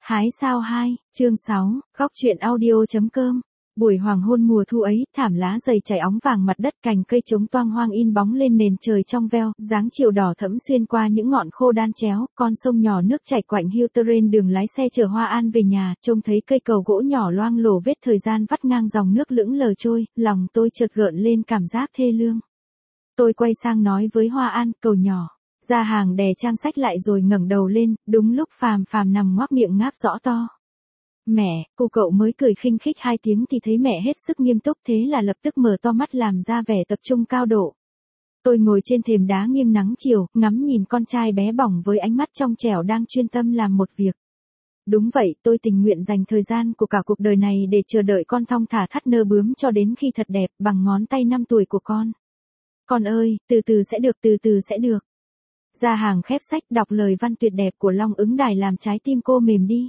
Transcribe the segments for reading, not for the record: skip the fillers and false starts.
Hái sao 2, chương 6, góc truyện audio.com. Buổi hoàng hôn mùa thu ấy, thảm lá dày chảy óng vàng mặt đất, cành cây trống toang hoang in bóng lên nền trời trong veo, dáng chiều đỏ thẫm xuyên qua những ngọn khô đan chéo, con sông nhỏ nước chảy quạnh hiu tơ trên đường lái xe chở Hoa An về nhà, trông thấy cây cầu gỗ nhỏ loang lổ vết thời gian vắt ngang dòng nước lững lờ trôi, lòng tôi chợt gợn lên cảm giác thê lương. Tôi quay sang nói với Hoa An, cầu nhỏ. Gia Hàng đè trang sách lại rồi ngẩng đầu lên, đúng lúc Phàm Phàm nằm ngoác miệng ngáp rõ to. Mẹ, cô cậu mới cười khinh khích 2 tiếng thì thấy mẹ hết sức nghiêm túc, thế là lập tức mở to mắt làm ra vẻ tập trung cao độ. Tôi ngồi trên thềm đá nghiêng nắng chiều, ngắm nhìn con trai bé bỏng với ánh mắt trong trẻo đang chuyên tâm làm một việc. Đúng vậy, tôi tình nguyện dành thời gian của cả cuộc đời này để chờ đợi con thong thả thắt nơ bướm cho đến khi thật đẹp bằng ngón tay 5 tuổi của con. Con ơi, từ từ sẽ được, từ từ sẽ được. Gia Hàng khép sách đọc lời văn tuyệt đẹp của Long Ứng Đài làm trái tim cô mềm đi.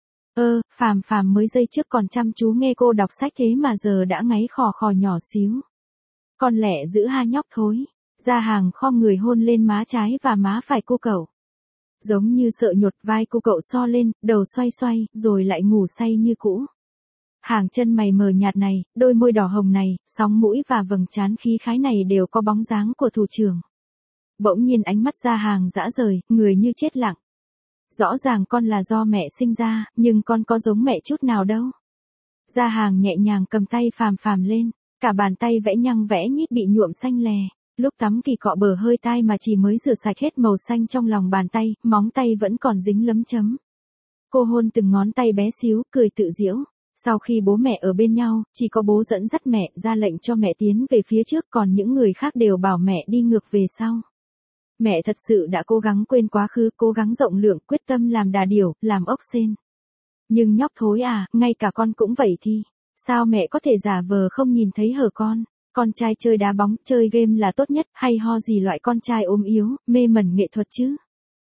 Phàm Phàm mới giây trước còn chăm chú nghe cô đọc sách thế mà giờ đã ngáy khò khò nhỏ xíu. Con lẹ giữ ha nhóc thối. Gia Hàng khom người hôn lên má trái và má phải cô cậu. Giống như sợ nhột, vai cô cậu so lên, đầu xoay xoay, rồi lại ngủ say như cũ. Hàng chân mày mờ nhạt này, đôi môi đỏ hồng này, sóng mũi và vầng trán khí khái này đều có bóng dáng của thủ trưởng. Bỗng nhiên ánh mắt Gia Hàng dã rời, người như chết lặng. Rõ ràng con là do mẹ sinh ra, nhưng con có giống mẹ chút nào đâu. Gia Hàng nhẹ nhàng cầm tay Phàm Phàm lên, cả bàn tay vẽ nhăng vẽ nhít bị nhuộm xanh lè. Lúc tắm kỳ cọ bờ hơi tai mà chỉ mới rửa sạch hết màu xanh trong lòng bàn tay, móng tay vẫn còn dính lấm chấm. Cô hôn từng ngón tay bé xíu, cười tự giễu. Sau khi bố mẹ ở bên nhau, chỉ có bố dẫn dắt mẹ, ra lệnh cho mẹ tiến về phía trước, còn những người khác đều bảo mẹ đi ngược về sau. Mẹ thật sự đã cố gắng quên quá khứ, cố gắng rộng lượng, quyết tâm làm đà điểu, làm ốc sên. Nhưng nhóc thối à, ngay cả con cũng vậy thì, sao mẹ có thể giả vờ không nhìn thấy hở con trai chơi đá bóng, chơi game là tốt nhất, hay ho gì loại con trai ốm yếu, mê mẩn nghệ thuật chứ.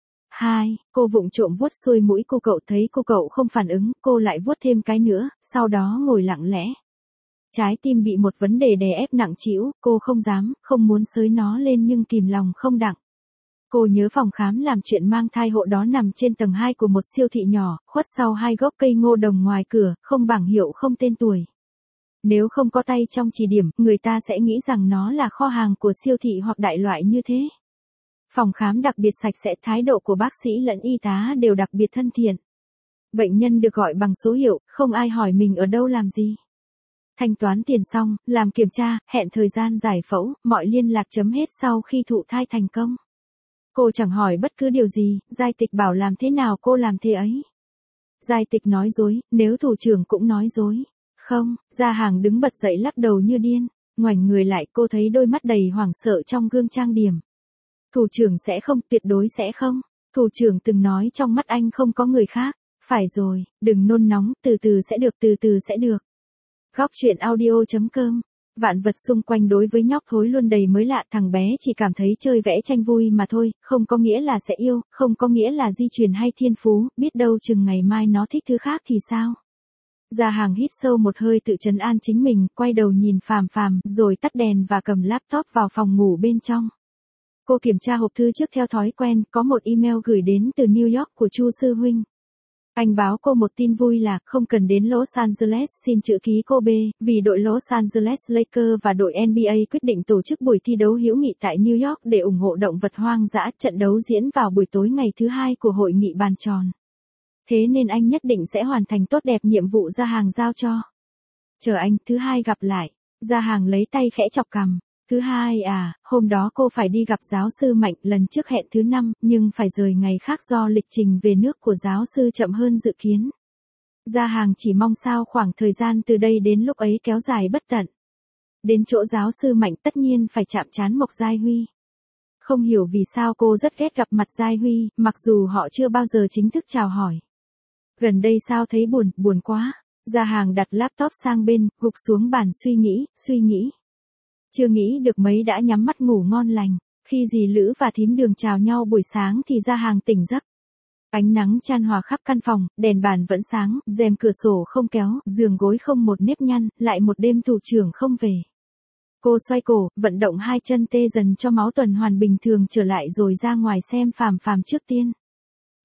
2, cô vụng trộm vuốt xuôi mũi cô cậu, thấy cô cậu không phản ứng, cô lại vuốt thêm cái nữa, sau đó ngồi lặng lẽ. Trái tim bị một vấn đề đè ép nặng trĩu, cô không dám, không muốn xới nó lên nhưng kìm lòng không đặng. Cô nhớ phòng khám làm chuyện mang thai hộ đó nằm trên tầng 2 của một siêu thị nhỏ, khuất sau 2 gốc cây ngô đồng ngoài cửa, không bảng hiệu không tên tuổi. Nếu không có tay trong chỉ điểm, người ta sẽ nghĩ rằng nó là kho hàng của siêu thị hoặc đại loại như thế. Phòng khám đặc biệt sạch sẽ, thái độ của bác sĩ lẫn y tá đều đặc biệt thân thiện. Bệnh nhân được gọi bằng số hiệu, không ai hỏi mình ở đâu làm gì. Thanh toán tiền xong, làm kiểm tra, hẹn thời gian giải phẫu, mọi liên lạc chấm hết sau khi thụ thai thành công. Cô chẳng hỏi bất cứ điều gì, giai tịch bảo làm thế nào cô làm thế ấy. Giai tịch nói dối, nếu thủ trưởng cũng nói dối. Không, Gia Hàng đứng bật dậy lắc đầu như điên, ngoảnh người lại cô thấy đôi mắt đầy hoảng sợ trong gương trang điểm. Thủ trưởng sẽ không, tuyệt đối sẽ không. Thủ trưởng từng nói trong mắt anh không có người khác. Phải rồi, đừng nôn nóng, từ từ sẽ được, từ từ sẽ được. Góc truyện audio.com. Vạn vật xung quanh đối với nhóc thối luôn đầy mới lạ, thằng bé chỉ cảm thấy chơi vẽ tranh vui mà thôi, không có nghĩa là sẽ yêu, không có nghĩa là di truyền hay thiên phú, biết đâu chừng ngày mai nó thích thứ khác thì sao. Gia Hàng hít sâu một hơi tự trấn an chính mình, quay đầu nhìn Phàm Phàm, rồi tắt đèn và cầm laptop vào phòng ngủ bên trong. Cô kiểm tra hộp thư trước theo thói quen, có một email gửi đến từ New York của Chu sư huynh. Anh báo cô một tin vui là không cần đến Los Angeles xin chữ ký Kobe, vì đội Los Angeles Lakers và đội NBA quyết định tổ chức buổi thi đấu hữu nghị tại New York để ủng hộ động vật hoang dã. Trận đấu diễn vào buổi tối ngày thứ 2 của hội nghị bàn tròn. Thế nên anh nhất định sẽ hoàn thành tốt đẹp nhiệm vụ Gia Hàng giao cho. Chờ anh, thứ 2 gặp lại. Gia Hàng lấy tay khẽ chọc cằm. Thứ 2 à, hôm đó cô phải đi gặp giáo sư Mạnh, lần trước hẹn thứ 5, nhưng phải rời ngày khác do lịch trình về nước của giáo sư chậm hơn dự kiến. Gia Hàng chỉ mong sao khoảng thời gian từ đây đến lúc ấy kéo dài bất tận. Đến chỗ giáo sư Mạnh tất nhiên phải chạm trán Mộc Giai Huy. Không hiểu vì sao cô rất ghét gặp mặt Giai Huy, mặc dù họ chưa bao giờ chính thức chào hỏi. Gần đây sao thấy buồn quá. Gia Hàng đặt laptop sang bên, gục xuống bàn suy nghĩ. Chưa nghĩ được mấy đã nhắm mắt ngủ ngon lành, khi dì Lữ và thím Đường chào nhau buổi sáng thì Gia Hàng tỉnh giấc. Ánh nắng chan hòa khắp căn phòng, đèn bàn vẫn sáng, rèm cửa sổ không kéo, giường gối không một nếp nhăn, lại một đêm thủ trưởng không về. Cô xoay cổ, vận động 2 chân tê dần cho máu tuần hoàn bình thường trở lại rồi ra ngoài xem Phàm Phàm trước tiên.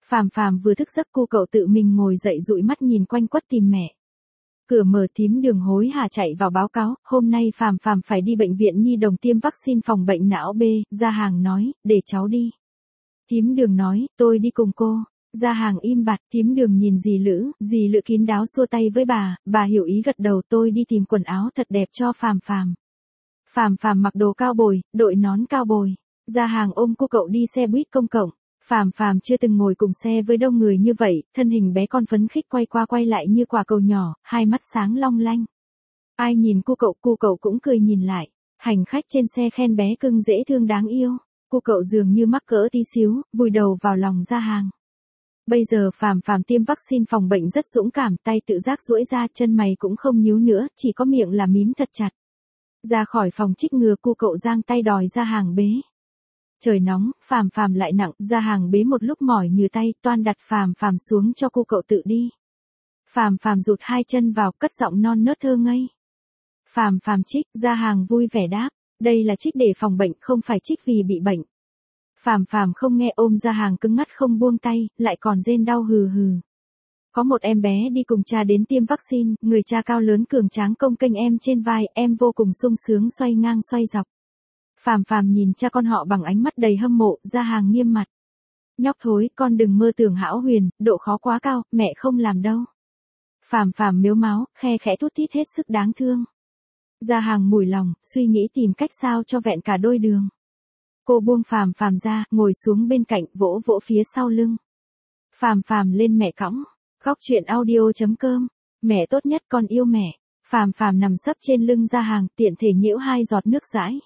Phàm Phàm vừa thức giấc cu cậu tự mình ngồi dậy dụi mắt nhìn quanh quất tìm mẹ. Cửa mở thím Đường hối hả chạy vào báo cáo, hôm nay Phàm Phàm phải đi bệnh viện nhi đồng tiêm vaccine phòng bệnh não B, Gia Hàng nói, để cháu đi. Thím Đường nói, tôi đi cùng cô. Gia Hàng im bặt, thím Đường nhìn dì Lữ kín đáo xua tay với bà hiểu ý gật đầu, tôi đi tìm quần áo thật đẹp cho Phàm Phàm. Phàm Phàm mặc đồ cao bồi, đội nón cao bồi. Gia Hàng ôm cô cậu đi xe buýt công cộng. Phàm Phàm chưa từng ngồi cùng xe với đông người như vậy, thân hình bé con phấn khích quay qua quay lại như quả cầu nhỏ, hai mắt sáng long lanh. Ai nhìn cu cậu cũng cười nhìn lại. Hành khách trên xe khen bé cưng dễ thương đáng yêu. Cu cậu dường như mắc cỡ tí xíu, vùi đầu vào lòng Gia Hàng. Bây giờ Phàm Phàm tiêm vaccine phòng bệnh rất dũng cảm, tay tự giác duỗi ra, chân mày cũng không nhíu nữa, chỉ có miệng là mím thật chặt. Ra khỏi phòng trích ngừa, cu cậu giang tay đòi Gia Hàng bế. Trời nóng, Phàm Phàm lại nặng, Gia Hàng bế một lúc mỏi như tay, toan đặt Phàm Phàm xuống cho cu cậu tự đi. Phàm Phàm rụt hai chân vào, cất giọng non nớt thơ ngây. Phàm Phàm trích, Gia Hàng vui vẻ đáp, đây là trích để phòng bệnh, không phải trích vì bị bệnh. Phàm Phàm không nghe, ôm Gia Hàng cứng ngắt không buông tay, lại còn rên đau hừ hừ. Có một em bé đi cùng cha đến tiêm vaccine, người cha cao lớn cường tráng cong kênh em trên vai, em vô cùng sung sướng xoay ngang xoay dọc. Phàm Phàm nhìn cha con họ bằng ánh mắt đầy hâm mộ, Gia Hàng nghiêm mặt. Nhóc thối, con đừng mơ tưởng hão huyền, độ khó quá cao, mẹ không làm đâu. Phàm Phàm mếu máo, khe khẽ thút thít hết sức đáng thương. Gia Hàng mủi lòng, suy nghĩ tìm cách sao cho vẹn cả đôi đường. Cô buông Phàm Phàm ra, ngồi xuống bên cạnh, vỗ vỗ phía sau lưng. Phàm Phàm lên mẹ cõng. Góc truyện audio.com. Mẹ tốt nhất, con yêu mẹ. Phàm Phàm nằm sấp trên lưng Gia Hàng, tiện thể nhiễu hai giọt nước dãi.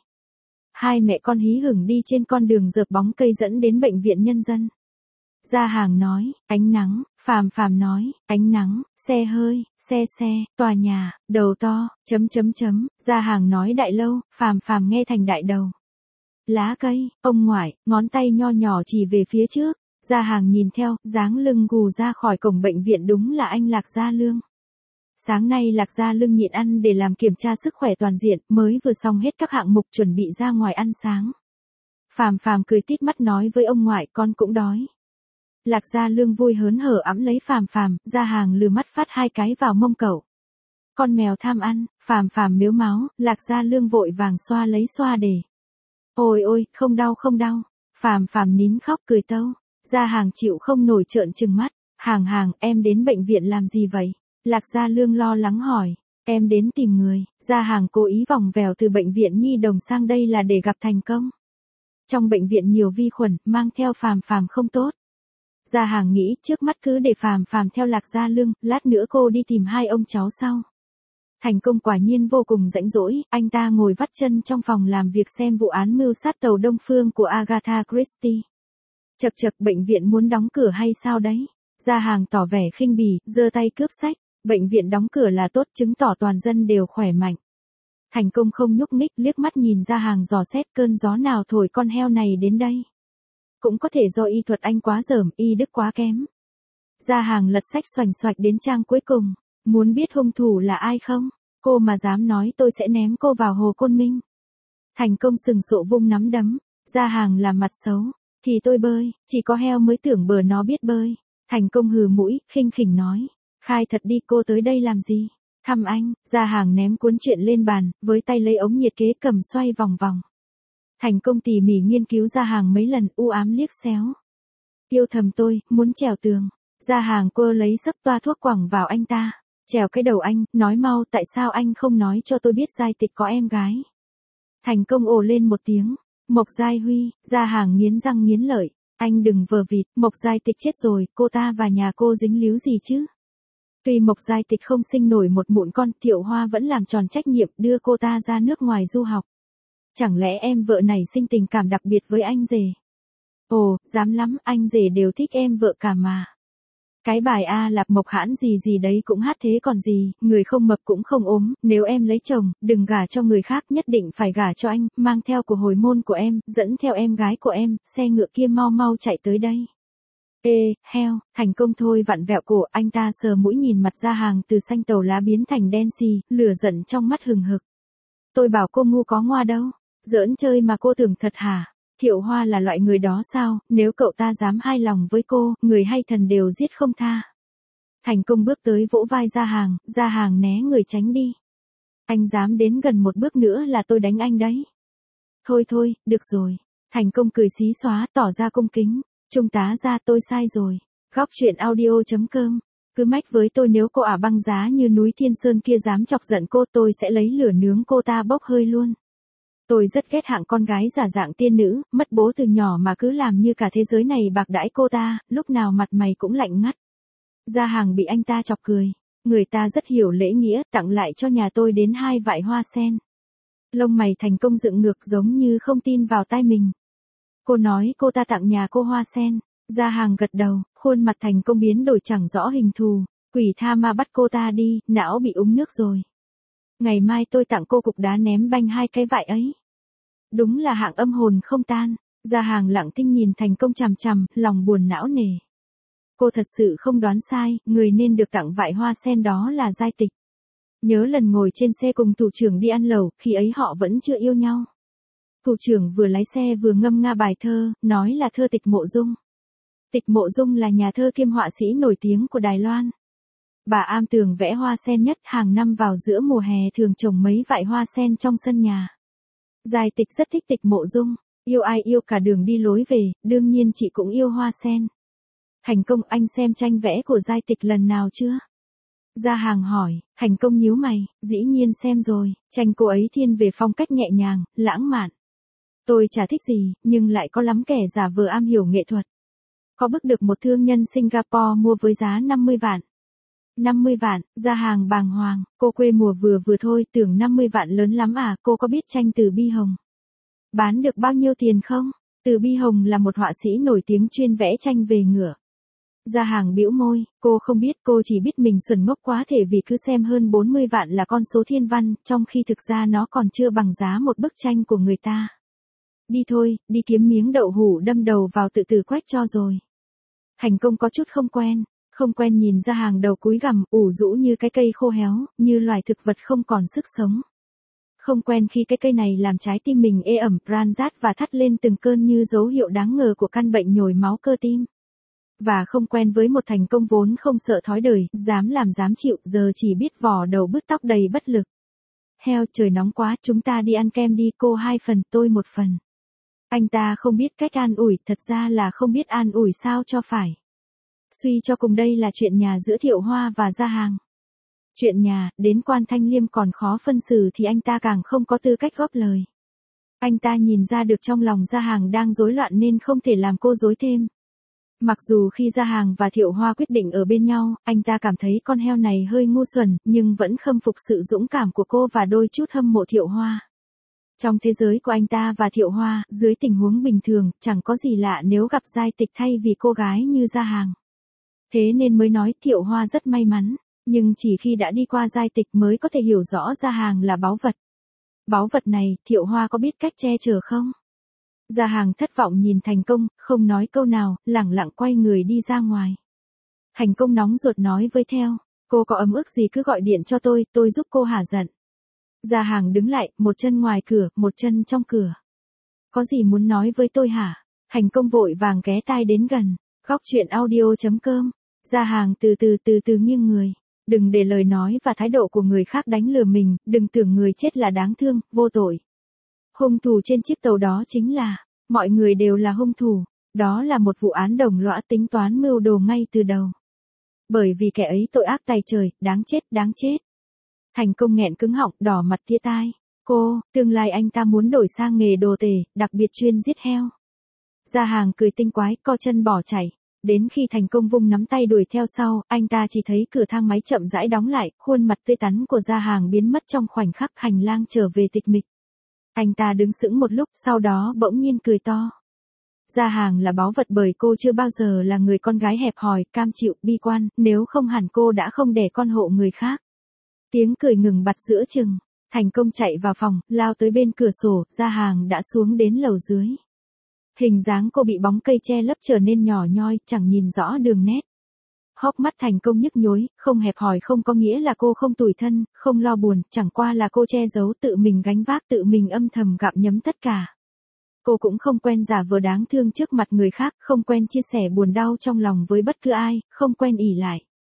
Hai mẹ con hí hửng đi trên con đường rợp bóng cây dẫn đến bệnh viện nhân dân. Gia Hàng nói, ánh nắng, Phàm Phàm nói, ánh nắng, xe hơi, xe, tòa nhà, đầu to, ... Gia Hàng nói đại lâu, Phàm Phàm nghe thành đại đầu. Lá cây, ông ngoại, ngón tay nho nhỏ chỉ về phía trước. Gia Hàng nhìn theo, dáng lưng gù ra khỏi cổng bệnh viện, đúng là anh Lạc Gia Lương. Sáng nay Lạc Gia Lương nhịn ăn để làm kiểm tra sức khỏe toàn diện, mới vừa xong hết các hạng mục chuẩn bị ra ngoài ăn sáng. Phàm Phàm cười tít mắt nói với ông ngoại, con cũng đói. Lạc Gia Lương vui hớn hở ẵm lấy Phàm Phàm, Gia Hàng lừa mắt phát hai cái vào mông cậu. Con mèo tham ăn, Phàm Phàm mếu máo, Lạc Gia Lương vội vàng xoa lấy xoa để. Ôi ôi, không đau. Phàm Phàm nín khóc cười tâu. Gia Hàng chịu không nổi trợn trừng mắt. Hàng, em đến bệnh viện làm gì vậy? Lạc Gia Lương lo lắng hỏi. Em đến tìm người. Gia Hàng cố ý vòng vèo từ bệnh viện nhi đồng sang đây là để gặp Thành Công. Trong bệnh viện nhiều vi khuẩn, mang theo Phàm Phàm không tốt. Gia Hàng nghĩ trước mắt cứ để Phàm Phàm theo Lạc Gia Lương, lát nữa cô đi tìm hai ông cháu sau. Thành Công quả nhiên vô cùng rãnh rỗi, anh ta ngồi vắt chân trong phòng làm việc xem vụ án mưu sát tàu Đông Phương của Agatha Christie. Chậc, bệnh viện muốn đóng cửa hay sao đấy? Gia Hàng tỏ vẻ khinh bỉ, giơ tay cướp sách. Bệnh viện đóng cửa là tốt, chứng tỏ toàn dân đều khỏe mạnh. Thành Công không nhúc nhích, liếc mắt nhìn Gia Hàng dò xét, cơn gió nào thổi con heo này đến đây. Cũng có thể do y thuật anh quá dởm, y đức quá kém. Gia Hàng lật sách xoành xoạch đến trang cuối cùng. Muốn biết hung thủ là ai không? Cô mà dám nói, tôi sẽ ném cô vào hồ Côn Minh. Thành Công sừng sộ vung nắm đấm. Gia Hàng làm mặt xấu. Thì tôi bơi, chỉ có heo mới tưởng bờ nó biết bơi. Thành Công hừ mũi, khinh khỉnh nói. Khai thật đi, cô tới đây làm gì? Thăm anh. Gia Hàng ném cuốn truyện lên bàn, với tay lấy ống nhiệt kế cầm xoay vòng vòng. Thành Công tỉ mỉ nghiên cứu Gia Hàng mấy lần, u ám liếc xéo. Yêu thầm tôi, muốn trèo tường. Gia Hàng quơ lấy sấp toa thuốc quẳng vào anh ta. Trèo cái đầu anh, nói mau, tại sao anh không nói cho tôi biết Giai Tịch có em gái? Thành Công ồ lên một tiếng. Mộc Giai Huy. Gia Hàng nghiến răng nghiến lợi. Anh đừng vờ vịt, Mộc Giai Tịch chết rồi, cô ta và nhà cô dính líu gì chứ? Tuy Mộc Giai Tịch không sinh nổi một mụn con, Thiệu Hoa vẫn làm tròn trách nhiệm đưa cô ta ra nước ngoài du học. Chẳng lẽ em vợ này sinh tình cảm đặc biệt với anh rể? Ồ, dám lắm, anh rể đều thích em vợ cả mà. Cái bài A Lạp Mộc Hãn gì đấy cũng hát thế còn gì, người không mập cũng không ốm, nếu em lấy chồng, đừng gả cho người khác, nhất định phải gả cho anh, mang theo của hồi môn của em, dẫn theo em gái của em, xe ngựa kia mau chạy tới đây. Ê, heo, Thành Công thôi vặn vẹo cổ, anh ta sờ mũi nhìn mặt Gia Hàng từ xanh tàu lá biến thành đen xì, lửa giận trong mắt hừng hực. Tôi bảo cô ngu có ngoa đâu, giỡn chơi mà cô tưởng thật hả? Thiệu Hoa là loại người đó sao, nếu cậu ta dám hai lòng với cô, người hay thần đều giết không tha. Thành Công bước tới vỗ vai Gia Hàng né người tránh đi. Anh dám đến gần một bước nữa là tôi đánh anh đấy. Thôi thôi, được rồi. Thành Công cười xí xóa tỏ ra cung kính. Trung tá Gia tôi sai rồi. Góc chuyện audio.com. Cứ mách với tôi nếu cô ả băng giá như núi Thiên Sơn kia dám chọc giận cô tôi sẽ lấy lửa nướng cô ta bốc hơi luôn. Tôi rất ghét hạng con gái giả dạng tiên nữ, mất bố từ nhỏ mà cứ làm như cả thế giới này bạc đãi cô ta, lúc nào mặt mày cũng lạnh ngắt. Gia Hàng bị anh ta chọc cười. Người ta rất hiểu lễ nghĩa, tặng lại cho nhà tôi đến 2 vại hoa sen. Lông mày Thành Công dựng ngược giống như không tin vào tai mình. Cô nói cô ta tặng nhà cô hoa sen. Gia Hàng gật đầu, khuôn mặt Thành Công biến đổi chẳng rõ hình thù. Quỷ tha ma bắt cô ta đi, não bị uống nước rồi. Ngày mai tôi tặng cô cục đá ném banh 2 cái vại ấy. Đúng là hạng âm hồn không tan. Gia Hàng lặng thinh nhìn Thành Công chằm chằm, lòng buồn não nề. Cô thật sự không đoán sai, người nên được tặng vại hoa sen đó là Giai Tịch. Nhớ lần ngồi trên xe cùng thủ trưởng đi ăn lẩu, khi ấy họ vẫn chưa yêu nhau. Thủ trưởng vừa lái xe vừa ngâm nga bài thơ, nói là thơ Tịch Mộ Dung. Tịch Mộ Dung là nhà thơ kiêm họa sĩ nổi tiếng của Đài Loan. Bà am tường vẽ hoa sen nhất, hàng năm vào giữa mùa hè thường trồng mấy vại hoa sen trong sân nhà. Giai Tịch rất thích Tịch Mộ Dung, yêu ai yêu cả đường đi lối về, đương nhiên chị cũng yêu hoa sen. Thành Công, anh xem tranh vẽ của Giai Tịch lần nào chưa? Gia Hàng hỏi. Thành Công nhíu mày, dĩ nhiên xem rồi, tranh cô ấy thiên về phong cách nhẹ nhàng, lãng mạn. Tôi chả thích gì, nhưng lại có lắm kẻ giả vờ am hiểu nghệ thuật. Có bức được một thương nhân Singapore mua với giá 50 vạn. 50 vạn, Gia Hàng bàng hoàng, cô quê mùa vừa thôi, tưởng 50 vạn lớn lắm à, cô có biết tranh Từ Bi Hồng bán được bao nhiêu tiền không? Từ Bi Hồng là một họa sĩ nổi tiếng chuyên vẽ tranh về ngựa. Gia Hàng bĩu môi, cô không biết, cô chỉ biết mình xuẩn ngốc quá thể vì cứ xem hơn 40 vạn là con số thiên văn, trong khi thực ra nó còn chưa bằng giá một bức tranh của người ta. Đi thôi, đi kiếm miếng đậu hũ đâm đầu vào tự tử quách cho rồi. Thành Công có chút không quen nhìn Gia Hàng đầu cúi gằm, ủ rũ như cái cây khô héo, như loài thực vật không còn sức sống. Không quen khi cái cây này làm trái tim mình ê ẩm, ran rát và thắt lên từng cơn như dấu hiệu đáng ngờ của căn bệnh nhồi máu cơ tim. Và không quen với một Thành Công vốn không sợ thói đời, dám làm dám chịu, giờ chỉ biết vò đầu bứt tóc đầy bất lực. Heo, trời nóng quá, chúng ta đi ăn kem đi, cô 2 phần, tôi 1 phần. Anh ta không biết cách an ủi, thật ra là không biết an ủi sao cho phải. Suy cho cùng đây là chuyện nhà giữa Thiệu Hoa và Gia Hàng. Chuyện nhà, đến Quan Thanh Liêm còn khó phân xử thì anh ta càng không có tư cách góp lời. Anh ta nhìn ra được trong lòng Gia Hàng đang rối loạn nên không thể làm cô rối thêm. Mặc dù khi Gia Hàng và Thiệu Hoa quyết định ở bên nhau, anh ta cảm thấy con heo này hơi ngu xuẩn, nhưng vẫn khâm phục sự dũng cảm của cô và đôi chút hâm mộ Thiệu Hoa. Trong thế giới của anh ta và Thiệu Hoa, dưới tình huống bình thường, chẳng có gì lạ nếu gặp Giai Tịch thay vì cô gái như Gia Hàng. Thế nên mới nói Thiệu Hoa rất may mắn, nhưng chỉ khi đã đi qua Giai Tịch mới có thể hiểu rõ Gia Hàng là báu vật. Báu vật này, Thiệu Hoa có biết cách che chở không? Gia Hàng thất vọng nhìn Thành Công, không nói câu nào, lẳng lặng quay người đi ra ngoài. Thành Công nóng ruột nói với theo, cô có ấm ức gì cứ gọi điện cho tôi giúp cô hả giận. Gia Hàng đứng lại, một chân ngoài cửa, một chân trong cửa. Có gì muốn nói với tôi hả? Thành Công vội vàng ghé tai đến gần. Góc chuyện audio.com. Gia Hàng từ từ nghiêng người. Đừng để lời nói và thái độ của người khác đánh lừa mình, đừng tưởng người chết là đáng thương, vô tội. Hung thủ trên chiếc tàu đó chính là, mọi người đều là hung thủ, đó là một vụ án đồng lõa tính toán mưu đồ ngay từ đầu. Bởi vì kẻ ấy tội ác tày trời, đáng chết. Thành Công nghẹn cứng họng, đỏ mặt tía tai. Cô, tương lai anh ta muốn đổi sang nghề đồ tể, đặc biệt chuyên giết heo. Gia Hàng cười tinh quái, co chân bỏ chạy. Đến khi Thành Công vung nắm tay đuổi theo sau, anh ta chỉ thấy cửa thang máy chậm rãi đóng lại, khuôn mặt tươi tắn của Gia Hàng biến mất trong khoảnh khắc, hành lang trở về tịch mịch. Anh ta đứng sững một lúc, sau đó bỗng nhiên cười to. Gia Hàng là báu vật bởi cô chưa bao giờ là người con gái hẹp hòi, cam chịu, bi quan, nếu không hẳn cô đã không đẻ con hộ người khác. Tiếng cười ngừng bặt giữa chừng. Thành Công chạy vào phòng, lao tới bên cửa sổ, Gia Hàng đã xuống đến lầu dưới. Hình dáng cô bị bóng cây che lấp trở nên nhỏ nhoi, chẳng nhìn rõ đường nét. Hốc mắt Thành Công nhức nhối, không hẹp hòi không có nghĩa là cô không tủi thân, không lo buồn, chẳng qua là cô che giấu tự mình gánh vác tự mình âm thầm gặm nhấm tất cả. Cô cũng không quen giả vờ đáng thương trước mặt người khác, không quen chia sẻ buồn đau trong lòng với bất cứ ai, không quen ỷ lại.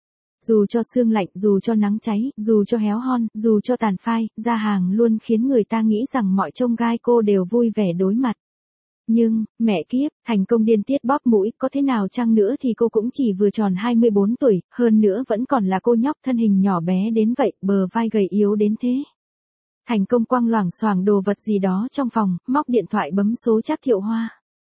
Dù cho sương lạnh, dù cho nắng cháy, dù cho héo hon, dù cho tàn phai, ra hàng luôn khiến người ta nghĩ rằng mọi chông gai cô đều vui vẻ đối mặt. Nhưng, mẹ kiếp, thành công điên tiết bóp mũi, có thế nào chăng nữa thì cô cũng chỉ vừa tròn 24 tuổi, hơn nữa vẫn còn là cô nhóc thân hình nhỏ bé đến vậy, bờ vai gầy yếu đến thế. Thành công quăng loảng xoảng đồ vật gì đó trong phòng, móc điện thoại bấm số Trác Thiệu Hoa.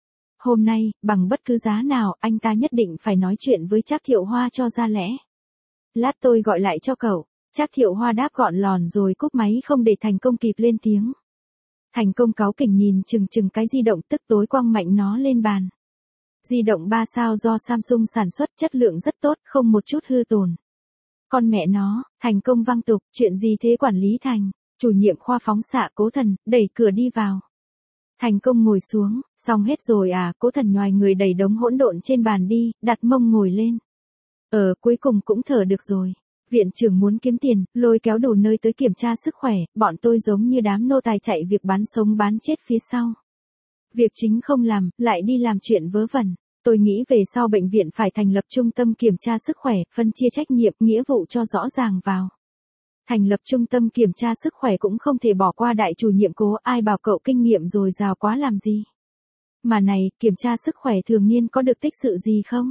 Hôm nay, bằng bất cứ giá nào, anh ta nhất định phải nói chuyện với Trác Thiệu Hoa cho ra lẽ. Lát tôi gọi lại cho cậu. Trác Thiệu Hoa đáp gọn lòn rồi cúp máy không để Thành công kịp lên tiếng. Thành công cáu kỉnh nhìn chừng chừng cái di động, tức tối quăng mạnh nó lên bàn. Di động 3 sao do Samsung sản xuất, chất lượng rất tốt, không một chút hư tổn. Con mẹ nó, Thành công văng tục, chuyện gì thế quản lý Thành? Chủ nhiệm khoa phóng xạ Cố Thần, đẩy cửa đi vào. Thành công ngồi xuống, xong hết rồi à? Cố Thần nhoài người đẩy đống hỗn độn trên bàn đi, đặt mông ngồi lên. Cuối cùng cũng thở được rồi. Viện trưởng muốn kiếm tiền, lôi kéo đủ nơi tới kiểm tra sức khỏe, bọn tôi giống như đám nô tài chạy việc bán sống bán chết phía sau. Việc chính không làm, lại đi làm chuyện vớ vẩn. Tôi nghĩ về sau bệnh viện phải thành lập trung tâm kiểm tra sức khỏe, phân chia trách nhiệm, nghĩa vụ cho rõ ràng vào. Thành lập trung tâm kiểm tra sức khỏe cũng không thể bỏ qua đại chủ nhiệm Cố, ai bảo cậu kinh nghiệm dồi dào quá làm gì. Mà này, kiểm tra sức khỏe thường niên có được tích sự gì không?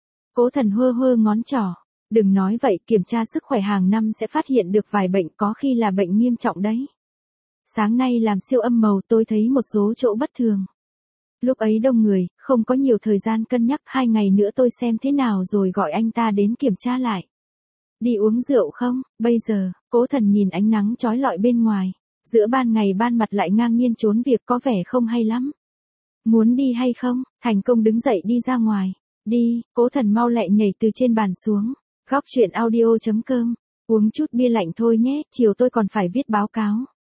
Cố Thần hơ hơ ngón trỏ. Đừng nói vậy, kiểm tra sức khỏe hàng năm sẽ phát hiện được vài bệnh, có khi là bệnh nghiêm trọng đấy. Sáng nay làm siêu âm màu tôi thấy một số chỗ bất thường. Lúc ấy đông người, không có nhiều thời gian cân nhắc, 2 ngày nữa tôi xem thế nào rồi gọi anh ta đến kiểm tra lại. Đi uống rượu không? Bây giờ, Cố Thần nhìn ánh nắng chói lọi bên ngoài. Giữa ban ngày ban mặt lại ngang nhiên trốn việc có vẻ không hay lắm. Muốn đi hay không? Thành công đứng dậy đi ra ngoài. Đi, Cố Thần mau lẹ nhảy từ trên bàn xuống. Góc chuyện audio.com. Uống chút bia lạnh thôi nhé, chiều tôi còn phải viết báo cáo.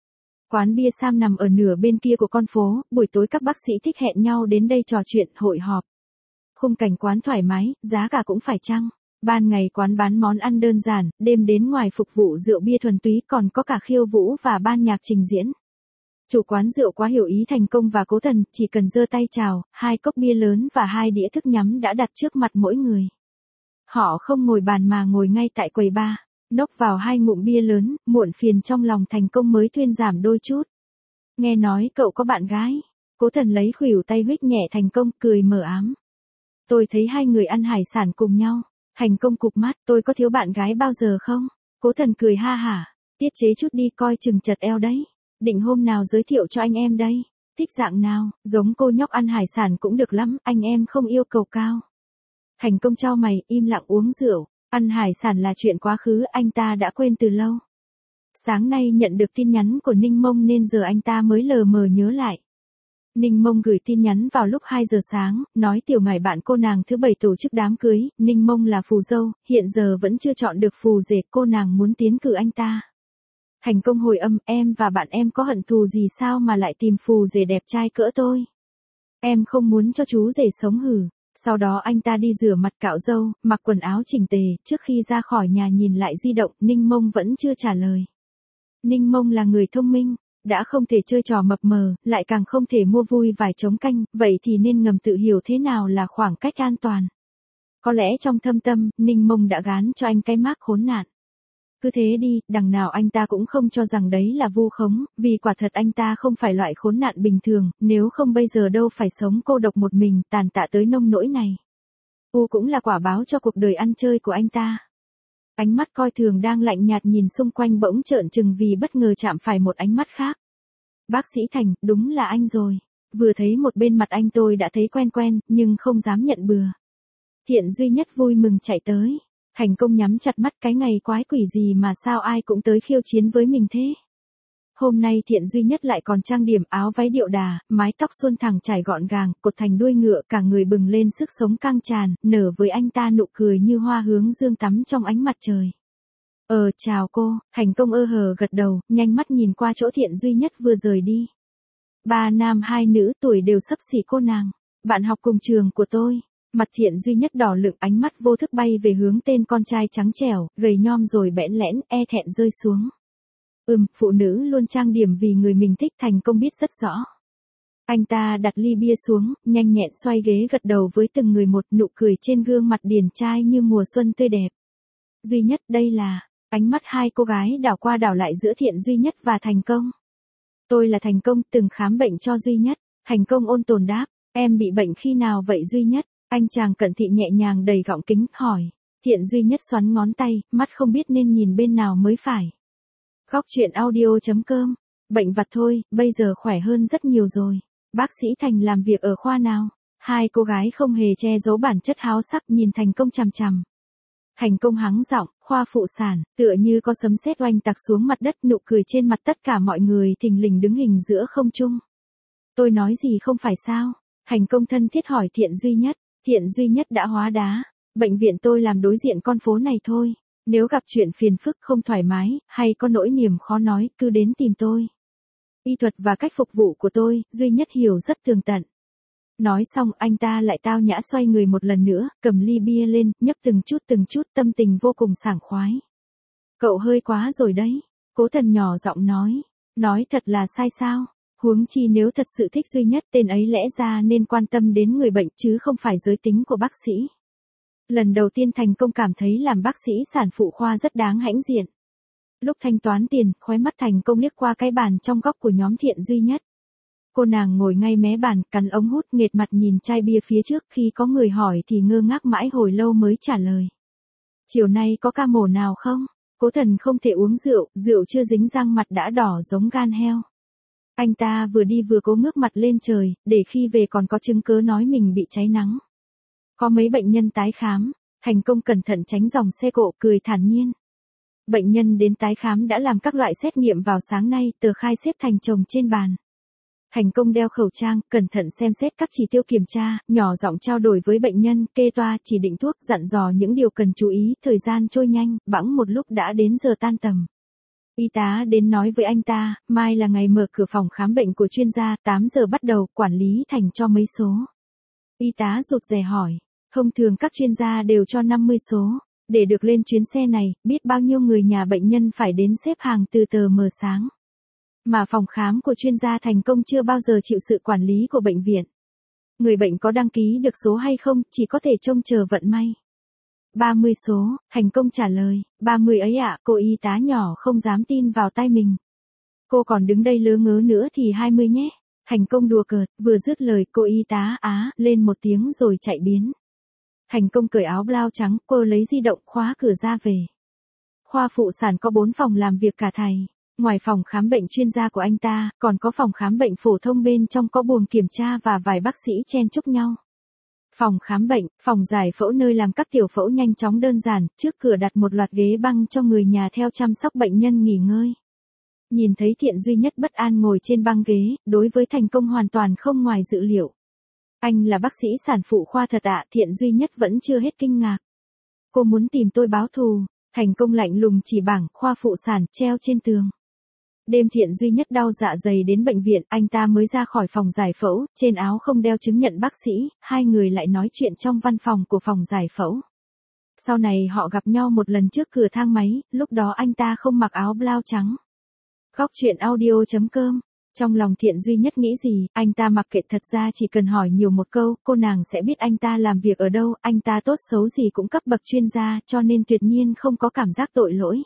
Quán bia Sam nằm ở nửa bên kia của con phố, buổi tối các bác sĩ thích hẹn nhau đến đây trò chuyện, hội họp. Khung cảnh quán thoải mái, giá cả cũng phải chăng. Ban ngày quán bán món ăn đơn giản, đêm đến ngoài phục vụ rượu bia thuần túy, còn có cả khiêu vũ và ban nhạc trình diễn. Chủ quán rượu quá hiểu ý Thành công và Cố Thần, chỉ cần giơ tay chào, 2 cốc bia lớn và 2 đĩa thức nhắm đã đặt trước mặt mỗi người. Họ không ngồi bàn mà ngồi ngay tại quầy bar, nốc vào 2 ngụm bia lớn, muộn phiền trong lòng Thành công mới thuyên giảm đôi chút. Nghe nói cậu có bạn gái. Cố Thần lấy khuỷu tay huých nhẹ Thành công, cười mờ ám. Tôi thấy 2 người ăn hải sản cùng nhau. Thành công cụp mắt, tôi có thiếu bạn gái bao giờ không? Cố Thần cười ha hả, tiết chế chút đi, coi chừng chật eo đấy. Định hôm nào giới thiệu cho anh em đây. Thích dạng nào, giống cô nhóc ăn hải sản cũng được lắm, anh em không yêu cầu cao. Thành công chau mày, im lặng uống rượu. Ăn hải sản là chuyện quá khứ, anh ta đã quên từ lâu. Sáng nay nhận được tin nhắn của Ninh Mông nên giờ anh ta mới lờ mờ nhớ lại. Ninh Mông gửi tin nhắn vào lúc 2 giờ sáng, nói tiểu ngải bạn cô nàng thứ 7 tổ chức đám cưới, Ninh Mông là phù dâu, hiện giờ vẫn chưa chọn được phù rể, cô nàng muốn tiến cử anh ta. Thành công hồi âm, em và bạn em có hận thù gì sao mà lại tìm phù rể đẹp trai cỡ tôi? Em không muốn cho chú rể sống hử. Sau đó anh ta đi rửa mặt cạo râu, mặc quần áo chỉnh tề, trước khi ra khỏi nhà nhìn lại di động, Ninh Mông vẫn chưa trả lời. Ninh Mông là người thông minh, đã không thể chơi trò mập mờ, lại càng không thể mua vui vài trống canh, vậy thì nên ngầm tự hiểu thế nào là khoảng cách an toàn. Có lẽ trong thâm tâm, Ninh Mông đã gán cho anh cái mác khốn nạn. Cứ thế đi, đằng nào anh ta cũng không cho rằng đấy là vu khống, vì quả thật anh ta không phải loại khốn nạn bình thường, nếu không bây giờ đâu phải sống cô độc một mình, tàn tạ tới nông nỗi này. Cũng là quả báo cho cuộc đời ăn chơi của anh ta. Ánh mắt coi thường đang lạnh nhạt nhìn xung quanh bỗng trợn trừng vì bất ngờ chạm phải một ánh mắt khác. Bác sĩ Thành, đúng là anh rồi. Vừa thấy một bên mặt anh tôi đã thấy quen quen, nhưng không dám nhận bừa. Thiện duy nhất vui mừng chạy tới. Thành công nhắm chặt mắt, cái ngày quái quỷ gì mà sao ai cũng tới khiêu chiến với mình thế. Hôm nay Thiện duy nhất lại còn trang điểm, áo váy điệu đà, mái tóc suôn thẳng trải gọn gàng, cột thành đuôi ngựa, cả người bừng lên sức sống căng tràn, nở với anh ta nụ cười như hoa hướng dương tắm trong ánh mặt trời. Chào cô. Thành công hờ gật đầu, nhanh mắt nhìn qua chỗ Thiện duy nhất vừa rời đi. 3 nam 2 nữ, tuổi đều xấp xỉ cô nàng. Bạn học cùng trường của tôi. Mặt Thiện duy nhất đỏ lựng, ánh mắt vô thức bay về hướng tên con trai trắng trẻo, gầy nhom rồi bẽn lẽn, e thẹn rơi xuống. Phụ nữ luôn trang điểm vì người mình thích, Thành công biết rất rõ. Anh ta đặt ly bia xuống, nhanh nhẹn xoay ghế gật đầu với từng người một, nụ cười trên gương mặt điển trai như mùa xuân tươi đẹp. Duy Nhất, đây là, ánh mắt hai cô gái đảo qua đảo lại giữa Thiện Duy Nhất và Thành Công. Tôi là Thành Công, từng khám bệnh cho Duy Nhất. Thành Công ôn tồn đáp, em bị bệnh khi nào vậy Duy Nhất? Anh chàng cận thị nhẹ nhàng đầy gọng kính, hỏi. Thiện Duy Nhất xoắn ngón tay, mắt không biết nên nhìn bên nào mới phải. Góc truyện audio.com. Bệnh vặt thôi, bây giờ khỏe hơn rất nhiều rồi. Bác sĩ Thành làm việc ở khoa nào? Hai cô gái không hề che giấu bản chất háo sắc nhìn Thành Công chằm chằm. Thành Công hắng giọng, khoa phụ sản, tựa như có sấm sét oanh tạc xuống mặt đất, nụ cười trên mặt tất cả mọi người thình lình đứng hình giữa không trung. Tôi nói gì không phải sao? Thành Công thân thiết hỏi Thiện Duy Nhất. Thiện Duy Nhất đã hóa đá. Bệnh viện tôi làm đối diện con phố này thôi. Nếu gặp chuyện phiền phức không thoải mái, hay có nỗi niềm khó nói, cứ đến tìm tôi. Y thuật và cách phục vụ của tôi, Duy Nhất hiểu rất tường tận. Nói xong anh ta lại tao nhã xoay người một lần nữa, cầm ly bia lên, nhấp từng chút, tâm tình vô cùng sảng khoái. Cậu hơi quá rồi đấy. Cố Thần nhỏ giọng nói. Nói thật là sai sao? Huống chi nếu thật sự thích Duy Nhất, tên ấy lẽ ra nên quan tâm đến người bệnh chứ không phải giới tính của bác sĩ. Lần đầu tiên Thành Công cảm thấy làm bác sĩ sản phụ khoa rất đáng hãnh diện. Lúc thanh toán tiền, khóe mắt Thành Công liếc qua cái bàn trong góc của nhóm Thiện Duy Nhất. Cô nàng ngồi ngay mé bàn, cắn ống hút, nghệt mặt nhìn chai bia phía trước, khi có người hỏi thì ngơ ngác mãi hồi lâu mới trả lời. Chiều nay có ca mổ nào không? Cố Thần không thể uống rượu, rượu chưa dính răng mặt đã đỏ giống gan heo. Anh ta vừa đi vừa cố ngước mặt lên trời, để khi về còn có chứng cớ nói mình bị cháy nắng. Có mấy bệnh nhân tái khám, Thành Công cẩn thận tránh dòng xe cộ, cười thản nhiên. Bệnh nhân đến tái khám đã làm các loại xét nghiệm vào sáng nay, tờ khai xếp thành chồng trên bàn. Thành Công đeo khẩu trang, cẩn thận xem xét các chỉ tiêu kiểm tra, nhỏ giọng trao đổi với bệnh nhân, kê toa, chỉ định thuốc, dặn dò những điều cần chú ý. Thời gian trôi nhanh, bẵng một lúc đã đến giờ tan tầm. Y tá đến nói với anh ta, mai là ngày mở cửa phòng khám bệnh của chuyên gia, 8 giờ bắt đầu, quản lý Thành cho mấy số. Y tá rụt rè hỏi, thông thường các chuyên gia đều cho 50 số. Để được lên chuyến xe này, biết bao nhiêu người nhà bệnh nhân phải đến xếp hàng từ tờ mờ sáng. Mà phòng khám của chuyên gia Thành Công chưa bao giờ chịu sự quản lý của bệnh viện. Người bệnh có đăng ký được số hay không, chỉ có thể trông chờ vận may. 30 số, Thành Công trả lời, 30 ấy ạ, cô y tá nhỏ không dám tin vào tai mình. Cô còn đứng đây lớ ngớ nữa thì 20 nhé. Thành Công đùa cợt, vừa dứt lời cô y tá lên một tiếng rồi chạy biến. Thành Công cởi áo blau trắng, cô lấy di động khóa cửa ra về. Khoa phụ sản có 4 phòng làm việc cả thầy. Ngoài phòng khám bệnh chuyên gia của anh ta, còn có phòng khám bệnh phổ thông bên trong có buồng kiểm tra và vài bác sĩ chen chúc nhau. Phòng khám bệnh, phòng giải phẫu nơi làm các tiểu phẫu nhanh chóng đơn giản, trước cửa đặt một loạt ghế băng cho người nhà theo chăm sóc bệnh nhân nghỉ ngơi. Nhìn thấy Thiện Duy Nhất bất an ngồi trên băng ghế, đối với Thành Công hoàn toàn không ngoài dự liệu. Anh là bác sĩ sản phụ khoa thật ạ? Thiện Duy Nhất vẫn chưa hết kinh ngạc. Cô muốn tìm tôi báo thù. Thành Công lạnh lùng chỉ bảng khoa phụ sản treo trên tường. Đêm Thiện Duy Nhất đau dạ dày đến bệnh viện, anh ta mới ra khỏi phòng giải phẫu, trên áo không đeo chứng nhận bác sĩ, hai người lại nói chuyện trong văn phòng của phòng giải phẫu. Sau này họ gặp nhau một lần trước cửa thang máy, lúc đó anh ta không mặc áo blau trắng. Góc truyện audio.com. Trong lòng Thiện Duy Nhất nghĩ gì, anh ta mặc kệ, thật ra chỉ cần hỏi nhiều một câu, cô nàng sẽ biết anh ta làm việc ở đâu, anh ta tốt xấu gì cũng cấp bậc chuyên gia, cho nên tuyệt nhiên không có cảm giác tội lỗi.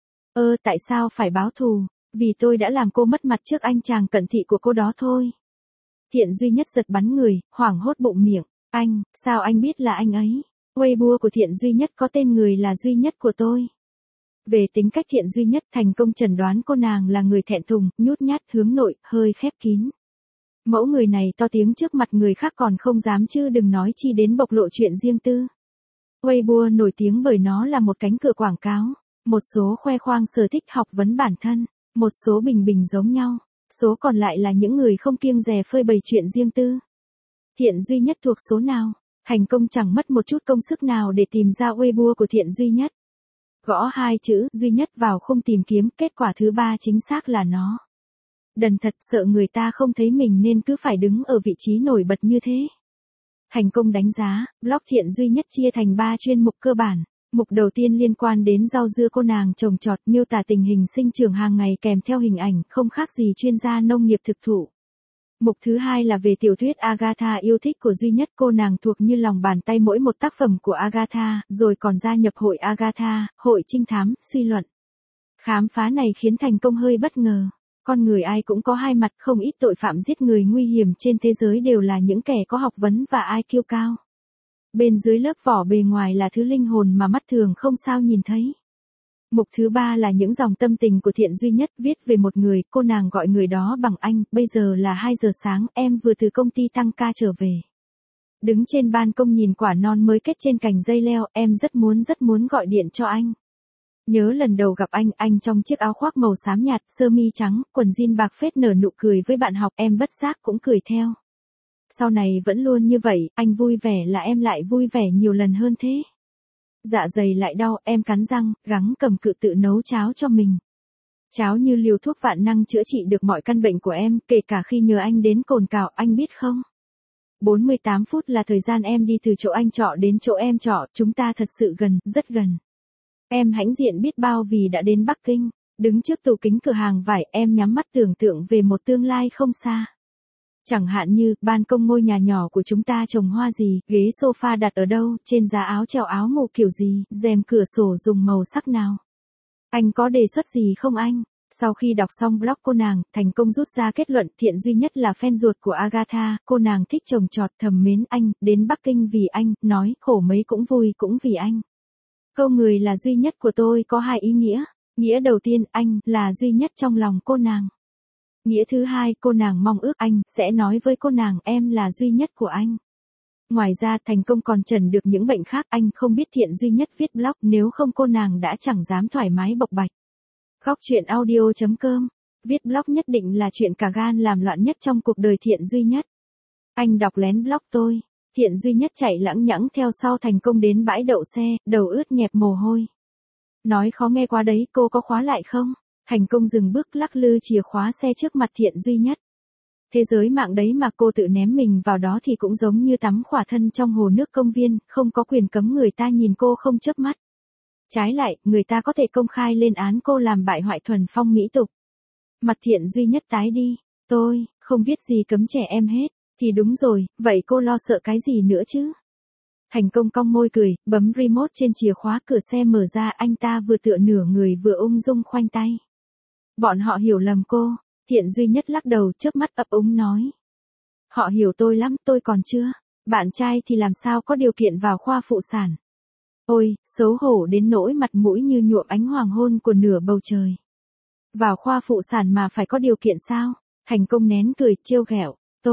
Tại sao phải báo thù? Vì tôi đã làm cô mất mặt trước anh chàng cận thị của cô đó thôi. Thiện Duy Nhất giật bắn người, hoảng hốt bụng miệng. Anh, sao anh biết là anh ấy? Weibo của Thiện Duy Nhất có tên người là Duy Nhất của tôi. Về tính cách Thiện Duy Nhất, Thành Công chẩn đoán cô nàng là người thẹn thùng, nhút nhát, hướng nội, hơi khép kín. Mẫu người này to tiếng trước mặt người khác còn không dám chứ đừng nói chi đến bộc lộ chuyện riêng tư. Weibo nổi tiếng bởi nó là một cánh cửa quảng cáo. Một số khoe khoang sở thích học vấn bản thân, một số bình bình giống nhau, số còn lại là những người không kiêng dè phơi bày chuyện riêng tư. Thiện Duy Nhất thuộc số nào? Thành Công chẳng mất một chút công sức nào để tìm ra Weibo của Thiện Duy Nhất. Gõ 2 chữ Duy Nhất vào khung tìm kiếm, kết quả thứ 3 chính xác là nó. Đần thật, sợ người ta không thấy mình nên cứ phải đứng ở vị trí nổi bật như thế. Thành Công đánh giá, blog Thiện Duy Nhất chia thành 3 chuyên mục cơ bản. Mục đầu tiên liên quan đến rau dưa cô nàng trồng trọt, miêu tả tình hình sinh trưởng hàng ngày kèm theo hình ảnh, không khác gì chuyên gia nông nghiệp thực thụ. Mục thứ hai là về tiểu thuyết Agatha yêu thích của duy nhất, cô nàng thuộc như lòng bàn tay mỗi một tác phẩm của Agatha, rồi còn gia nhập hội Agatha, hội trinh thám, suy luận. Khám phá này khiến Thành Công hơi bất ngờ. Con người ai cũng có hai mặt, không ít tội phạm giết người nguy hiểm trên thế giới đều là những kẻ có học vấn và IQ cao. Bên dưới lớp vỏ bề ngoài là thứ linh hồn mà mắt thường không sao nhìn thấy. Mục thứ ba là những dòng tâm tình của Thiện duy nhất, viết về một người, cô nàng gọi người đó bằng anh, bây giờ là 2 giờ sáng, em vừa từ công ty tăng ca trở về. Đứng trên ban công nhìn quả non mới kết trên cành dây leo, em rất muốn gọi điện cho anh. Nhớ lần đầu gặp anh trong chiếc áo khoác màu xám nhạt, sơ mi trắng, quần jean bạc phết nở nụ cười với bạn học, em bất giác cũng cười theo. Sau này vẫn luôn như vậy, anh vui vẻ là em lại vui vẻ nhiều lần hơn thế. Dạ dày lại đau, em cắn răng, gắng cầm cự tự nấu cháo cho mình. Cháo như liều thuốc vạn năng chữa trị được mọi căn bệnh của em, kể cả khi nhờ anh đến cồn cào, anh biết không? 48 phút là thời gian em đi từ chỗ anh trọ đến chỗ em trọ, chúng ta thật sự gần, rất gần. Em hãnh diện biết bao vì đã đến Bắc Kinh, đứng trước tủ kính cửa hàng vải, em nhắm mắt tưởng tượng về một tương lai không xa. Chẳng hạn như, ban công ngôi nhà nhỏ của chúng ta trồng hoa gì, ghế sofa đặt ở đâu, trên giá áo treo áo ngủ kiểu gì, rèm cửa sổ dùng màu sắc nào. Anh có đề xuất gì không anh? Sau khi đọc xong blog cô nàng, Thành Công rút ra kết luận Thiện duy nhất là fan ruột của Agatha, cô nàng thích trồng trọt, thầm mến anh, đến Bắc Kinh vì anh, nói khổ mấy cũng vui cũng vì anh. Câu người là duy nhất của tôi có 2 ý nghĩa. Nghĩa đầu tiên, anh là duy nhất trong lòng cô nàng. Nghĩa thứ hai, cô nàng mong ước anh sẽ nói với cô nàng em là duy nhất của anh. Ngoài ra Thành Công còn trần được những bệnh khác, anh không biết Thiện duy nhất viết blog, nếu không cô nàng đã chẳng dám thoải mái bộc bạch. Góc truyện audio.com. Viết blog nhất định là chuyện cả gan làm loạn nhất trong cuộc đời Thiện duy nhất. Anh đọc lén blog tôi. Thiện duy nhất chạy lẳng nhẳng theo sau Thành Công đến bãi đậu xe, đầu ướt nhẹp mồ hôi. Nói khó nghe quá đấy, cô có khóa lại không? Thành Công dừng bước lắc lư chìa khóa xe trước mặt Thiện duy nhất. Thế giới mạng đấy mà cô tự ném mình vào đó thì cũng giống như tắm khỏa thân trong hồ nước công viên, không có quyền cấm người ta nhìn cô không chớp mắt. Trái lại, người ta có thể công khai lên án cô làm bại hoại thuần phong mỹ tục. Mặt Thiện duy nhất tái đi, tôi không viết gì cấm trẻ em hết, thì đúng rồi, vậy cô lo sợ cái gì nữa chứ? Thành Công cong môi cười, bấm remote trên chìa khóa, cửa xe mở ra, anh ta vừa tựa nửa người vừa ung dung khoanh tay. Bọn họ hiểu lầm cô. Thiện duy nhất lắc đầu, chớp mắt ấp úng nói. Họ hiểu tôi lắm, tôi còn chưa. Bạn trai thì làm sao có điều kiện vào khoa phụ sản. Ôi, xấu hổ đến nỗi mặt mũi như nhuộm ánh hoàng hôn của nửa bầu trời. Vào khoa phụ sản mà phải có điều kiện sao? Thành Công nén cười, trêu ghẹo.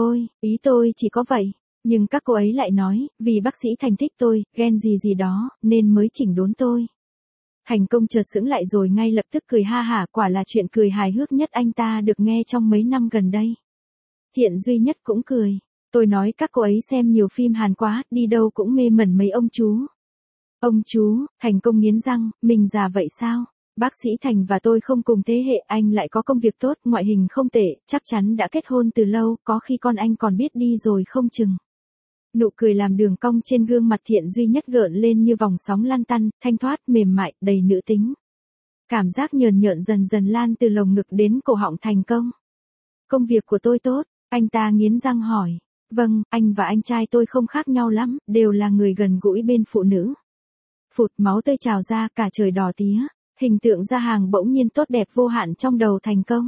Ý tôi chỉ có vậy. Nhưng các cô ấy lại nói, vì bác sĩ Thành thích tôi, ghen gì gì đó, nên mới chỉnh đốn tôi. Thành Công chợt sững lại rồi ngay lập tức cười ha hả, quả là chuyện cười hài hước nhất anh ta được nghe trong mấy năm gần đây. Thiện duy nhất cũng cười. Tôi nói các cô ấy xem nhiều phim Hàn quá, đi đâu cũng mê mẩn mấy ông chú. Ông chú, Thành Công nghiến răng, mình già vậy sao? Bác sĩ Thành và tôi không cùng thế hệ, anh lại có công việc tốt, ngoại hình không tệ, chắc chắn đã kết hôn từ lâu, có khi con anh còn biết đi rồi không chừng. Nụ cười làm đường cong trên gương mặt Thiện duy nhất gợn lên như vòng sóng lăn tăn, thanh thoát, mềm mại, đầy nữ tính. Cảm giác nhờn nhợn dần dần lan từ lồng ngực đến cổ họng Thành Công. Công việc của tôi tốt, anh ta nghiến răng hỏi. Vâng, anh và anh trai tôi không khác nhau lắm, đều là người gần gũi bên phụ nữ. Phụt, máu tươi trào ra, cả trời đỏ tía, hình tượng ra hàng bỗng nhiên tốt đẹp vô hạn trong đầu Thành Công.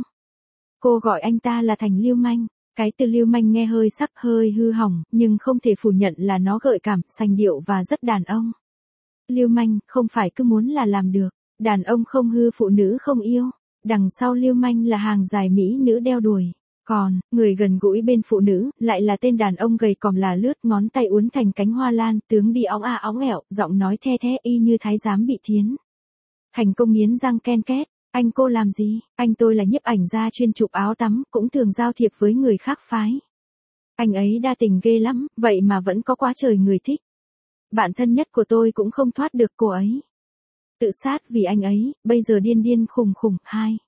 Cô gọi anh ta là Thành lưu manh. Cái từ lưu manh nghe hơi sắc, hơi hư hỏng, nhưng không thể phủ nhận là nó gợi cảm, sành điệu và rất đàn ông. Lưu manh, không phải cứ muốn là làm được. Đàn ông không hư, phụ nữ không yêu. Đằng sau lưu manh là hàng dài mỹ nữ đeo đuổi. Còn, người gần gũi bên phụ nữ, lại là tên đàn ông gầy còm là lướt, ngón tay uốn thành cánh hoa lan, tướng đi óng óng ẹo, giọng nói the thé y như thái giám bị thiến. Thành Công nghiến răng ken két. Anh cô làm gì? Anh tôi là nhiếp ảnh gia chuyên chụp áo tắm, cũng thường giao thiệp với người khác phái. Anh ấy đa tình ghê lắm, vậy mà vẫn có quá trời người thích. Bạn thân nhất của tôi cũng không thoát được cô ấy. Tự sát vì anh ấy, bây giờ điên điên khùng khùng.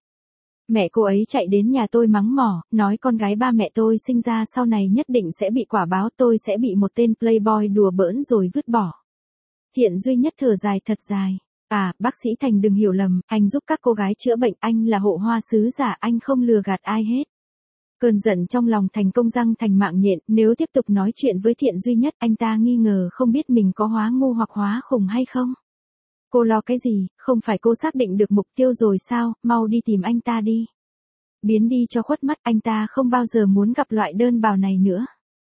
Mẹ cô ấy chạy đến nhà tôi mắng mỏ, nói con gái ba mẹ tôi sinh ra sau này nhất định sẽ bị quả báo, tôi sẽ bị một tên playboy đùa bỡn rồi vứt bỏ. Thiện duy nhất thở dài thật dài. À, bác sĩ Thành đừng hiểu lầm, anh giúp các cô gái chữa bệnh, anh là hộ hoa sứ giả, anh không lừa gạt ai hết. Cơn giận trong lòng Thành Công răng thành mạng nhện, nếu tiếp tục nói chuyện với Thiện Duy Nhất, anh ta nghi ngờ không biết mình có hóa ngu hoặc hóa khùng hay không. Cô lo cái gì, không phải cô xác định được mục tiêu rồi sao, mau đi tìm anh ta đi. Biến đi cho khuất mắt, anh ta không bao giờ muốn gặp loại đơn bào này nữa.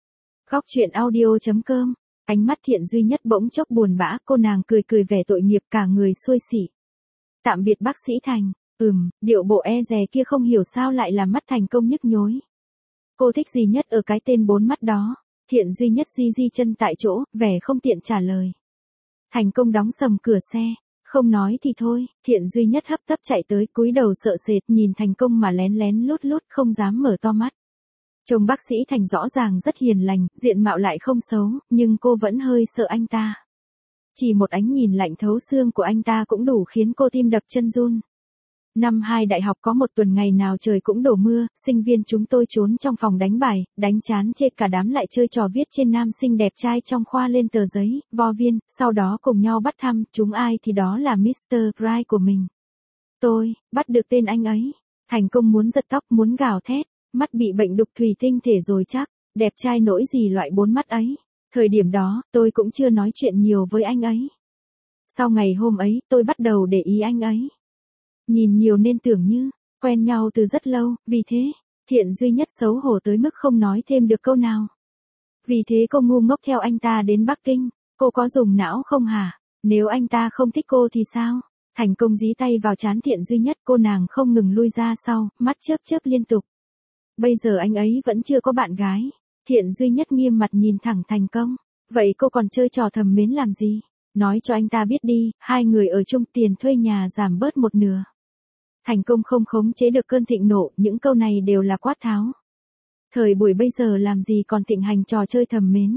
Góc truyện audio.com. Ánh mắt Thiện Duy Nhất bỗng chốc buồn bã, cô nàng cười cười vẻ tội nghiệp cả người xuôi xỉ. Tạm biệt bác sĩ Thành. Điệu bộ e dè kia không hiểu sao lại làm mắt Thành Công nhức nhối. Cô thích gì nhất ở cái tên 4 mắt đó? Thiện Duy Nhất di di chân tại chỗ, vẻ không tiện trả lời. Thành Công đóng sầm cửa xe. Không nói thì thôi, Thiện Duy Nhất hấp tấp chạy tới, cúi đầu sợ sệt nhìn Thành Công mà lén lén lút lút không dám mở to mắt. Chồng bác sĩ Thành rõ ràng rất hiền lành, diện mạo lại không xấu, nhưng cô vẫn hơi sợ anh ta. Chỉ một ánh nhìn lạnh thấu xương của anh ta cũng đủ khiến cô tim đập chân run. Năm 2 đại học có một tuần ngày nào trời cũng đổ mưa, sinh viên chúng tôi trốn trong phòng đánh bài, đánh chán chê cả đám lại chơi trò viết trên nam sinh đẹp trai trong khoa lên tờ giấy, vo viên, sau đó cùng nhau bắt thăm, chúng ai thì đó là Mr. Right của mình. Tôi, bắt được tên anh ấy. Thành Công muốn giật tóc, muốn gào thét, mắt bị bệnh đục thủy tinh thể rồi chắc, đẹp trai nỗi gì loại 4 mắt ấy. Thời điểm đó, tôi cũng chưa nói chuyện nhiều với anh ấy. Sau ngày hôm ấy, tôi bắt đầu để ý anh ấy. Nhìn nhiều nên tưởng như, quen nhau từ rất lâu, vì thế, Thiện Duy Nhất xấu hổ tới mức không nói thêm được câu nào. Vì thế cô ngu ngốc theo anh ta đến Bắc Kinh, cô có dùng não không hả? Nếu anh ta không thích cô thì sao? Thành Công dí tay vào trán Thiện Duy Nhất, cô nàng không ngừng lui ra sau, mắt chớp chớp liên tục. Bây giờ anh ấy vẫn chưa có bạn gái. Thiện Duy Nhất nghiêm mặt nhìn thẳng Thành Công. Vậy cô còn chơi trò thầm mến làm gì? Nói cho anh ta biết đi, hai người ở chung, tiền thuê nhà giảm bớt một nửa. Thành Công không khống chế được cơn thịnh nộ, những câu này đều là quát tháo. Thời buổi bây giờ làm gì còn thịnh hành trò chơi thầm mến.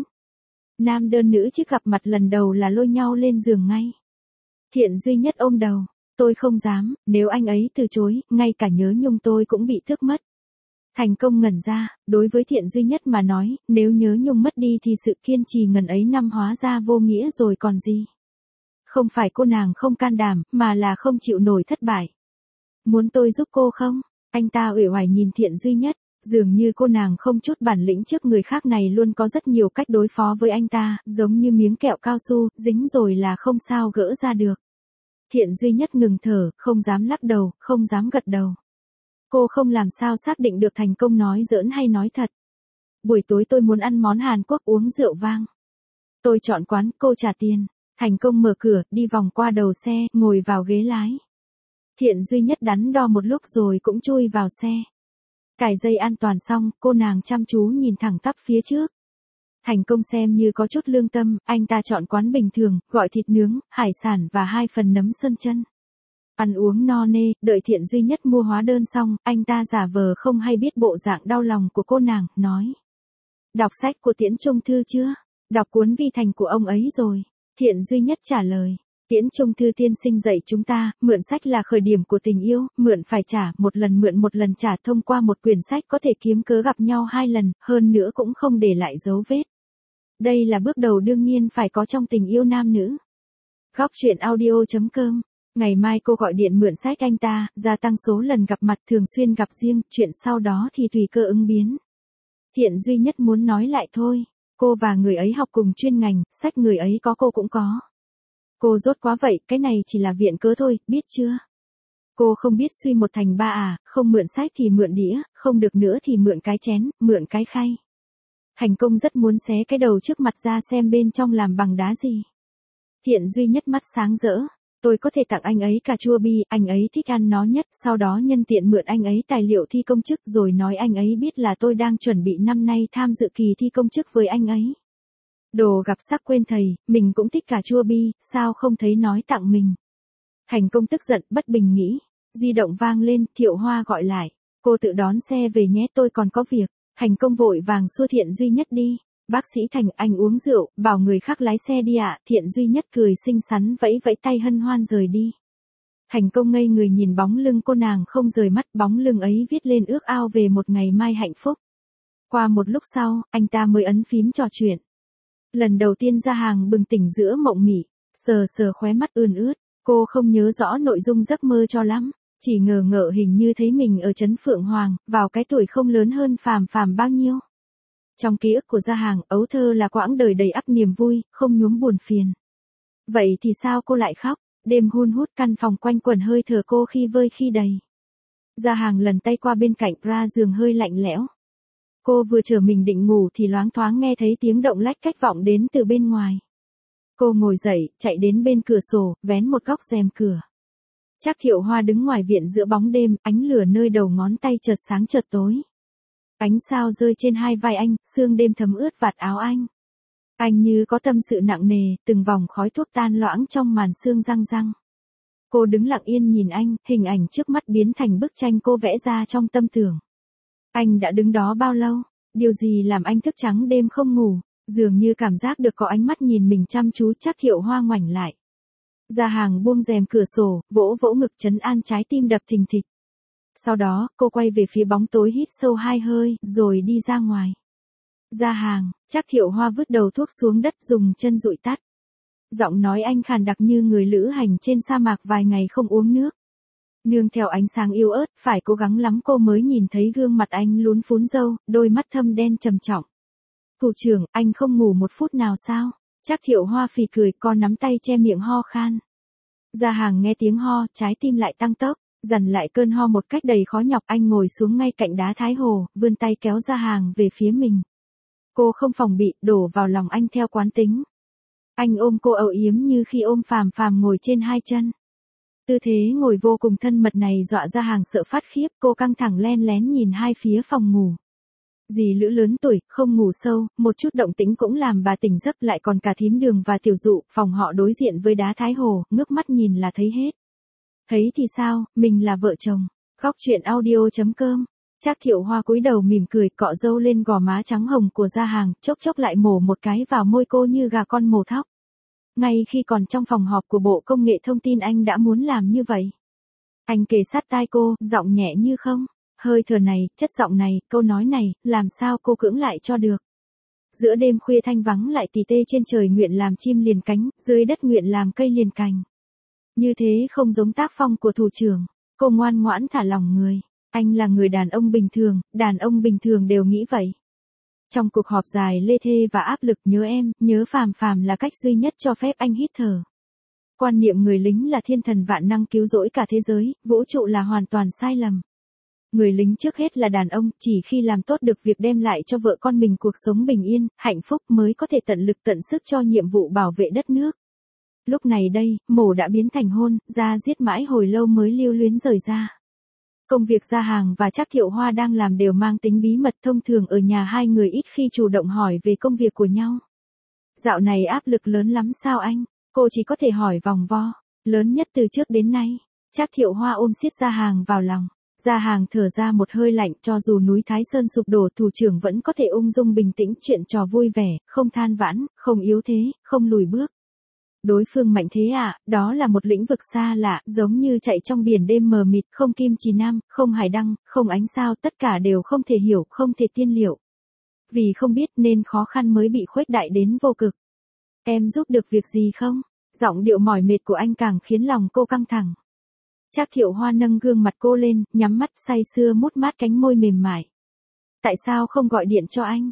Nam đơn nữ chỉ gặp mặt lần đầu là lôi nhau lên giường ngay. Thiện Duy Nhất ôm đầu. Tôi không dám, nếu anh ấy từ chối, ngay cả nhớ nhung tôi cũng bị tước mất. Thành Công ngẩn ra, đối với Thiện Duy Nhất mà nói, nếu nhớ nhung mất đi thì sự kiên trì ngần ấy năm hóa ra vô nghĩa rồi còn gì. Không phải cô nàng không can đảm, mà là không chịu nổi thất bại. Muốn tôi giúp cô không? Anh ta uể oải nhìn Thiện Duy Nhất, dường như cô nàng không chút bản lĩnh trước người khác này luôn có rất nhiều cách đối phó với anh ta, giống như miếng kẹo cao su, dính rồi là không sao gỡ ra được. Thiện Duy Nhất ngừng thở, không dám lắc đầu, không dám gật đầu. Cô không làm sao xác định được Thành Công nói giỡn hay nói thật. Buổi tối tôi muốn ăn món Hàn Quốc, uống rượu vang. Tôi chọn quán, cô trả tiền. Thành Công mở cửa, đi vòng qua đầu xe, ngồi vào ghế lái. Thiện Duy Nhất đắn đo một lúc rồi cũng chui vào xe. Cài dây an toàn xong, cô nàng chăm chú nhìn thẳng tắp phía trước. Thành Công xem như có chút lương tâm, anh ta chọn quán bình thường, gọi thịt nướng, hải sản và 2 phần nấm sơn chân. Ăn uống no nê, đợi Thiện Duy Nhất mua hóa đơn xong, anh ta giả vờ không hay biết bộ dạng đau lòng của cô nàng, nói. Đọc sách của Tiễn Trung Thư chưa? Đọc cuốn Vi Thành của ông ấy rồi. Thiện Duy Nhất trả lời. Tiễn Trung Thư tiên sinh dạy chúng ta, mượn sách là khởi điểm của tình yêu, mượn phải trả, một lần mượn một lần trả, thông qua một quyển sách có thể kiếm cớ gặp nhau 2 lần, hơn nữa cũng không để lại dấu vết. Đây là bước đầu đương nhiên phải có trong tình yêu nam nữ. Góc truyện audio.com. Ngày mai cô gọi điện mượn sách anh ta, gia tăng số lần gặp mặt, thường xuyên gặp riêng, chuyện sau đó thì tùy cơ ứng biến. Thiện Duy Nhất muốn nói lại thôi, cô và người ấy học cùng chuyên ngành, sách người ấy có cô cũng có. Cô dốt quá vậy, cái này chỉ là viện cớ thôi, biết chưa? Cô không biết suy 1 thành 3 à, không mượn sách thì mượn đĩa, không được nữa thì mượn cái chén, mượn cái khay. Thành Công rất muốn xé cái đầu trước mặt ra xem bên trong làm bằng đá gì. Thiện Duy Nhất mắt sáng rỡ. Tôi có thể tặng anh ấy cà chua bi, anh ấy thích ăn nó nhất, sau đó nhân tiện mượn anh ấy tài liệu thi công chức rồi nói anh ấy biết là tôi đang chuẩn bị năm nay tham dự kỳ thi công chức với anh ấy. Đồ gặp sắc quên thầy, mình cũng thích cà chua bi, sao không thấy nói tặng mình. Thành Công tức giận, bất bình nghĩ. Di động vang lên, Thiệu Hoa gọi lại. Cô tự đón xe về nhé, tôi còn có việc. Thành Công vội vàng xua Thiện Duy Nhất đi. Bác sĩ Thành, anh uống rượu, bảo người khác lái xe đi ạ. Thiện Duy Nhất cười xinh xắn vẫy vẫy tay hân hoan rời đi. Thành Công ngây người nhìn bóng lưng cô nàng không rời mắt, bóng lưng ấy viết lên ước ao về một ngày mai hạnh phúc. Qua một lúc sau, anh ta mới ấn phím trò chuyện. Lần đầu tiên ra hàng bừng tỉnh giữa mộng mị, sờ sờ khóe mắt ươn ướt, cô không nhớ rõ nội dung giấc mơ cho lắm. Chỉ ngờ ngợ hình như thấy mình ở trấn Phượng Hoàng, vào cái tuổi không lớn hơn Phàm Phàm bao nhiêu. Trong ký ức của Gia Hàng, ấu thơ là quãng đời đầy ắp niềm vui, không nhuốm buồn phiền. Vậy thì sao cô lại khóc? Đêm hun hút căn phòng quanh quẩn hơi thở cô khi vơi khi đầy. Gia Hàng lần tay qua bên cạnh ra giường hơi lạnh lẽo. Cô vừa trở mình định ngủ thì loáng thoáng nghe thấy tiếng động lách cách vọng đến từ bên ngoài. Cô ngồi dậy, chạy đến bên cửa sổ, vén một góc rèm cửa. Trác Thiệu Hoa đứng ngoài viện giữa bóng đêm, ánh lửa nơi đầu ngón tay chợt sáng chợt tối. Ánh sao rơi trên hai vai anh, sương đêm thấm ướt vạt áo anh. Anh như có tâm sự nặng nề, từng vòng khói thuốc tan loãng trong màn sương răng răng. Cô đứng lặng yên nhìn anh, hình ảnh trước mắt biến thành bức tranh cô vẽ ra trong tâm tưởng. Anh đã đứng đó bao lâu? Điều gì làm anh thức trắng đêm không ngủ? Dường như cảm giác được có ánh mắt nhìn mình chăm chú. Trác Thiệu Hoa ngoảnh lại. Gia Hàng buông rèm cửa sổ, vỗ vỗ ngực trấn an trái tim đập thình thịch. Sau đó, cô quay về phía bóng tối hít sâu 2 hơi, rồi đi ra ngoài. Gia Hàng, Trác Thiệu Hoa vứt đầu thuốc xuống đất dùng chân dụi tắt. Giọng nói anh khàn đặc như người lữ hành trên sa mạc vài ngày không uống nước. Nương theo ánh sáng yếu ớt, phải cố gắng lắm cô mới nhìn thấy gương mặt anh lún phún râu, đôi mắt thâm đen trầm trọng. Thủ trưởng, anh không ngủ một phút nào sao? Trác Thiệu Hoa phì cười, con nắm tay che miệng ho khan. Gia Hàng nghe tiếng ho, trái tim lại tăng tốc, dằn lại cơn ho một cách đầy khó nhọc. Anh ngồi xuống ngay cạnh đá Thái Hồ, vươn tay kéo Gia Hàng về phía mình. Cô không phòng bị, đổ vào lòng anh theo quán tính. Anh ôm cô âu yếm như khi ôm Phàm Phàm ngồi trên hai chân. Tư thế ngồi vô cùng thân mật này dọa Gia Hàng sợ phát khiếp, cô căng thẳng len lén nhìn hai phía phòng ngủ. Dì Lữ lớn tuổi, không ngủ sâu, một chút động tĩnh cũng làm bà tỉnh giấc, lại còn cả thím Đường và Tiểu Dụ, phòng họ đối diện với đá Thái Hồ, ngước mắt nhìn là thấy hết. Thấy thì sao, mình là vợ chồng. Góc truyện audio.com. Trác Thiệu Hoa cúi đầu mỉm cười, cọ râu lên gò má trắng hồng của Gia Hàng, chốc chốc lại mổ một cái vào môi cô như gà con mổ thóc. Ngay khi còn trong phòng họp của Bộ Công nghệ Thông tin anh đã muốn làm như vậy. Anh kề sát tai cô, giọng nhẹ như không. Hơi thở này, chất giọng này, câu nói này, làm sao cô cưỡng lại cho được. Giữa đêm khuya thanh vắng lại tì tê, trên trời nguyện làm chim liền cánh, dưới đất nguyện làm cây liền cành. Như thế không giống tác phong của thủ trưởng. Cô ngoan ngoãn thả lòng người. Anh là người đàn đàn ông bình thường đều nghĩ vậy. Trong cuộc họp dài lê thê và áp lực, nhớ em, nhớ Phàm Phàm là cách duy nhất cho phép anh hít thở. Quan niệm người lính là thiên thần vạn năng cứu rỗi cả thế giới, vũ trụ là hoàn toàn sai lầm. Người lính trước hết là đàn ông, chỉ khi làm tốt được việc đem lại cho vợ con mình cuộc sống bình yên, hạnh phúc mới có thể tận lực tận sức cho nhiệm vụ bảo vệ đất nước. Lúc này đây, mổ đã biến thành hôn, ra giết mãi hồi lâu mới lưu luyến rời ra. Công việc Gia Hàng và Trác Thiệu Hoa đang làm đều mang tính bí mật, thông thường ở nhà hai người ít khi chủ động hỏi về công việc của nhau. Dạo này áp lực lớn lắm sao anh? Cô chỉ có thể hỏi vòng vo, lớn nhất từ trước đến nay. Trác Thiệu Hoa ôm siết Gia Hàng vào lòng. Gia Hàng thở ra một hơi lạnh, cho dù núi Thái Sơn sụp đổ, thủ trưởng vẫn có thể ung dung bình tĩnh chuyện trò vui vẻ, không than vãn, không yếu thế, không lùi bước. Đối phương mạnh thế à, đó là một lĩnh vực xa lạ, giống như chạy trong biển đêm mờ mịt, không kim chỉ nam, không hải đăng, không ánh sao, tất cả đều không thể hiểu, không thể tiên liệu. Vì không biết nên khó khăn mới bị khuếch đại đến vô cực. Em giúp được việc gì không? Giọng điệu mỏi mệt của anh càng khiến lòng cô căng thẳng. Trác Thiệu Hoa nâng gương mặt cô lên, nhắm mắt say sưa mút mát cánh môi mềm mại. Tại sao không gọi điện cho anh?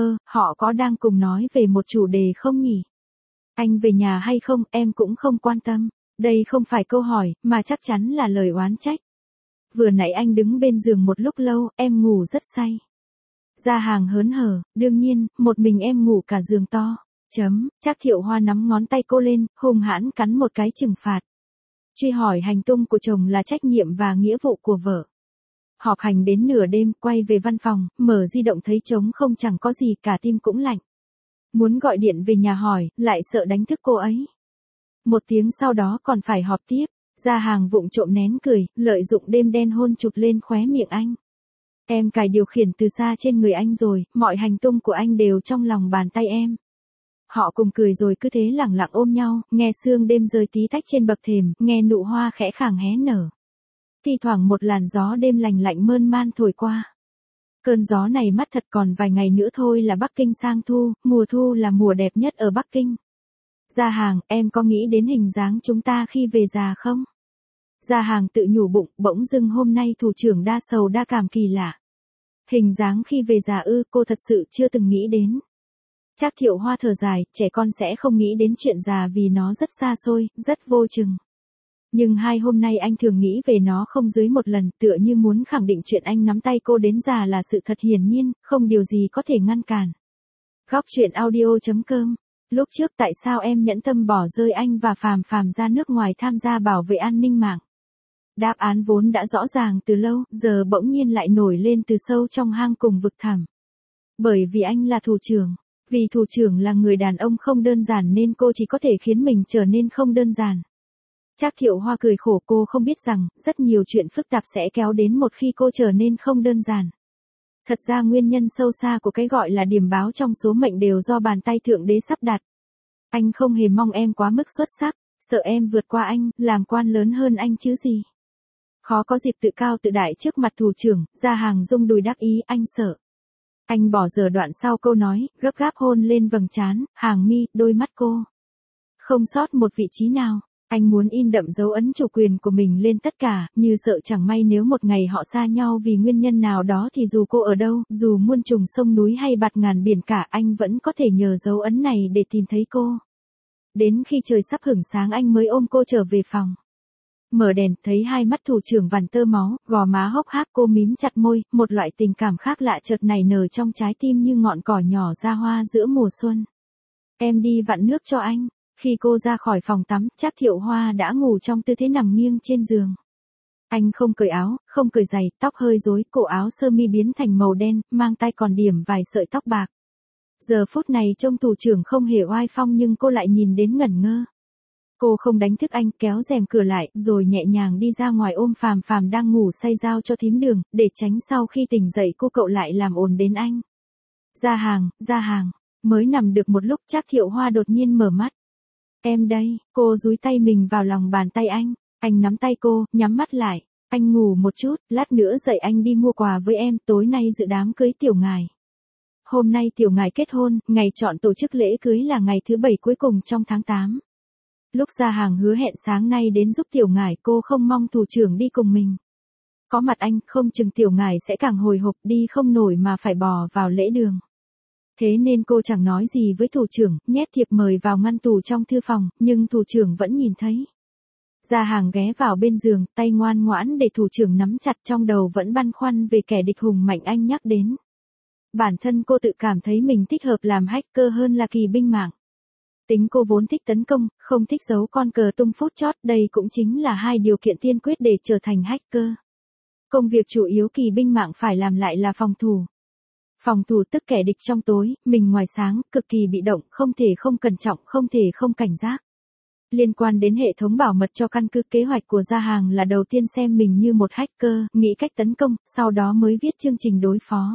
Họ có đang cùng nói về một chủ đề không nhỉ? Anh về nhà hay không, em cũng không quan tâm. Đây không phải câu hỏi, mà chắc chắn là lời oán trách. Vừa nãy anh đứng bên giường một lúc lâu, em ngủ rất say. Gia Hàng hớn hở, đương nhiên, một mình em ngủ cả giường to. Trác Thiệu Hoa nắm ngón tay cô lên, hung hãn cắn một cái trừng phạt. Truy hỏi hành tung của chồng là trách nhiệm và nghĩa vụ của vợ. Họp hành đến nửa đêm, quay về văn phòng, mở di động thấy trống không, chẳng có gì, cả tim cũng lạnh. Muốn gọi điện về nhà hỏi, lại sợ đánh thức cô ấy. Một tiếng sau đó còn phải họp tiếp. Gia Hàng vụng trộm nén cười, lợi dụng đêm đen hôn chụt lên khóe miệng anh. Em cài điều khiển từ xa trên người anh rồi, mọi hành tung của anh đều trong lòng bàn tay em. Họ cùng cười rồi cứ thế lẳng lặng ôm nhau, nghe sương đêm rơi tí tách trên bậc thềm, nghe nụ hoa khẽ khàng hé nở. Thi thoảng một làn gió đêm lành lạnh mơn man thổi qua. Cơn gió này mắt thật, còn vài ngày nữa thôi là Bắc Kinh sang thu, mùa thu là mùa đẹp nhất ở Bắc Kinh. Gia Hàng, em có nghĩ đến hình dáng chúng ta khi về già không? Gia Hàng tự nhủ bụng, bỗng dưng hôm nay thủ trưởng đa sầu đa cảm kỳ lạ. Hình dáng khi về già cô thật sự chưa từng nghĩ đến. Trác Thiệu Hoa thở dài, trẻ con sẽ không nghĩ đến chuyện già vì nó rất xa xôi, rất vô chừng. Nhưng 2 hôm nay anh thường nghĩ về nó không dưới một lần, tựa như muốn khẳng định chuyện anh nắm tay cô đến già là sự thật hiển nhiên, không điều gì có thể ngăn cản. Góc truyện audio.com. Lúc trước tại sao em nhẫn tâm bỏ rơi anh và Phàm Phàm ra nước ngoài tham gia bảo vệ an ninh mạng? Đáp án vốn đã rõ ràng từ lâu, giờ bỗng nhiên lại nổi lên từ sâu trong hang cùng vực thẳm. Bởi vì anh là thủ trưởng. Vì thủ trưởng là người đàn ông không đơn giản nên cô chỉ có thể khiến mình trở nên không đơn giản. Trác Thiệu Hoa cười khổ, cô không biết rằng, rất nhiều chuyện phức tạp sẽ kéo đến một khi cô trở nên không đơn giản. Thật ra nguyên nhân sâu xa của cái gọi là điểm báo trong số mệnh đều do bàn tay Thượng Đế sắp đặt. Anh không hề mong em quá mức xuất sắc, sợ em vượt qua anh, làm quan lớn hơn anh chứ gì. Khó có dịp tự cao tự đại trước mặt thủ trưởng, Gia Hàng rung đùi đắc ý, anh sợ. Anh bỏ dở đoạn sau câu nói, gấp gáp hôn lên vầng trán, hàng mi, đôi mắt cô. Không sót một vị trí nào. Anh muốn in đậm dấu ấn chủ quyền của mình lên tất cả, như sợ chẳng may nếu một ngày họ xa nhau vì nguyên nhân nào đó thì dù cô ở đâu, dù muôn trùng sông núi hay bạt ngàn biển cả, anh vẫn có thể nhờ dấu ấn này để tìm thấy cô. Đến khi trời sắp hửng sáng anh mới ôm cô trở về phòng. Mở đèn, thấy hai mắt thủ trưởng vằn tơ máu, gò má hốc hác, cô mím chặt môi, một loại tình cảm khác lạ chợt nảy nở trong trái tim như ngọn cỏ nhỏ ra hoa giữa mùa xuân. Em đi vặn nước cho anh. Khi cô ra khỏi phòng tắm, Trác Thiệu Hoa đã ngủ trong tư thế nằm nghiêng trên giường. Anh không cởi áo, không cởi giày, tóc hơi rối, cổ áo sơ mi biến thành màu đen, mang tay còn điểm vài sợi tóc bạc. Giờ phút này trông thủ trưởng không hề oai phong nhưng cô lại nhìn đến ngẩn ngơ. Cô không đánh thức anh, kéo rèm cửa lại, rồi nhẹ nhàng đi ra ngoài ôm Phàm Phàm đang ngủ say giao cho thím Đường, để tránh sau khi tỉnh dậy cô cậu lại làm ồn đến anh. Gia Hàng, mới nằm được một lúc Trác Thiệu Hoa đột nhiên mở mắt. Em đây, cô dúi tay mình vào lòng bàn tay anh nắm tay cô, nhắm mắt lại, anh ngủ một chút, lát nữa dậy anh đi mua quà với em, tối nay dự đám cưới tiểu ngài. Hôm nay tiểu ngài kết hôn, ngày chọn tổ chức lễ cưới là ngày thứ 7 cuối cùng trong tháng 8. Lúc Gia Hàng hứa hẹn sáng nay đến giúp tiểu ngài, cô không mong thủ trưởng đi cùng mình. Có mặt anh, không chừng tiểu ngài sẽ càng hồi hộp, đi không nổi mà phải bò vào lễ đường. Thế nên cô chẳng nói gì với thủ trưởng, nhét thiệp mời vào ngăn tủ trong thư phòng, nhưng thủ trưởng vẫn nhìn thấy. Gia Hàng ghé vào bên giường, tay ngoan ngoãn để thủ trưởng nắm chặt, trong đầu vẫn băn khoăn về kẻ địch hùng mạnh anh nhắc đến. Bản thân cô tự cảm thấy mình thích hợp làm hacker hơn là kỳ binh mạng. Tính cô vốn thích tấn công, không thích giấu con cờ tung phút chót, đây cũng chính là 2 điều kiện tiên quyết để trở thành hacker. Công việc chủ yếu kỳ binh mạng phải làm lại là phòng thủ. Phòng thủ tức kẻ địch trong tối, mình ngoài sáng, cực kỳ bị động, không thể không cẩn trọng, không thể không cảnh giác. Liên quan đến hệ thống bảo mật cho căn cứ, kế hoạch của Gia Hàng là đầu tiên xem mình như một hacker, nghĩ cách tấn công, sau đó mới viết chương trình đối phó.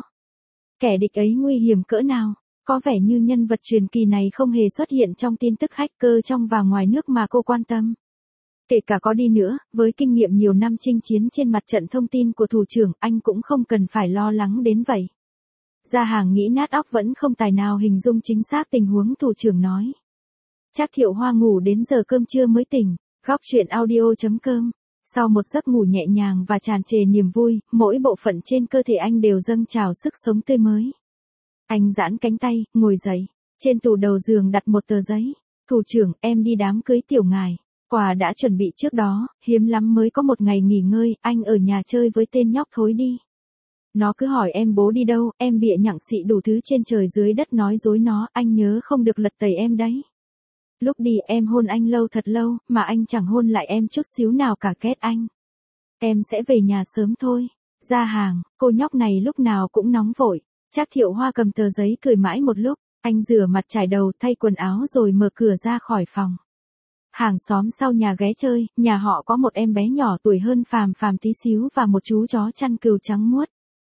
Kẻ địch ấy nguy hiểm cỡ nào? Có vẻ như nhân vật truyền kỳ này không hề xuất hiện trong tin tức hacker trong và ngoài nước mà cô quan tâm. Kể cả có đi nữa, với kinh nghiệm nhiều năm chinh chiến trên mặt trận thông tin của thủ trưởng, anh cũng không cần phải lo lắng đến vậy. Gia Hàng nghĩ nát óc vẫn không tài nào hình dung chính xác tình huống thủ trưởng nói. Trác Thiệu Hoa ngủ đến giờ cơm trưa mới tỉnh. Góc truyện audio.com. Sau một giấc ngủ nhẹ nhàng và tràn trề niềm vui, mỗi bộ phận trên cơ thể anh đều dâng trào sức sống tươi mới. Anh giãn cánh tay, ngồi dậy. Trên tủ đầu giường đặt một tờ giấy. Thủ trưởng, em đi đám cưới tiểu ngài. Quà đã chuẩn bị trước đó, hiếm lắm mới có một ngày nghỉ ngơi, anh ở nhà chơi với tên nhóc thối đi. Nó cứ hỏi em bố đi đâu, em bịa nhặng xị đủ thứ trên trời dưới đất nói dối nó, anh nhớ không được lật tẩy em đấy. Lúc đi em hôn anh lâu thật lâu, mà anh chẳng hôn lại em chút xíu nào cả, ghét anh. Em sẽ về nhà sớm thôi. Gia Hàng, cô nhóc này lúc nào cũng nóng vội. Trác Thiệu Hoa cầm tờ giấy cười mãi một lúc, anh rửa mặt trải đầu thay quần áo rồi mở cửa ra khỏi phòng. Hàng xóm sau nhà ghé chơi, nhà họ có một em bé nhỏ tuổi hơn Phàm Phàm tí xíu và một chú chó chăn cừu trắng muốt.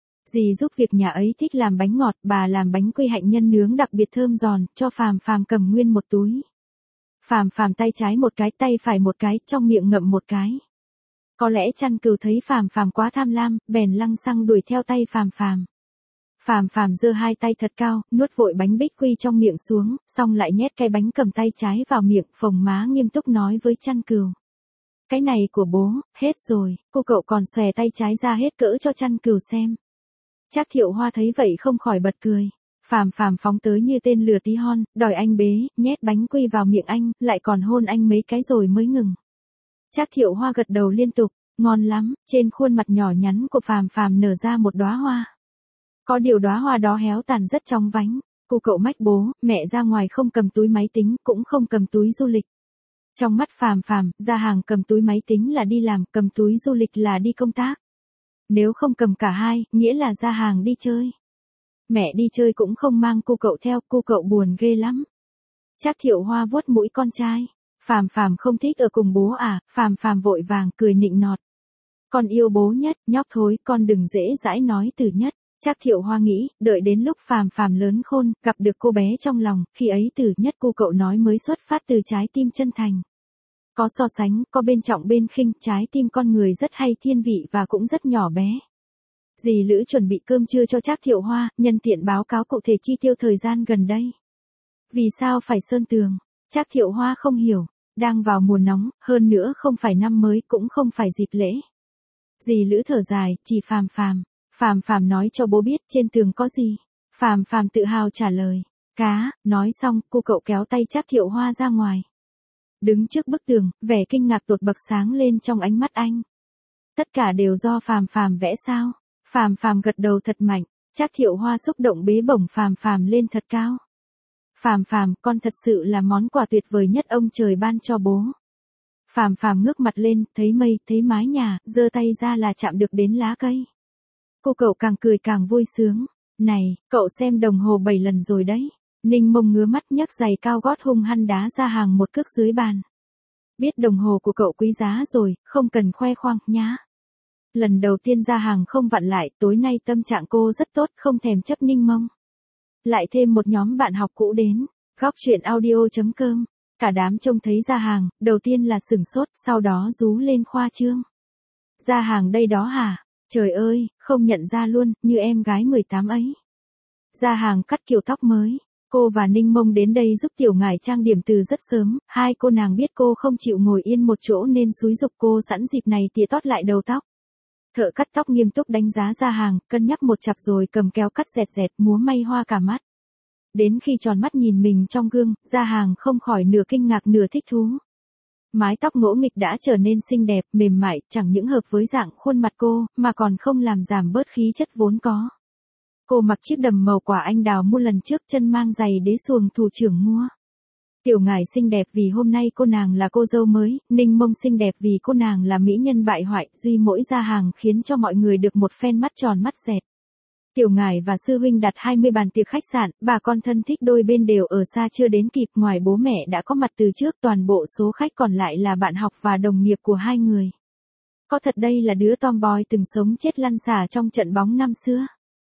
Dì giúp việc nhà ấy thích làm bánh ngọt, bà làm bánh quy hạnh nhân nướng đặc biệt thơm giòn, cho Phàm Phàm cầm nguyên một túi. Phàm Phàm tay trái một cái, tay phải một cái, trong miệng ngậm một cái. Có lẽ chăn cừu thấy Phàm Phàm quá tham lam, bèn lăng xăng đuổi theo tay Phàm Phàm. Phàm Phàm giơ hai tay thật cao, nuốt vội bánh bích quy trong miệng xuống, xong lại nhét cái bánh cầm tay trái vào miệng, phồng má nghiêm túc nói với chăn cừu. Cái này của bố, hết rồi, cô cậu còn xòe tay trái ra hết cỡ cho chăn cừu xem. Trác Thiệu Hoa thấy vậy không khỏi bật cười. Phàm Phàm phóng tới như tên lửa tí hon, đòi anh bế, nhét bánh quy vào miệng anh, lại còn hôn anh mấy cái rồi mới ngừng. Trác Thiệu Hoa gật đầu liên tục, ngon lắm, trên khuôn mặt nhỏ nhắn của Phàm Phàm nở ra một đóa hoa. Có điều đóa hoa đó héo tàn rất trong vánh. Cô cậu mách bố, mẹ ra ngoài không cầm túi máy tính, cũng không cầm túi du lịch. Trong mắt Phàm Phàm, Gia Hàng cầm túi máy tính là đi làm, cầm túi du lịch là đi công tác. Nếu không cầm cả hai, nghĩa là Gia Hàng đi chơi. Mẹ đi chơi cũng không mang cô cậu theo, cô cậu buồn ghê lắm. Trác Thiệu Hoa vuốt mũi con trai. Phàm Phàm không thích ở cùng bố à? Phàm Phàm vội vàng cười nịnh nọt. Con yêu bố nhất, nhóc thối, con đừng dễ dãi nói từ nhất. Trác Thiệu Hoa nghĩ, đợi đến lúc Phàm Phàm lớn khôn, gặp được cô bé trong lòng, khi ấy từ nhất cô cậu nói mới xuất phát từ trái tim chân thành. Có so sánh, có bên trọng bên khinh, trái tim con người rất hay thiên vị và cũng rất nhỏ bé. Dì Lữ chuẩn bị cơm trưa cho Trác Thiệu Hoa, nhân tiện báo cáo cụ thể chi tiêu thời gian gần đây. Vì sao phải sơn tường? Trác Thiệu Hoa không hiểu, đang vào mùa nóng, hơn nữa không phải năm mới cũng không phải dịp lễ. Dì Lữ thở dài, chỉ Phàm Phàm. Phàm Phàm nói cho bố biết trên tường có gì. Phàm Phàm tự hào trả lời. Cá, nói xong, cô cậu kéo tay Trác Thiệu Hoa ra ngoài. Đứng trước bức tường, vẻ kinh ngạc tột bậc sáng lên trong ánh mắt anh. Tất cả đều do Phàm Phàm vẽ sao? Phàm Phàm gật đầu thật mạnh, Trác Thiệu Hoa xúc động bế bổng Phàm Phàm lên thật cao. Phàm Phàm, con thật sự là món quà tuyệt vời nhất ông trời ban cho bố. Phàm Phàm ngước mặt lên, thấy mây, thấy mái nhà, giơ tay ra là chạm được đến lá cây. Cô cậu càng cười càng vui sướng. Này, cậu xem đồng hồ 7 lần rồi đấy. Ninh Mông ngứa mắt nhấc giày cao gót hung hăng đá Gia Hàng một cước dưới bàn. Biết đồng hồ của cậu quý giá rồi, không cần khoe khoang nhá. Lần đầu tiên Gia Hàng không vặn lại, tối nay tâm trạng cô rất tốt, không thèm chấp Ninh Mông. Lại thêm một nhóm bạn học cũ đến, góc chuyện audio.com. Cả đám trông thấy Gia Hàng, đầu tiên là sửng sốt, sau đó rú lên khoa trương. Gia Hàng đây đó hả? Trời ơi, không nhận ra luôn, như em gái 18 ấy. Gia Hàng cắt kiểu tóc mới. Cô và Ninh Mông đến đây giúp tiểu ngải trang điểm từ rất sớm, hai cô nàng biết cô không chịu ngồi yên một chỗ nên xúi giục cô sẵn dịp này tỉa tót lại đầu tóc. Thợ cắt tóc nghiêm túc đánh giá Gia Hàng, cân nhắc một chặp rồi cầm kéo cắt dẹt dẹt múa may hoa cả mắt. Đến khi tròn mắt nhìn mình trong gương, Gia Hàng không khỏi nửa kinh ngạc nửa thích thú. Mái tóc ngỗ nghịch đã trở nên xinh đẹp, mềm mại, chẳng những hợp với dạng khuôn mặt cô, mà còn không làm giảm bớt khí chất vốn có. Cô mặc chiếc đầm màu quả anh đào mua lần trước, chân mang giày đế xuồng thủ trưởng mua. Tiểu ngải xinh đẹp vì hôm nay cô nàng là cô dâu mới, Ninh Mông xinh đẹp vì cô nàng là mỹ nhân bại hoại, duy mỗi Gia Hàng khiến cho mọi người được một phen mắt tròn mắt dẹt. Tiểu ngải và sư huynh đặt 20 bàn tiệc khách sạn, bà con thân thích đôi bên đều ở xa chưa đến kịp, ngoài bố mẹ đã có mặt từ trước, toàn bộ số khách còn lại là bạn học và đồng nghiệp của hai người. Có thật đây là đứa tomboy từng sống chết lăn xả trong trận bóng năm xưa.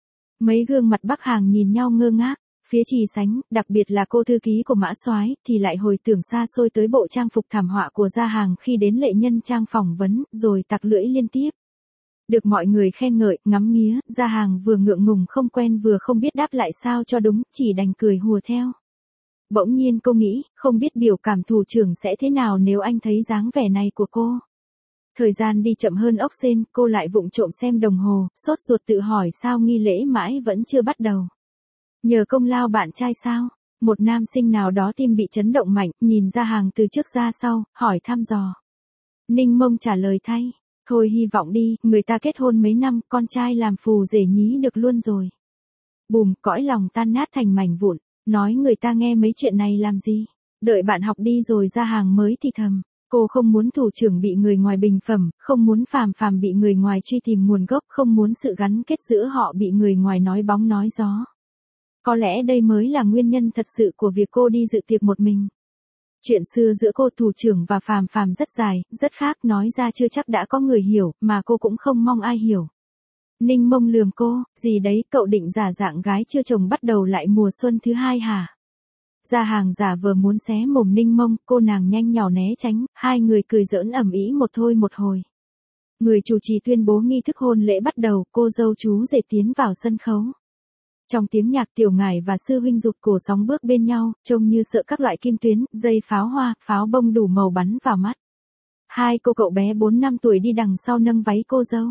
Mấy gương mặt Bắc Hàng nhìn nhau ngơ ngác, phía Trì Sánh, đặc biệt là cô thư ký của Mã Soái, thì lại hồi tưởng xa xôi tới bộ trang phục thảm họa của Gia Hàng khi đến lệ nhân trang phỏng vấn, rồi tặc lưỡi liên tiếp. Được mọi người khen ngợi, ngắm nghía, Gia Hàng vừa ngượng ngùng không quen vừa không biết đáp lại sao cho đúng, chỉ đành cười hùa theo. Bỗng nhiên cô nghĩ, không biết biểu cảm thủ trưởng sẽ thế nào nếu anh thấy dáng vẻ này của cô. Thời gian đi chậm hơn ốc sên, cô lại vụng trộm xem đồng hồ, sốt ruột tự hỏi sao nghi lễ mãi vẫn chưa bắt đầu. Nhờ công lao bạn trai sao? Một nam sinh nào đó tim bị chấn động mạnh, nhìn Gia Hàng từ trước ra sau, hỏi thăm dò. Ninh Mông trả lời thay. Thôi hy vọng đi, người ta kết hôn mấy năm, con trai làm phù rể nhí được luôn rồi. Bùm, cõi lòng tan nát thành mảnh vụn, nói người ta nghe mấy chuyện này làm gì. Đợi bạn học đi rồi Gia Hàng mới thì thầm. Cô không muốn thủ trưởng bị người ngoài bình phẩm, không muốn Phàm Phàm bị người ngoài truy tìm nguồn gốc, không muốn sự gắn kết giữa họ bị người ngoài nói bóng nói gió. Có lẽ đây mới là nguyên nhân thật sự của việc cô đi dự tiệc một mình. Chuyện xưa giữa cô thủ trưởng và Phàm Phàm rất dài, rất khác, nói ra chưa chắc đã có người hiểu, mà cô cũng không mong ai hiểu. Ninh Mông lườm cô, gì đấy, cậu định giả dạng gái chưa chồng bắt đầu lại mùa xuân thứ hai hả? Gia Hàng giả vờ muốn xé mồm Ninh Mông, cô nàng nhanh nhỏ né tránh, hai người cười giỡn ầm ĩ một thôi một hồi. Người chủ trì tuyên bố nghi thức hôn lễ bắt đầu, cô dâu chú rể tiến vào sân khấu. Trong tiếng nhạc tiểu ngải và sư huynh rụt cổ sóng bước bên nhau, trông như sợ các loại kim tuyến, dây pháo hoa, pháo bông đủ màu bắn vào mắt. Hai cô cậu bé 4-5 tuổi đi đằng sau nâng váy cô dâu.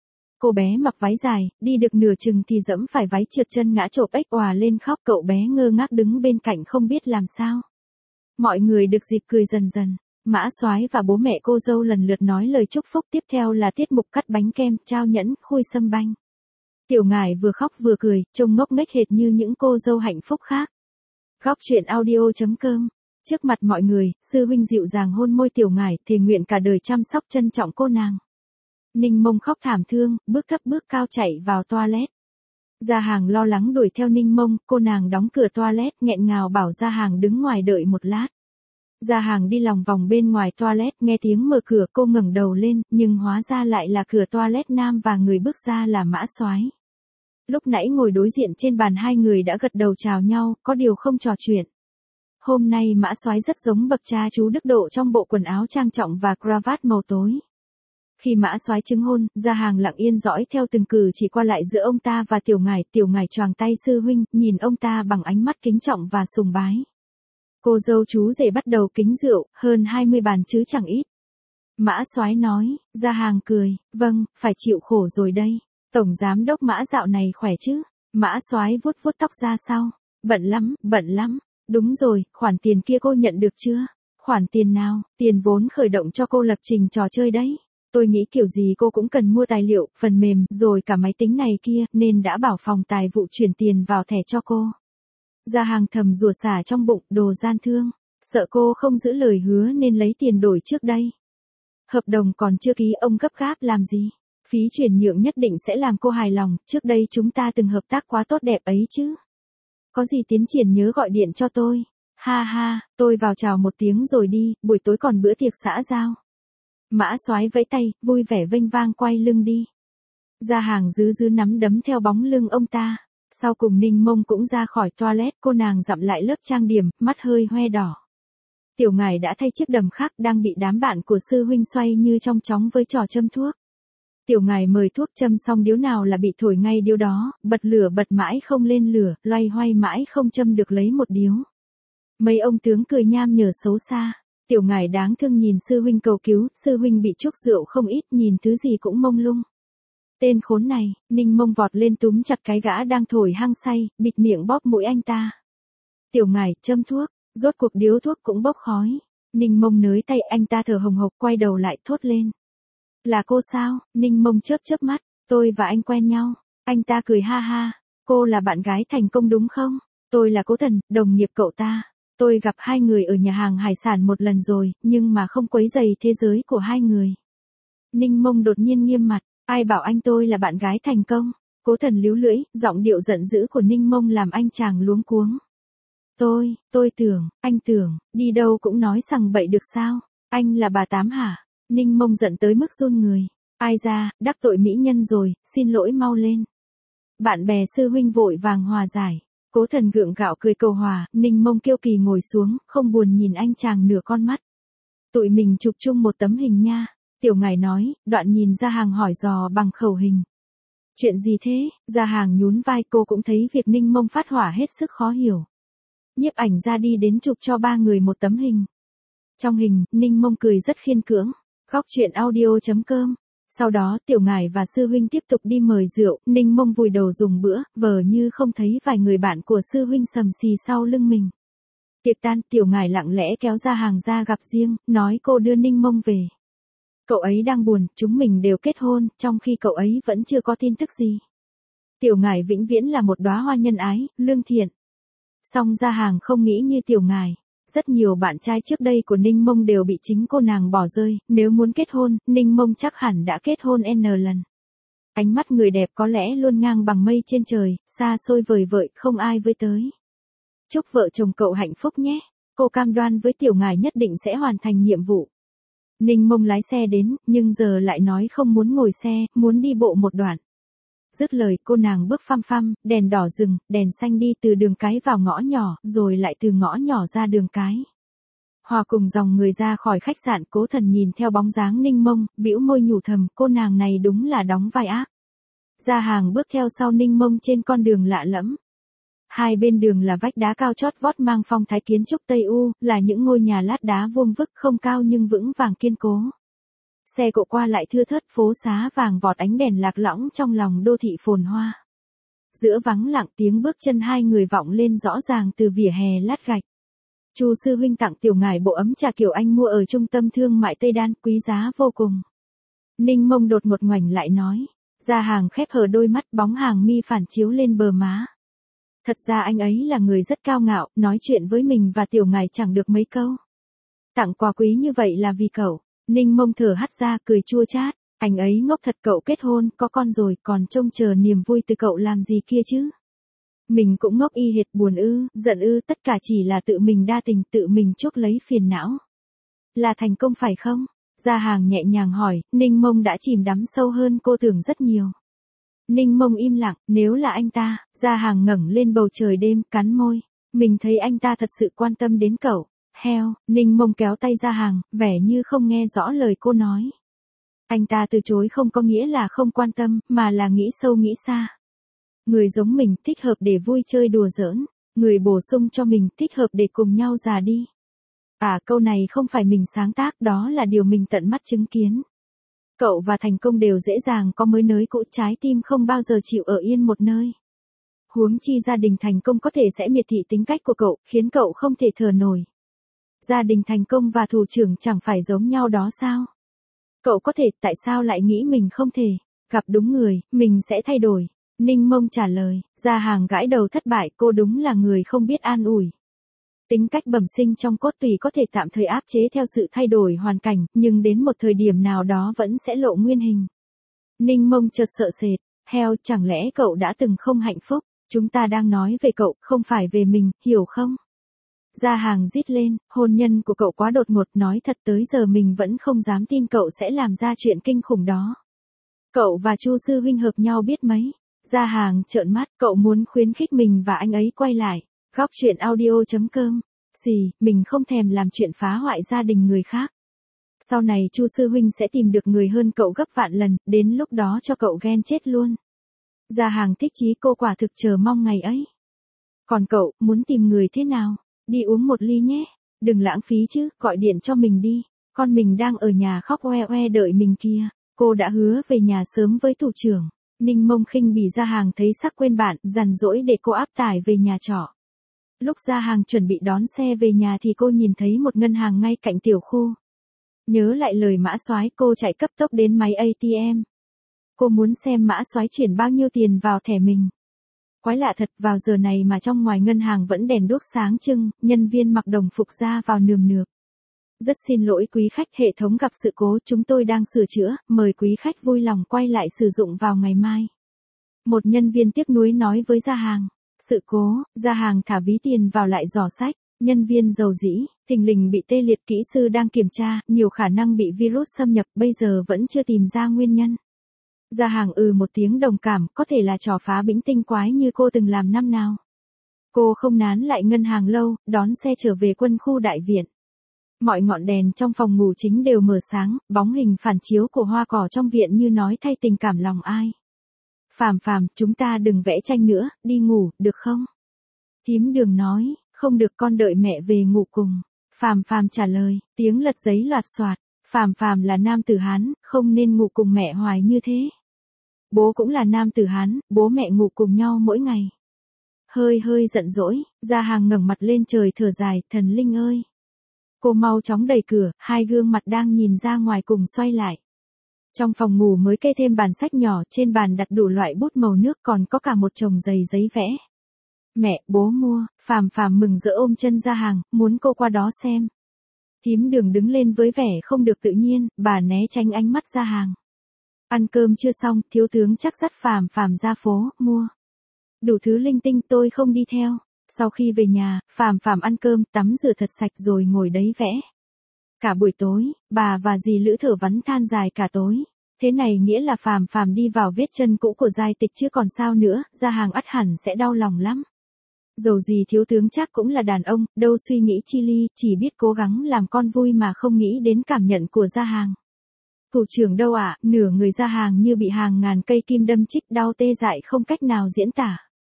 Cô bé mặc váy dài, đi được nửa chừng thì dẫm phải váy trượt chân ngã chộp ếch òa lên khóc, cậu bé ngơ ngác đứng bên cạnh không biết làm sao. Mọi người được dịp cười dần dần. Mã Soái và bố mẹ cô dâu lần lượt nói lời chúc phúc, tiếp theo là tiết mục cắt bánh kem, trao nhẫn, khui sâm banh. Tiểu Ngải vừa khóc vừa cười, trông ngốc nghếch hệt như những cô dâu hạnh phúc khác. Góc chuyện audio.com. Trước mặt mọi người, sư huynh dịu dàng hôn môi Tiểu Ngải, thề nguyện cả đời chăm sóc trân trọng cô nàng. Ninh Mông khóc thảm thương, bước thấp bước cao chạy vào toilet. Gia Hàng lo lắng đuổi theo Ninh Mông, cô nàng đóng cửa toilet, nghẹn ngào bảo Gia Hàng đứng ngoài đợi một lát. Gia Hàng đi lòng vòng bên ngoài toilet, nghe tiếng mở cửa, cô ngẩng đầu lên, nhưng hóa ra lại là cửa toilet nam và người bước ra là Mã Soái. Lúc nãy ngồi đối diện trên bàn hai người đã gật đầu chào nhau, có điều không trò chuyện. Hôm nay Mã Soái rất giống bậc cha chú Đức Độ trong bộ quần áo trang trọng và cravat màu tối. Khi Mã Soái chứng hôn, Gia Hàng lặng yên dõi theo từng cử chỉ qua lại giữa ông ta và Tiểu Ngải choàng tay sư huynh, nhìn ông ta bằng ánh mắt kính trọng và sùng bái. Cô dâu chú rể bắt đầu kính rượu, hơn 20 bàn chứ chẳng ít. Mã Soái nói, Gia Hàng cười, vâng, phải chịu khổ rồi đây. Tổng giám đốc Mã dạo này khỏe chứ? Mã Soái vuốt vuốt tóc ra sau. Bận lắm. Đúng rồi, khoản tiền kia cô nhận được chưa? Khoản tiền nào? Tiền vốn khởi động cho cô lập trình trò chơi đấy. Tôi nghĩ kiểu gì cô cũng cần mua tài liệu, phần mềm, rồi cả máy tính này kia, nên đã bảo phòng tài vụ chuyển tiền vào thẻ cho cô. Gia Hàng thầm rủa xả trong bụng, đồ gian thương. Sợ cô không giữ lời hứa nên lấy tiền đổi trước đây. Hợp đồng còn chưa ký, ông gấp gáp làm gì? Phí chuyển nhượng nhất định sẽ làm cô hài lòng, trước đây chúng ta từng hợp tác quá tốt đẹp ấy chứ. Có gì tiến triển nhớ gọi điện cho tôi. Ha ha, tôi vào chào một tiếng rồi đi, buổi tối còn bữa tiệc xã giao. Mã Soái vẫy tay, vui vẻ vênh vang quay lưng đi. Gia Hàng giữ nắm đấm theo bóng lưng ông ta. Sau cùng Ninh Mông cũng ra khỏi toilet, cô nàng dặm lại lớp trang điểm, mắt hơi hoe đỏ. Tiểu Ngải đã thay chiếc đầm khác, đang bị đám bạn của sư huynh xoay như trong chóng với trò châm thuốc. Tiểu Ngải mời thuốc châm xong điếu nào là bị thổi ngay điếu đó, bật lửa bật mãi không lên lửa, loay hoay mãi không châm được lấy một điếu. Mấy ông tướng cười nham nhở xấu xa. Tiểu Ngải đáng thương nhìn sư huynh cầu cứu, sư huynh bị trúc rượu không ít, nhìn thứ gì cũng mông lung. Tên khốn này, Ninh Mông vọt lên túm chặt cái gã đang thổi hăng say, bịt miệng bóp mũi anh ta. Tiểu Ngải châm thuốc, rốt cuộc điếu thuốc cũng bốc khói. Ninh Mông nới tay, anh ta thở hồng hộc quay đầu lại thốt lên. Là cô sao? Ninh Mông chớp mắt, tôi và anh quen nhau. Anh ta cười ha ha, cô là bạn gái thành công đúng không? Tôi là Cố Thần, đồng nghiệp cậu ta. Tôi gặp hai người ở nhà hàng hải sản một lần rồi, nhưng mà không quấy rầy thế giới của hai người. Ninh Mông đột nhiên nghiêm mặt, ai bảo anh tôi là bạn gái thành công? Cố Thần líu lưỡi, giọng điệu giận dữ của Ninh Mông làm anh chàng luống cuống. Tôi tưởng, anh tưởng, đi đâu cũng nói sằng bậy được sao? Anh là bà Tám hả? Ninh Mông giận tới mức run người. Ai ra, đắc tội mỹ nhân rồi, xin lỗi mau lên. Bạn bè sư huynh vội vàng hòa giải. Cố Thần gượng gạo cười cầu hòa, Ninh Mông kiêu kỳ ngồi xuống, không buồn nhìn anh chàng nửa con mắt. Tụi mình chụp chung một tấm hình nha. Tiểu Ngải nói, đoạn nhìn Gia Hàng hỏi dò bằng khẩu hình. Chuyện gì thế? Gia Hàng nhún vai, cô cũng thấy việc Ninh Mông phát hỏa hết sức khó hiểu. Nhiếp ảnh ra đi đến chụp cho ba người một tấm hình. Trong hình, Ninh Mông cười rất khiên cưỡng. Góc chuyện audio.com. Sau đó Tiểu Ngải và sư huynh tiếp tục đi mời rượu, Ninh Mông vùi đầu dùng bữa, vờ như không thấy vài người bạn của sư huynh sầm xì sau lưng mình. Tiệc tan, Tiểu Ngải lặng lẽ kéo Gia Hàng ra gặp riêng, nói cô đưa Ninh Mông về. Cậu ấy đang buồn, chúng mình đều kết hôn, trong khi cậu ấy vẫn chưa có tin tức gì. Tiểu Ngải vĩnh viễn là một đóa hoa nhân ái, lương thiện. Song Gia Hàng không nghĩ như Tiểu Ngải. Rất nhiều bạn trai trước đây của Ninh Mông đều bị chính cô nàng bỏ rơi, nếu muốn kết hôn, Ninh Mông chắc hẳn đã kết hôn N lần. Ánh mắt người đẹp có lẽ luôn ngang bằng mây trên trời, xa xôi vời vợi, không ai với tới. Chúc vợ chồng cậu hạnh phúc nhé, cô cam đoan với Tiểu Ngải nhất định sẽ hoàn thành nhiệm vụ. Ninh Mông lái xe đến, nhưng giờ lại nói không muốn ngồi xe, muốn đi bộ một đoạn. Dứt lời, cô nàng bước phăm phăm, đèn đỏ dừng, đèn xanh đi từ đường cái vào ngõ nhỏ, rồi lại từ ngõ nhỏ ra đường cái. Hòa cùng dòng người ra khỏi khách sạn, Cố Thần nhìn theo bóng dáng Ninh Mông, bĩu môi nhủ thầm, cô nàng này đúng là đóng vai ác. Gia Hàng bước theo sau Ninh Mông trên con đường lạ lẫm. Hai bên đường là vách đá cao chót vót mang phong thái kiến trúc Tây U, là những ngôi nhà lát đá vuông vức không cao nhưng vững vàng kiên cố. Xe cộ qua lại thưa thớt, phố xá vàng vọt ánh đèn lạc lõng trong lòng đô thị phồn hoa. Giữa vắng lặng tiếng bước chân hai người vọng lên rõ ràng từ vỉa hè lát gạch. Chu sư huynh tặng tiểu ngải bộ ấm trà kiểu anh mua ở trung tâm thương mại Tây Đan, quý giá vô cùng. Ninh Mông đột ngột ngoảnh lại nói. Gia Hàng khép hờ đôi mắt, bóng hàng mi phản chiếu lên bờ má. Thật ra anh ấy là người rất cao ngạo, nói chuyện với mình và tiểu ngải chẳng được mấy câu. Tặng quà quý như vậy là vì cậu. Ninh Mông thở hắt ra, cười chua chát. Anh ấy ngốc thật, cậu kết hôn, có con rồi, còn trông chờ niềm vui từ cậu làm gì kia chứ. Mình cũng ngốc y hệt, buồn ư, giận ư, tất cả chỉ là tự mình đa tình, tự mình chuốc lấy phiền não. Là thành công phải không? Gia Hàng nhẹ nhàng hỏi, Ninh Mông đã chìm đắm sâu hơn cô tưởng rất nhiều. Ninh Mông im lặng, nếu là anh ta, Gia Hàng ngẩng lên bầu trời đêm, cắn môi. Mình thấy anh ta thật sự quan tâm đến cậu. Heo, Ninh Mông kéo tay Gia Hàng, vẻ như không nghe rõ lời cô nói. Anh ta từ chối không có nghĩa là không quan tâm, mà là nghĩ sâu nghĩ xa. Người giống mình thích hợp để vui chơi đùa giỡn, người bổ sung cho mình thích hợp để cùng nhau già đi. Câu này không phải mình sáng tác, đó là điều mình tận mắt chứng kiến. Cậu và thành công đều dễ dàng có mới nới cũ, trái tim không bao giờ chịu ở yên một nơi. Huống chi gia đình thành công có thể sẽ miệt thị tính cách của cậu, khiến cậu không thể thở nổi. Gia đình thành công và thủ trưởng chẳng phải giống nhau đó sao? Cậu có thể, tại sao lại nghĩ mình không thể? Gặp đúng người, mình sẽ thay đổi. Ninh Mông trả lời, Gia Hàng gãi đầu thất bại, cô đúng là người không biết an ủi. Tính cách bẩm sinh trong cốt tùy có thể tạm thời áp chế theo sự thay đổi hoàn cảnh, nhưng đến một thời điểm nào đó vẫn sẽ lộ nguyên hình. Ninh Mông chợt sợ sệt, heo, chẳng lẽ cậu đã từng không hạnh phúc? Chúng ta đang nói về cậu, không phải về mình, hiểu không? Gia Hàng rít lên, hôn nhân của cậu quá đột ngột, nói thật tới giờ mình vẫn không dám tin cậu sẽ làm ra chuyện kinh khủng đó. Cậu và Chu sư huynh hợp nhau biết mấy? Gia Hàng trợn mắt, cậu muốn khuyến khích mình và anh ấy quay lại. Góc truyện audio.com. Mình không thèm làm chuyện phá hoại gia đình người khác. Sau này Chu sư huynh sẽ tìm được người hơn cậu gấp vạn lần, đến lúc đó cho cậu ghen chết luôn. Gia Hàng thích chí, cô quả thực chờ mong ngày ấy. Còn cậu, muốn tìm người thế nào? Đi uống một ly nhé. Đừng lãng phí chứ, gọi điện cho mình đi. Con mình đang ở nhà khóc oe oe đợi mình kia. Cô đã hứa về nhà sớm với thủ trưởng. Ninh Mông khinh bỉ Gia Hàng thấy sắc quên bạn, dằn dỗi để cô áp tải về nhà trọ. Lúc Gia Hàng chuẩn bị đón xe về nhà thì cô nhìn thấy một ngân hàng ngay cạnh tiểu khu. Nhớ lại lời Mã Soái, cô chạy cấp tốc đến máy ATM. Cô muốn xem Mã Soái chuyển bao nhiêu tiền vào thẻ mình. Quái lạ thật, vào giờ này mà trong ngoài ngân hàng vẫn đèn đuốc sáng trưng, nhân viên mặc đồng phục ra vào nườm nượp. Rất xin lỗi quý khách, hệ thống gặp sự cố, chúng tôi đang sửa chữa, mời quý khách vui lòng quay lại sử dụng vào ngày mai. Một nhân viên tiếc nuối nói với Gia Hàng. Sự cố, Gia Hàng thả ví tiền vào lại giỏ sách, nhân viên dầu dĩ, thình lình bị tê liệt, kỹ sư đang kiểm tra, nhiều khả năng bị virus xâm nhập, bây giờ vẫn chưa tìm ra nguyên nhân. Gia Hàng một tiếng đồng cảm, có thể là trò phá bĩnh tinh quái như cô từng làm năm nào. Cô không nán lại ngân hàng lâu, đón xe trở về quân khu đại viện. Mọi ngọn đèn trong phòng ngủ chính đều mở sáng, bóng hình phản chiếu của hoa cỏ trong viện như nói thay tình cảm lòng ai. Phàm, chúng ta đừng vẽ tranh nữa, đi ngủ, được không? Thím Đường nói, không được, con đợi mẹ về ngủ cùng. Phàm trả lời, tiếng lật giấy loạt xoạt. Phàm là nam tử Hán, không nên ngủ cùng mẹ hoài như thế. Bố cũng là nam tử Hán, bố mẹ ngủ cùng nhau mỗi ngày. Hơi giận dỗi, Gia Hàng ngẩng mặt lên trời thở dài, thần linh ơi. Cô mau chóng đẩy cửa, hai gương mặt đang nhìn ra ngoài cùng xoay lại. Trong phòng ngủ mới kê thêm bàn sách nhỏ, trên bàn đặt đủ loại bút màu nước, còn có cả một chồng dày giấy vẽ. Mẹ, bố mua. Phàm mừng rỡ ôm chân Gia Hàng, muốn cô qua đó xem. Thím Đường đứng lên với vẻ không được tự nhiên, bà né tránh ánh mắt Gia Hàng. Ăn cơm chưa xong, thiếu tướng chắc dắt Phàm ra phố, mua đủ thứ linh tinh, tôi không đi theo. Sau khi về nhà, Phàm ăn cơm, tắm rửa thật sạch rồi ngồi đấy vẽ. Cả buổi tối, bà và dì Lữ thở vắn than dài cả tối. Thế này nghĩa là Phàm đi vào vết chân cũ của giai tịch chứ còn sao nữa, Gia Hàng ắt hẳn sẽ đau lòng lắm. Dầu gì thiếu tướng chắc cũng là đàn ông, đâu suy nghĩ chi ly, chỉ biết cố gắng làm con vui mà không nghĩ đến cảm nhận của Gia Hàng. Thủ trưởng đâu ạ? Nửa người Gia Hàng như bị hàng ngàn cây kim đâm chích, đau tê dại không cách nào diễn tả.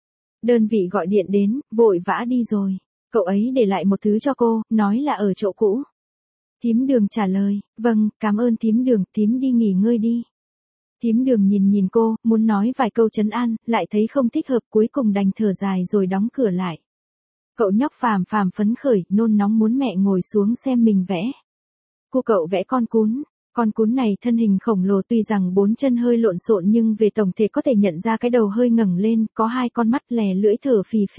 Đơn vị gọi điện đến, vội vã đi rồi. Cậu ấy để lại một thứ cho cô, nói là ở chỗ cũ. Thím Đường trả lời, vâng, cảm ơn thím Đường, thím đi nghỉ ngơi đi. Thím Đường nhìn nhìn cô, muốn nói vài câu trấn an, lại thấy không thích hợp, cuối cùng đành thở dài rồi đóng cửa lại. Cậu nhóc Phàm Phàm phấn khởi, nôn nóng muốn mẹ ngồi xuống xem mình vẽ. Cô cậu vẽ con cún này thân hình khổng lồ, tuy rằng bốn chân hơi lộn xộn nhưng về tổng thể có thể nhận ra cái đầu hơi ngẩng lên, có hai con mắt lè lưỡi thở phì phì.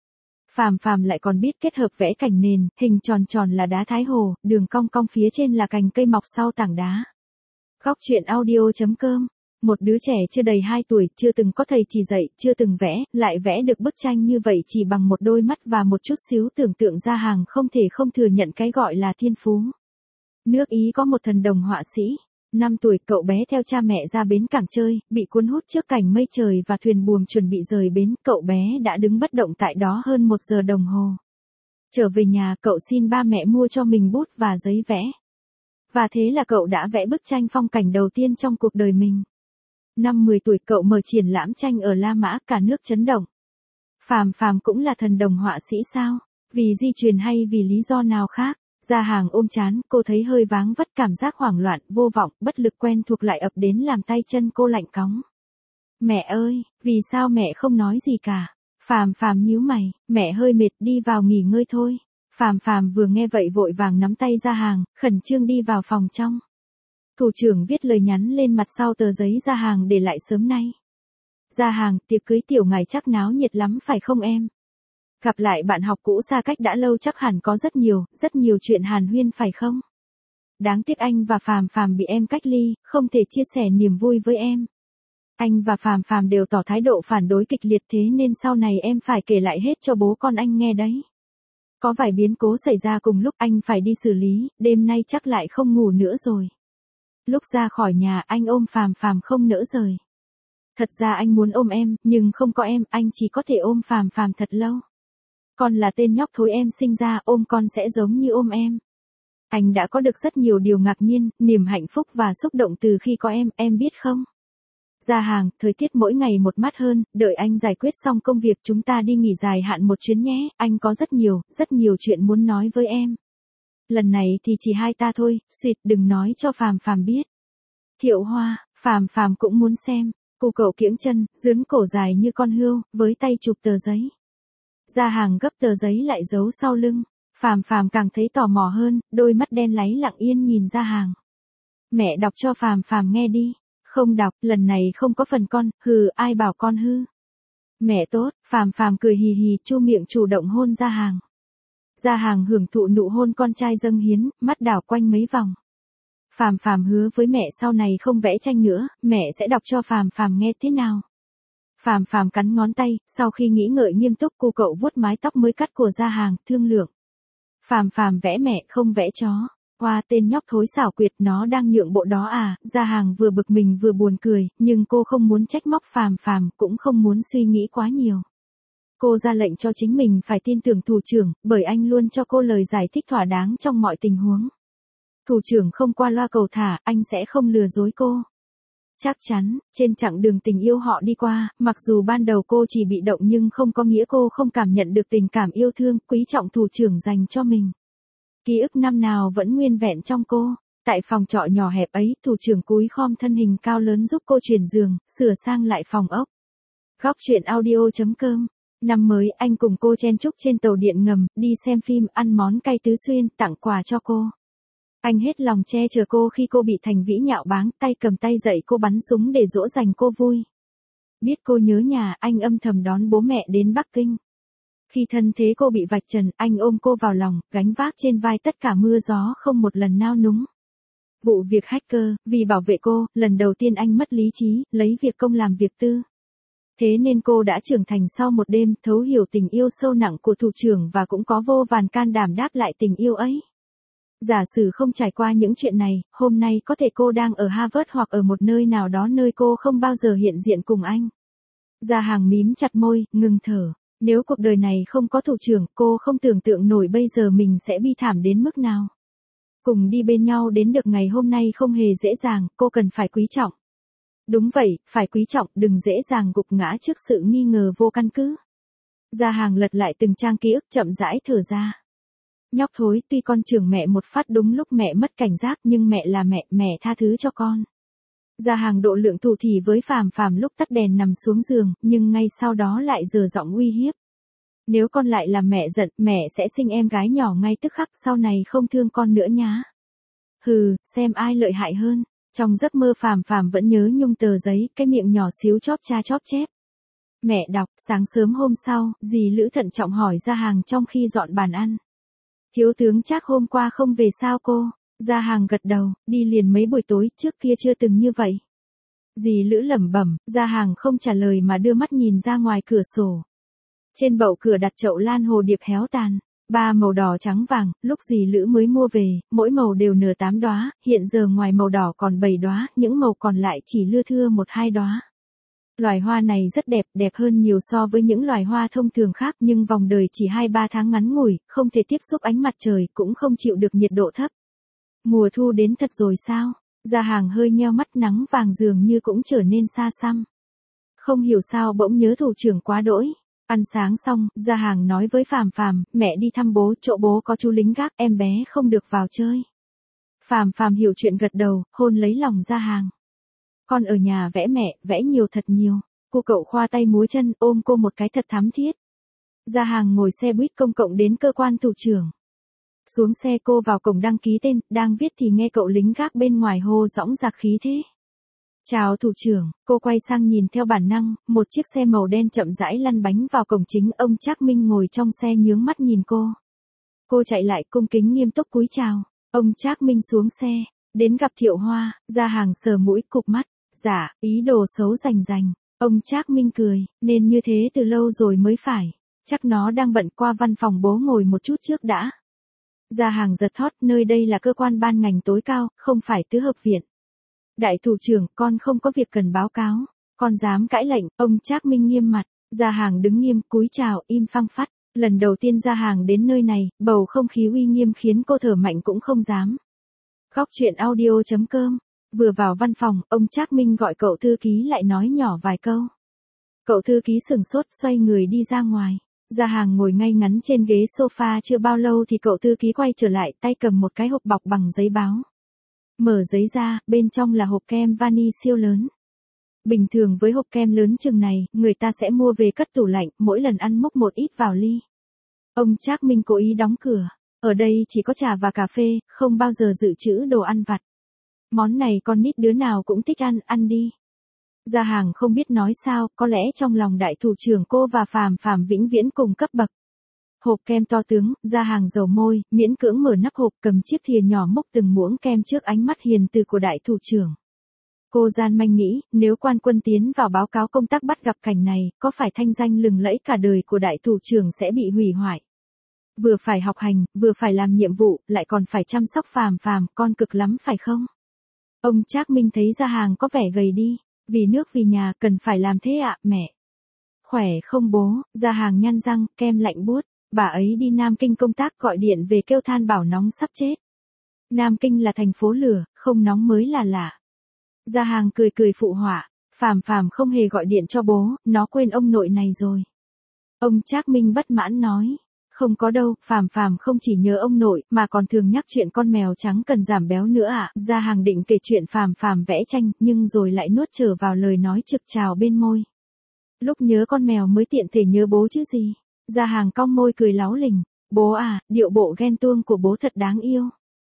Phàm Phàm lại còn biết kết hợp vẽ cảnh nền, hình tròn tròn là đá Thái Hồ, đường cong cong phía trên là cành cây mọc sau tảng đá. Góc truyện audio.com. Một đứa trẻ chưa đầy 2 tuổi, chưa từng có thầy chỉ dạy, chưa từng vẽ, lại vẽ được bức tranh như vậy chỉ bằng một đôi mắt và một chút xíu tưởng tượng. Gia Hàng không thể không thừa nhận cái gọi là thiên phú. Nước Ý có một thần đồng họa sĩ. 5 tuổi, cậu bé theo cha mẹ ra bến cảng chơi, bị cuốn hút trước cảnh mây trời và thuyền buồm chuẩn bị rời bến, cậu bé đã đứng bất động tại đó hơn 1 giờ đồng hồ. Trở về nhà, cậu xin ba mẹ mua cho mình bút và giấy vẽ. Và thế là cậu đã vẽ bức tranh phong cảnh đầu tiên trong cuộc đời mình. Năm 10 tuổi, cậu mở triển lãm tranh ở La Mã, cả nước chấn động. Phàm Phàm cũng là thần đồng họa sĩ sao? Vì di truyền hay vì lý do nào khác? Gia Hàng ôm trán, cô thấy hơi váng vất, cảm giác hoảng loạn, vô vọng, bất lực quen thuộc lại ập đến làm tay chân cô lạnh cóng. Mẹ ơi, vì sao mẹ không nói gì cả? Phàm Phàm nhíu mày, mẹ hơi mệt, đi vào nghỉ ngơi thôi. Phàm Phàm vừa nghe vậy vội vàng nắm tay Gia Hàng, khẩn trương đi vào phòng trong. Thủ trưởng viết lời nhắn lên mặt sau tờ giấy Gia Hàng để lại sớm nay. Gia Hàng, tiệc cưới tiểu ngài chắc náo nhiệt lắm phải không em? Gặp lại bạn học cũ xa cách đã lâu chắc hẳn có rất nhiều chuyện hàn huyên phải không? Đáng tiếc anh và Phàm Phàm bị em cách ly, không thể chia sẻ niềm vui với em. Anh và Phàm Phàm đều tỏ thái độ phản đối kịch liệt, thế nên sau này em phải kể lại hết cho bố con anh nghe đấy. Có vài biến cố xảy ra cùng lúc, anh phải đi xử lý, đêm nay chắc lại không ngủ nữa rồi. Lúc ra khỏi nhà anh ôm Phàm Phàm không nỡ rời. Thật ra anh muốn ôm em, nhưng không có em, anh chỉ có thể ôm Phàm Phàm thật lâu. Con là tên nhóc thối em sinh ra, ôm con sẽ giống như ôm em. Anh đã có được rất nhiều điều ngạc nhiên, niềm hạnh phúc và xúc động từ khi có em biết không? Gia Hàng, thời tiết mỗi ngày một mát hơn, đợi anh giải quyết xong công việc chúng ta đi nghỉ dài hạn một chuyến nhé, anh có rất nhiều chuyện muốn nói với em. Lần này thì chỉ hai ta thôi, suýt đừng nói cho Phàm Phàm biết. Thiệu Hoa, Phàm Phàm cũng muốn xem. Cô cậu kiễng chân, dướn cổ dài như con hươu, với tay chụp tờ giấy. Gia Hàng gấp tờ giấy lại giấu sau lưng. Phàm Phàm càng thấy tò mò hơn, đôi mắt đen láy lặng yên nhìn Gia Hàng. Mẹ đọc cho Phàm Phàm nghe đi. Không đọc, lần này không có phần con, ai bảo con hư. Mẹ tốt, Phàm Phàm cười hì hì, chu miệng chủ động hôn Gia Hàng. Gia Hàng hưởng thụ nụ hôn con trai dâng hiến, mắt đảo quanh mấy vòng. Phàm Phàm hứa với mẹ sau này không vẽ tranh nữa, mẹ sẽ đọc cho Phàm Phàm nghe thế nào. Phàm Phàm cắn ngón tay, sau khi nghĩ ngợi nghiêm túc cô cậu vuốt mái tóc mới cắt của Gia Hàng, thương lượng. Phàm Phàm vẽ mẹ không vẽ chó. Hoa, tên nhóc thối xảo quyệt, nó đang nhượng bộ đó à? Gia Hàng vừa bực mình vừa buồn cười, nhưng cô không muốn trách móc Phàm Phàm, cũng không muốn suy nghĩ quá nhiều. Cô ra lệnh cho chính mình phải tin tưởng thủ trưởng, bởi anh luôn cho cô lời giải thích thỏa đáng trong mọi tình huống. Thủ trưởng không qua loa cầu thả, anh sẽ không lừa dối cô. Chắc chắn, trên chặng đường tình yêu họ đi qua, mặc dù ban đầu cô chỉ bị động nhưng không có nghĩa cô không cảm nhận được tình cảm yêu thương, quý trọng thủ trưởng dành cho mình. Ký ức năm nào vẫn nguyên vẹn trong cô. Tại phòng trọ nhỏ hẹp ấy, thủ trưởng cúi khom thân hình cao lớn giúp cô chuyển giường, sửa sang lại phòng ốc. Góc truyện audio.com. Năm mới, anh cùng cô chen chúc trên tàu điện ngầm, đi xem phim, ăn món cay Tứ Xuyên, tặng quà cho cô. Anh hết lòng che chở cô khi cô bị Thành Vĩ nhạo báng, tay cầm tay dạy cô bắn súng để dỗ dành cô vui. Biết cô nhớ nhà, anh âm thầm đón bố mẹ đến Bắc Kinh. Khi thân thế cô bị vạch trần, anh ôm cô vào lòng, gánh vác trên vai tất cả mưa gió không một lần nao núng. Vụ việc hacker, vì bảo vệ cô, lần đầu tiên anh mất lý trí, lấy việc công làm việc tư. Thế nên cô đã trưởng thành sau một đêm, thấu hiểu tình yêu sâu nặng của thủ trưởng và cũng có vô vàn can đảm đáp lại tình yêu ấy. Giả sử không trải qua những chuyện này, hôm nay có thể cô đang ở Harvard hoặc ở một nơi nào đó nơi cô không bao giờ hiện diện cùng anh. Gia Hàng mím chặt môi, ngừng thở. Nếu cuộc đời này không có thủ trưởng, cô không tưởng tượng nổi bây giờ mình sẽ bi thảm đến mức nào. Cùng đi bên nhau đến được ngày hôm nay không hề dễ dàng, cô cần phải quý trọng. Đúng vậy, phải quý trọng, đừng dễ dàng gục ngã trước sự nghi ngờ vô căn cứ. Gia Hàng lật lại từng trang ký ức chậm rãi thở ra. Nhóc thối, tuy con chưởng mẹ một phát đúng lúc mẹ mất cảnh giác nhưng mẹ là mẹ, mẹ tha thứ cho con. Gia Hàng độ lượng thủ thỉ với Phàm Phàm lúc tắt đèn nằm xuống giường, nhưng ngay sau đó lại giở giọng uy hiếp. Nếu con lại làm mẹ giận, mẹ sẽ sinh em gái nhỏ ngay tức khắc, sau này không thương con nữa nhá. Hừ, xem ai lợi hại hơn. Trong giấc mơ Phàm Phàm vẫn nhớ nhung tờ giấy, cái miệng nhỏ xíu chóp cha chóp chép. Mẹ đọc, sáng sớm hôm sau, dì Lữ thận trọng hỏi Gia Hàng trong khi dọn bàn ăn. Thiếu tướng Trác hôm qua không về sao cô? Gia Hàng gật đầu, đi liền mấy buổi tối, trước kia chưa từng như vậy. Dì Lữ lẩm bẩm, Gia Hàng không trả lời mà đưa mắt nhìn ra ngoài cửa sổ. Trên bậu cửa đặt chậu lan hồ điệp héo tàn, 3 màu đỏ trắng vàng, lúc dì Lữ mới mua về, mỗi màu đều nở 8 đóa, hiện giờ ngoài màu đỏ còn 7 đóa, những màu còn lại chỉ lưa thưa 1-2 đóa. Loài hoa này rất đẹp, đẹp hơn nhiều so với những loài hoa thông thường khác, nhưng vòng đời chỉ 2-3 tháng ngắn ngủi, không thể tiếp xúc ánh mặt trời, cũng không chịu được nhiệt độ thấp. Mùa thu đến thật rồi sao? Gia Hàng hơi nheo mắt, nắng vàng dường như cũng trở nên xa xăm. Không hiểu sao bỗng nhớ thủ trưởng quá đỗi. Ăn sáng xong, Gia Hàng nói với Phàm Phàm, mẹ đi thăm bố, chỗ bố có chú lính gác, em bé không được vào chơi. Phàm Phàm hiểu chuyện gật đầu, hôn lấy lòng Gia Hàng. Con ở nhà vẽ mẹ, vẽ nhiều thật nhiều. Cô cậu khoa tay múa chân, ôm cô một cái thật thắm thiết. Gia Hàng ngồi xe buýt công cộng đến cơ quan thủ trưởng. Xuống xe cô vào cổng đăng ký tên, đang viết thì nghe cậu lính gác bên ngoài hô dõng dạc khí thế. Chào thủ trưởng, cô quay sang nhìn theo bản năng, một chiếc xe màu đen chậm rãi lăn bánh vào cổng chính, ông Trác Minh ngồi trong xe nhướng mắt nhìn cô. Cô chạy lại cung kính nghiêm túc cúi chào, ông Trác Minh xuống xe, đến gặp Thiệu Hoa, Gia Hàng sờ mũi cụp mắt, dạ, ý đồ xấu rành rành, ông Trác Minh cười, nên như thế từ lâu rồi mới phải, chắc nó đang bận, qua văn phòng bố ngồi một chút trước đã. Gia Hàng giật thót, nơi đây là cơ quan ban ngành tối cao, không phải tứ hợp viện. Đại thủ trưởng, con không có việc cần báo cáo. Con dám cãi lệnh, ông Trác Minh nghiêm mặt. Gia Hàng đứng nghiêm, cúi chào, im phăng phắt. Lần đầu tiên Gia Hàng đến nơi này, bầu không khí uy nghiêm khiến cô thở mạnh cũng không dám. Góc truyện audio.com. Vừa vào văn phòng, ông Trác Minh gọi cậu thư ký lại nói nhỏ vài câu. Cậu thư ký sửng sốt, xoay người đi ra ngoài. Gia Hàng ngồi ngay ngắn trên ghế sofa, chưa bao lâu thì cậu thư ký quay trở lại, tay cầm một cái hộp bọc bằng giấy báo. Mở giấy ra, bên trong là hộp kem vani siêu lớn. Bình thường với hộp kem lớn chừng này, người ta sẽ mua về cất tủ lạnh, mỗi lần ăn múc một ít vào ly. Ông Trác Minh cố ý đóng cửa. Ở đây chỉ có trà và cà phê, không bao giờ dự trữ đồ ăn vặt. Món này con nít đứa nào cũng thích ăn, ăn đi. Gia Hàng không biết nói sao, có lẽ trong lòng đại thủ trưởng cô và Phàm Phàm vĩnh viễn cùng cấp bậc. Hộp kem to tướng, Gia Hàng dầu môi, miễn cưỡng mở nắp hộp, cầm chiếc thìa nhỏ múc từng muỗng kem trước ánh mắt hiền từ của đại thủ trưởng. Cô gian manh nghĩ, nếu Quan Quân tiến vào báo cáo công tác bắt gặp cảnh này, có phải thanh danh lừng lẫy cả đời của đại thủ trưởng sẽ bị hủy hoại. Vừa phải học hành, vừa phải làm nhiệm vụ, lại còn phải chăm sóc Phàm Phàm, con cực lắm phải không? Ông Trác Minh thấy Gia Hàng có vẻ gầy đi, vì nước vì nhà, cần phải làm thế ạ, mẹ. Khỏe không bố? Gia Hàng nhăn răng, kem lạnh buốt. Bà ấy đi Nam Kinh công tác, gọi điện về kêu than bảo nóng sắp chết. Nam Kinh là thành phố lửa, không nóng mới là lạ. Gia Hàng cười cười phụ họa, Phàm Phàm không hề gọi điện cho bố, nó quên ông nội này rồi. Ông Trác Minh bất mãn nói, không có đâu, Phàm Phàm không chỉ nhớ ông nội, mà còn thường nhắc chuyện con mèo trắng cần giảm béo nữa ạ. Gia Hàng định kể chuyện Phàm Phàm vẽ tranh, nhưng rồi lại nuốt trở vào lời nói trực trào bên môi. Lúc nhớ con mèo mới tiện thể nhớ bố chứ gì. Gia Hàng cong môi cười láu lình, bố à, điệu bộ ghen tuông của bố thật đáng yêu.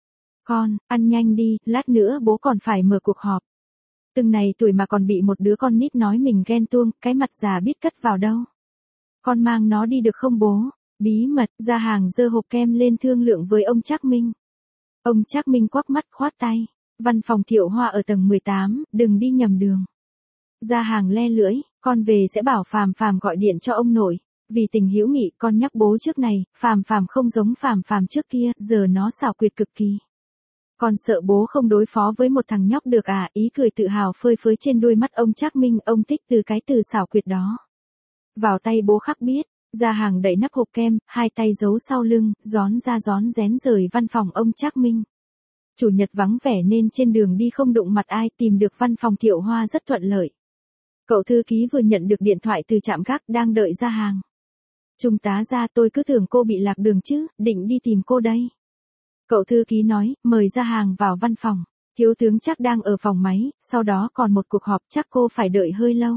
Con, ăn nhanh đi, lát nữa bố còn phải mở cuộc họp. Từng này tuổi mà còn bị một đứa con nít nói mình ghen tuông, cái mặt già biết cất vào đâu. Con mang nó đi được không bố? Bí mật, Gia Hàng giơ hộp kem lên thương lượng với ông Trác Minh. Ông Trác Minh quắc mắt khoát tay, văn phòng Thiệu Hoa ở tầng 18, đừng đi nhầm đường. Gia Hàng le lưỡi, con về sẽ bảo Phàm Phàm gọi điện cho ông nội. Vì tình hữu nghị, con nhắc bố trước này, Phàm Phàm không giống Phàm Phàm trước kia, giờ nó xảo quyệt cực kỳ. Con sợ bố không đối phó với một thằng nhóc được à? Ý cười tự hào phơi phới trên đôi mắt ông Trác Minh, ông thích từ cái từ xảo quyệt đó. Vào tay bố khắc biết, Gia Hàng đẩy nắp hộp kem, hai tay giấu sau lưng, rón ra rón rén rời văn phòng ông Trác Minh. Chủ nhật vắng vẻ nên trên đường đi không đụng mặt ai, tìm được văn phòng Thiệu Hoa rất thuận lợi. Cậu thư ký vừa nhận được điện thoại từ trạm gác, đang đợi Gia Hàng. Trung tá Gia, tôi cứ tưởng cô bị lạc đường chứ, định đi tìm cô đây. Cậu thư ký nói, mời Gia Hàng vào văn phòng. Thiếu tướng chắc đang ở phòng máy, sau đó còn một cuộc họp, chắc cô phải đợi hơi lâu.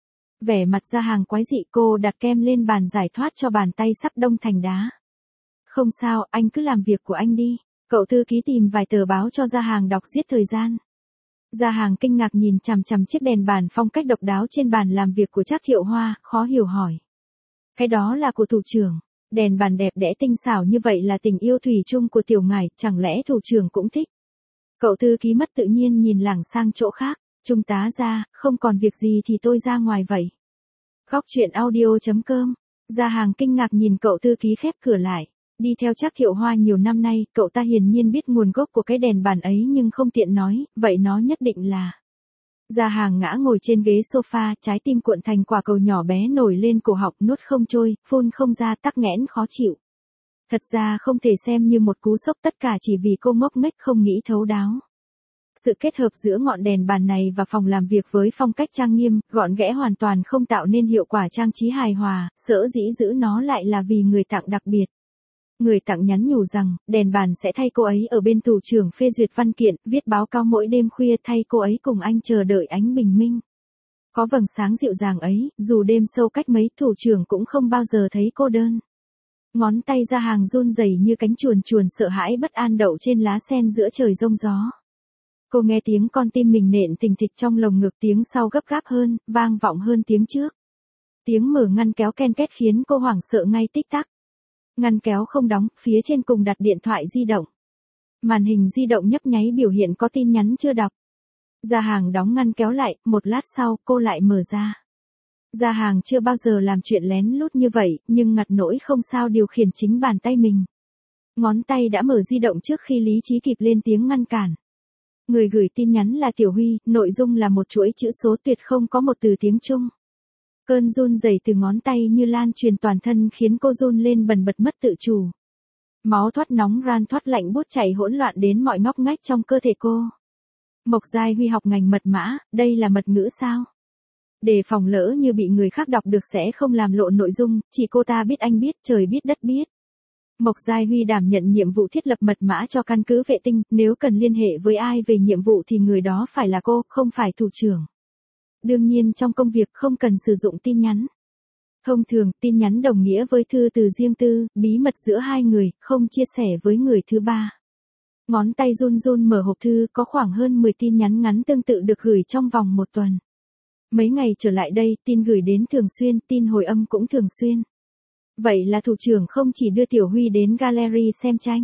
Vẻ mặt Gia Hàng quái dị, cô đặt kem lên bàn giải thoát cho bàn tay sắp đông thành đá. Không sao, anh cứ làm việc của anh đi. Cậu thư ký tìm vài tờ báo cho Gia Hàng đọc giết thời gian. Gia Hàng kinh ngạc nhìn chằm chằm chiếc đèn bàn phong cách độc đáo trên bàn làm việc của Trác Thiệu Hoa, khó hiểu hỏi. Cái đó là của thủ trưởng. Đèn bàn đẹp đẽ tinh xảo như vậy là tình yêu thủy chung của tiểu ngải, chẳng lẽ thủ trưởng cũng thích? Cậu thư ký mất tự nhiên nhìn lảng sang chỗ khác. Trung tá Gia, không còn việc gì thì tôi ra ngoài vậy. Góc truyện audio.com. Gia Hàng kinh ngạc nhìn cậu thư ký khép cửa lại. Đi theo Trác Thiệu Hoa nhiều năm nay, cậu ta hiển nhiên biết nguồn gốc của cái đèn bàn ấy nhưng không tiện nói, vậy nó nhất định là. Gia Hàng ngã ngồi trên ghế sofa, trái tim cuộn thành quả cầu nhỏ bé nổi lên cổ họng, nuốt không trôi, phun không ra, tắc nghẽn khó chịu. Thật ra không thể xem như một cú sốc, tất cả chỉ vì cô ngốc nghếch không nghĩ thấu đáo. Sự kết hợp giữa ngọn đèn bàn này và phòng làm việc với phong cách trang nghiêm, gọn ghẽ hoàn toàn không tạo nên hiệu quả trang trí hài hòa, sở dĩ giữ nó lại là vì người tặng đặc biệt. Người tặng nhắn nhủ rằng, đèn bàn sẽ thay cô ấy ở bên thủ trưởng phê duyệt văn kiện, viết báo cáo mỗi đêm khuya, thay cô ấy cùng anh chờ đợi ánh bình minh. Có vầng sáng dịu dàng ấy, dù đêm sâu cách mấy, thủ trưởng cũng không bao giờ thấy cô đơn. Ngón tay Gia Hàng run rẩy như cánh chuồn chuồn sợ hãi bất an đậu trên lá sen giữa trời giông gió. Cô nghe tiếng con tim mình nện thình thịch trong lồng ngực, tiếng sau gấp gáp hơn, vang vọng hơn tiếng trước. Tiếng mở ngăn kéo ken két khiến cô hoảng sợ ngay tích tắc. Ngăn kéo không đóng, phía trên cùng đặt điện thoại di động. Màn hình di động nhấp nháy biểu hiện có tin nhắn chưa đọc. Gia Hàng đóng ngăn kéo lại, một lát sau cô lại mở ra. Gia Hàng chưa bao giờ làm chuyện lén lút như vậy, nhưng ngặt nỗi không sao điều khiển chính bàn tay mình. Ngón tay đã mở di động trước khi lý trí kịp lên tiếng ngăn cản. Người gửi tin nhắn là Tiểu Huy, nội dung là một chuỗi chữ số tuyệt không có một từ tiếng Trung. Cơn run rẩy từ ngón tay như lan truyền toàn thân khiến cô run lên bần bật mất tự chủ. Máu thoát nóng ran thoát lạnh buốt chảy hỗn loạn đến mọi ngóc ngách trong cơ thể cô. Mộc Giai Huy học ngành mật mã, đây là mật ngữ sao? Để phòng lỡ như bị người khác đọc được sẽ không làm lộ nội dung, chỉ cô ta biết, anh biết, trời biết, đất biết. Mộc Giai Huy đảm nhận nhiệm vụ thiết lập mật mã cho căn cứ vệ tinh, nếu cần liên hệ với ai về nhiệm vụ thì người đó phải là cô, không phải thủ trưởng. Đương nhiên trong công việc không cần sử dụng tin nhắn. Thông thường, tin nhắn đồng nghĩa với thư từ riêng tư, bí mật giữa hai người, không chia sẻ với người thứ ba. Ngón tay run run mở hộp thư, có khoảng hơn 10 tin nhắn ngắn tương tự được gửi trong vòng một tuần. Mấy ngày trở lại đây, tin gửi đến thường xuyên, tin hồi âm cũng thường xuyên. Vậy là thủ trưởng không chỉ đưa Tiểu Huy đến gallery xem tranh.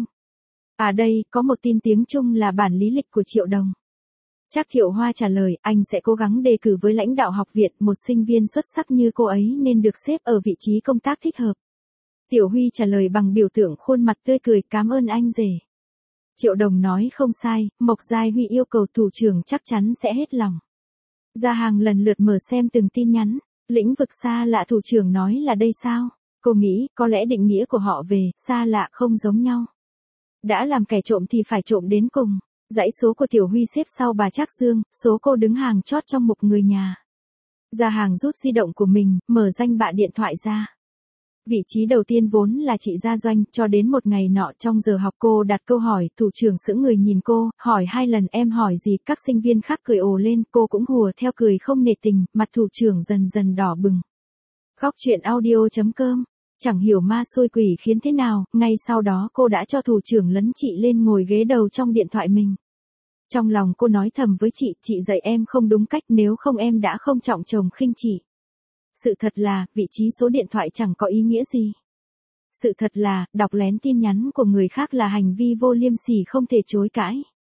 À đây, có một tin tiếng Trung là bản lý lịch của Triệu Đồng. Trác Thiệu Hoa trả lời, anh sẽ cố gắng đề cử với lãnh đạo học viện, một sinh viên xuất sắc như cô ấy nên được xếp ở vị trí công tác thích hợp. Tiểu Huy trả lời bằng biểu tượng khuôn mặt tươi cười, cảm ơn anh rể. Triệu Đồng nói không sai, Mộc Giai Huy yêu cầu thủ trưởng chắc chắn sẽ hết lòng. Gia Hàng lần lượt mở xem từng tin nhắn, lĩnh vực xa lạ, thủ trưởng nói là đây sao? Cô nghĩ, có lẽ định nghĩa của họ về xa lạ không giống nhau. Đã làm kẻ trộm thì phải trộm đến cùng. Dãy số của Tiểu Huy xếp sau bà Trác Dương, số cô đứng hàng chót trong mục người nhà. Gia Hàng rút di động của mình, mở danh bạ điện thoại ra. Vị trí đầu tiên vốn là chị Gia Doanh, cho đến một ngày nọ trong giờ học cô đặt câu hỏi, thủ trưởng sững người nhìn cô, hỏi 2 lần em hỏi gì, các sinh viên khác cười ồ lên, cô cũng hùa theo cười không nể tình, mặt thủ trưởng dần dần đỏ bừng. Góc truyện audio.com. Chẳng hiểu ma xui quỷ khiến thế nào, ngay sau đó cô đã cho thủ trưởng lấn chị lên ngồi ghế đầu trong điện thoại mình. Trong lòng cô nói thầm với chị dạy em không đúng cách, nếu không em đã không trọng chồng khinh chị. Sự thật là, vị trí số điện thoại chẳng có ý nghĩa gì. Sự thật là, đọc lén tin nhắn của người khác là hành vi vô liêm sỉ không thể chối cãi.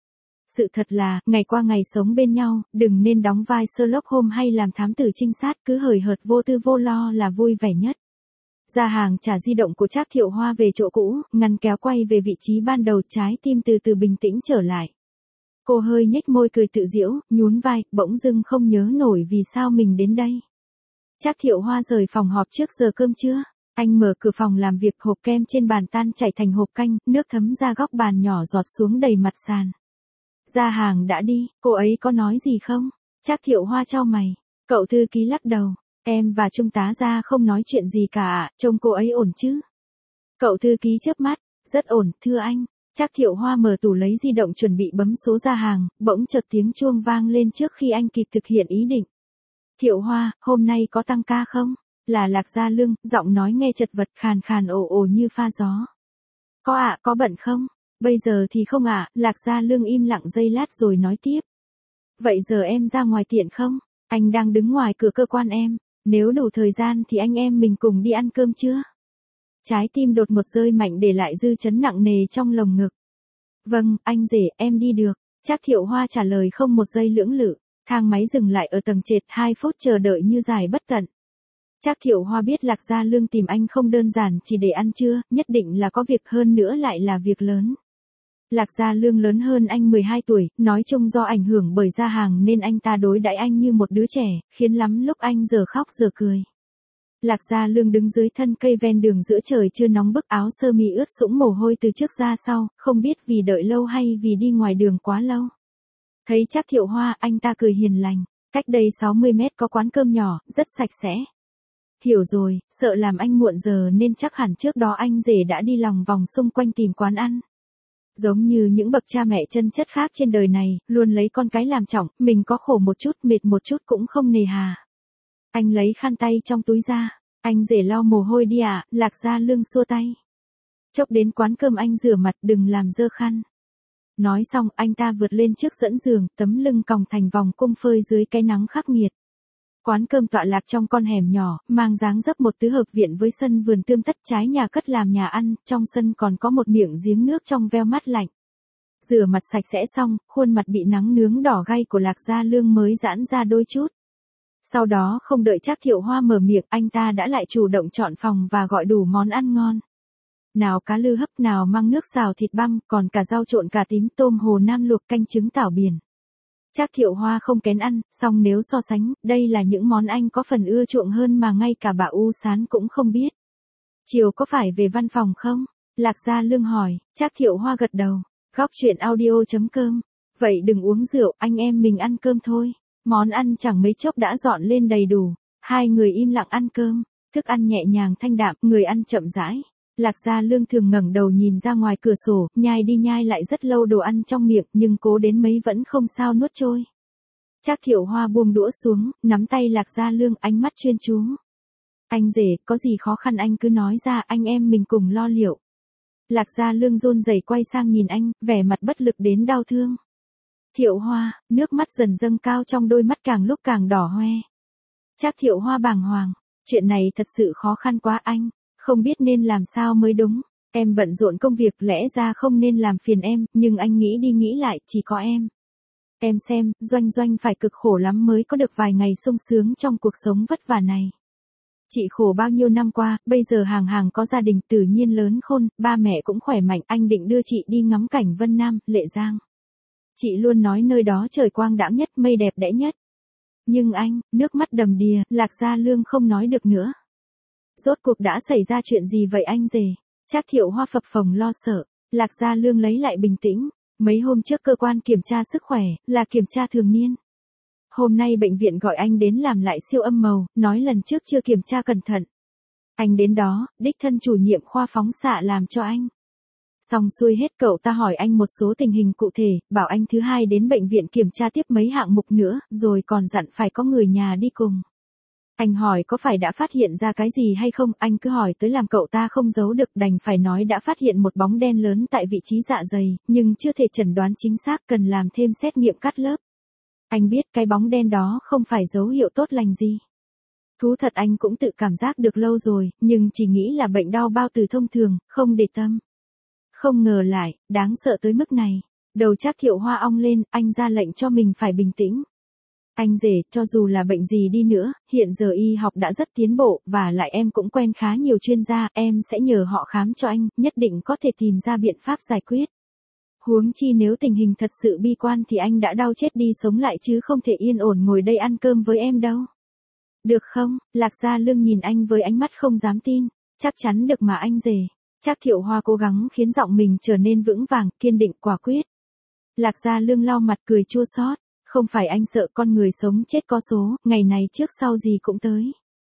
Sự thật là, ngày qua ngày sống bên nhau, đừng nên đóng vai Sherlock Holmes hay làm thám tử trinh sát, cứ hời hợt vô tư vô lo là vui vẻ nhất. Gia Hàng trả di động của Trác Thiệu Hoa về chỗ cũ, ngăn kéo quay về vị trí ban đầu, trái tim từ từ bình tĩnh trở lại. Cô hơi nhếch môi cười tự giễu, nhún vai, bỗng dưng không nhớ nổi vì sao mình đến đây. Trác Thiệu Hoa rời phòng họp trước giờ cơm trưa. Anh mở cửa phòng làm việc, hộp kem trên bàn tan chảy thành hộp canh, nước thấm ra góc bàn nhỏ giọt xuống đầy mặt sàn. Gia Hàng đã đi, cô ấy có nói gì không? Trác Thiệu Hoa chau mày. Cậu thư ký lắc đầu. Em và Trung tá gia không nói chuyện gì cả ạ, trông cô ấy ổn chứ? Cậu thư ký chớp mắt, rất ổn, thưa anh. Trác Thiệu Hoa mở tủ lấy di động chuẩn bị bấm số ra hàng, bỗng chợt tiếng chuông vang lên trước khi anh kịp thực hiện ý định. Thiệu Hoa, hôm nay có tăng ca không? Là Lạc Gia Lương, giọng nói nghe chật vật khàn khàn ồ ồ như pha gió. Có ạ, có bận không? Bây giờ thì không ạ, Lạc Gia Lương im lặng giây lát rồi nói tiếp. Vậy giờ em ra ngoài tiện không? Anh đang đứng ngoài cửa cơ quan em, nếu đủ thời gian thì anh em mình cùng đi ăn cơm chưa? Trái tim đột một rơi mạnh để lại dư chấn nặng nề trong lồng ngực. Vâng, anh rể, em đi được. Trác Thiệu Hoa trả lời không một giây lưỡng lự, thang máy dừng lại ở tầng trệt 2 phút chờ đợi như dài bất tận. Trác Thiệu Hoa biết Lạc Gia Lương tìm anh không đơn giản chỉ để ăn trưa, nhất định là có việc hơn nữa lại là việc lớn. Lạc Gia Lương lớn hơn anh 12 tuổi, nói chung do ảnh hưởng bởi gia hàng nên anh ta đối đãi anh như một đứa trẻ, khiến lắm lúc anh giờ khóc giờ cười. Lạc Gia Lương đứng dưới thân cây ven đường giữa trời trưa nóng bức, áo sơ mi ướt sũng mồ hôi từ trước ra sau, không biết vì đợi lâu hay vì đi ngoài đường quá lâu. Thấy Trác Thiệu Hoa, anh ta cười hiền lành, cách đây 60 mét có quán cơm nhỏ, rất sạch sẽ. Hiểu rồi, sợ làm anh muộn giờ nên chắc hẳn trước đó anh rể đã đi lòng vòng xung quanh tìm quán ăn. Giống như những bậc cha mẹ chân chất khác trên đời này, luôn lấy con cái làm trọng, mình có khổ một chút, mệt một chút cũng không nề hà. Anh lấy khăn tay trong túi ra, anh rể lau mồ hôi đi ạ, Lạc Gia Lương xua tay. Chốc đến quán cơm anh rửa mặt, đừng làm dơ khăn. Nói xong, anh ta vượt lên trước dẫn giường, tấm lưng còng thành vòng cung phơi dưới cái nắng khắc nghiệt. Quán cơm tọa lạc trong con hẻm nhỏ, mang dáng dấp một tứ hợp viện với sân vườn tươm tất, trái nhà cất làm nhà ăn, trong sân còn có một miệng giếng nước trong veo mát lạnh. Rửa mặt sạch sẽ xong, khuôn mặt bị nắng nướng đỏ gay của Lạc Gia Lương mới giãn ra đôi chút. Sau đó không đợi Trác Thiệu Hoa mở miệng, anh ta đã lại chủ động chọn phòng và gọi đủ món ăn ngon. Nào cá lư hấp, nào măng nước xào thịt băm, còn cả rau trộn cà tím, tôm hồ nam luộc, canh trứng tảo biển. Trác Thiệu Hoa không kén ăn, song nếu so sánh, đây là những món anh có phần ưa chuộng hơn mà ngay cả bà U Sán cũng không biết. Chiều có phải về văn phòng không? Lạc Gia Lương hỏi. Trác Thiệu Hoa gật đầu. Góc chuyện audio.com. Vậy đừng uống rượu, anh em mình ăn cơm thôi. Món ăn chẳng mấy chốc đã dọn lên đầy đủ. Hai người im lặng ăn cơm. Thức ăn nhẹ nhàng thanh đạm, người ăn chậm rãi. Lạc Gia Lương thường ngẩng đầu nhìn ra ngoài cửa sổ, nhai đi nhai lại rất lâu đồ ăn trong miệng, nhưng cố đến mấy vẫn không sao nuốt trôi. Trác Thiệu Hoa buông đũa xuống, nắm tay Lạc Gia Lương, ánh mắt chuyên chú. Anh rể, có gì khó khăn anh cứ nói ra, anh em mình cùng lo liệu. Lạc Gia Lương run rẩy quay sang nhìn anh, vẻ mặt bất lực đến đau thương. Thiệu Hoa, nước mắt dần dâng cao trong đôi mắt càng lúc càng đỏ hoe. Trác Thiệu Hoa bàng hoàng, chuyện này thật sự khó khăn quá anh. Không biết nên làm sao mới đúng. Em bận rộn công việc, lẽ ra không nên làm phiền em, nhưng anh nghĩ đi nghĩ lại, chỉ có em. Em xem, Doanh phải cực khổ lắm mới có được vài ngày sung sướng trong cuộc sống vất vả này. Chị khổ bao nhiêu năm qua, bây giờ hàng có gia đình, tự nhiên lớn khôn, ba mẹ cũng khỏe mạnh, anh định đưa chị đi ngắm cảnh Vân Nam, Lệ Giang. Chị luôn nói nơi đó trời quang đãng nhất, mây đẹp đẽ nhất. Nhưng anh, nước mắt đầm đìa, Lạc Gia Lương không nói được nữa. Rốt cuộc đã xảy ra chuyện gì vậy anh rể? Trác Thiệu Hoa phập phồng lo sợ. Lạc Gia Lương lấy lại bình tĩnh. Mấy hôm trước cơ quan kiểm tra sức khỏe, là kiểm tra thường niên. Hôm nay bệnh viện gọi anh đến làm lại siêu âm màu, nói lần trước chưa kiểm tra cẩn thận. Anh đến đó, đích thân chủ nhiệm khoa phóng xạ làm cho anh. Xong xuôi hết, cậu ta hỏi anh một số tình hình cụ thể, bảo anh thứ hai đến bệnh viện kiểm tra tiếp mấy hạng mục nữa, rồi còn dặn phải có người nhà đi cùng. Anh hỏi có phải đã phát hiện ra cái gì hay không, anh cứ hỏi tới làm cậu ta không giấu được, đành phải nói đã phát hiện một bóng đen lớn tại vị trí dạ dày, nhưng chưa thể chẩn đoán chính xác, cần làm thêm xét nghiệm cắt lớp. Anh biết cái bóng đen đó không phải dấu hiệu tốt lành gì. Thú thật anh cũng tự cảm giác được lâu rồi, nhưng chỉ nghĩ là bệnh đau bao tử thông thường, không để tâm. Không ngờ lại, đáng sợ tới mức này. Đầu Trác Thiệu Hoa ong lên, anh ra lệnh cho mình phải bình tĩnh. Anh rể, cho dù là bệnh gì đi nữa, hiện giờ y học đã rất tiến bộ, và lại em cũng quen khá nhiều chuyên gia, em sẽ nhờ họ khám cho anh, nhất định có thể tìm ra biện pháp giải quyết. Huống chi nếu tình hình thật sự bi quan thì anh đã đau chết đi sống lại chứ không thể yên ổn ngồi đây ăn cơm với em đâu. Được không? Lạc Gia Lương nhìn anh với ánh mắt không dám tin. Chắc chắn được mà anh rể. Trác Thiệu Hoa cố gắng khiến giọng mình trở nên vững vàng, kiên định, quả quyết. Lạc Gia Lương lau mặt cười chua xót. Không phải anh sợ, con người sống chết có số, ngày này trước sau gì cũng tới.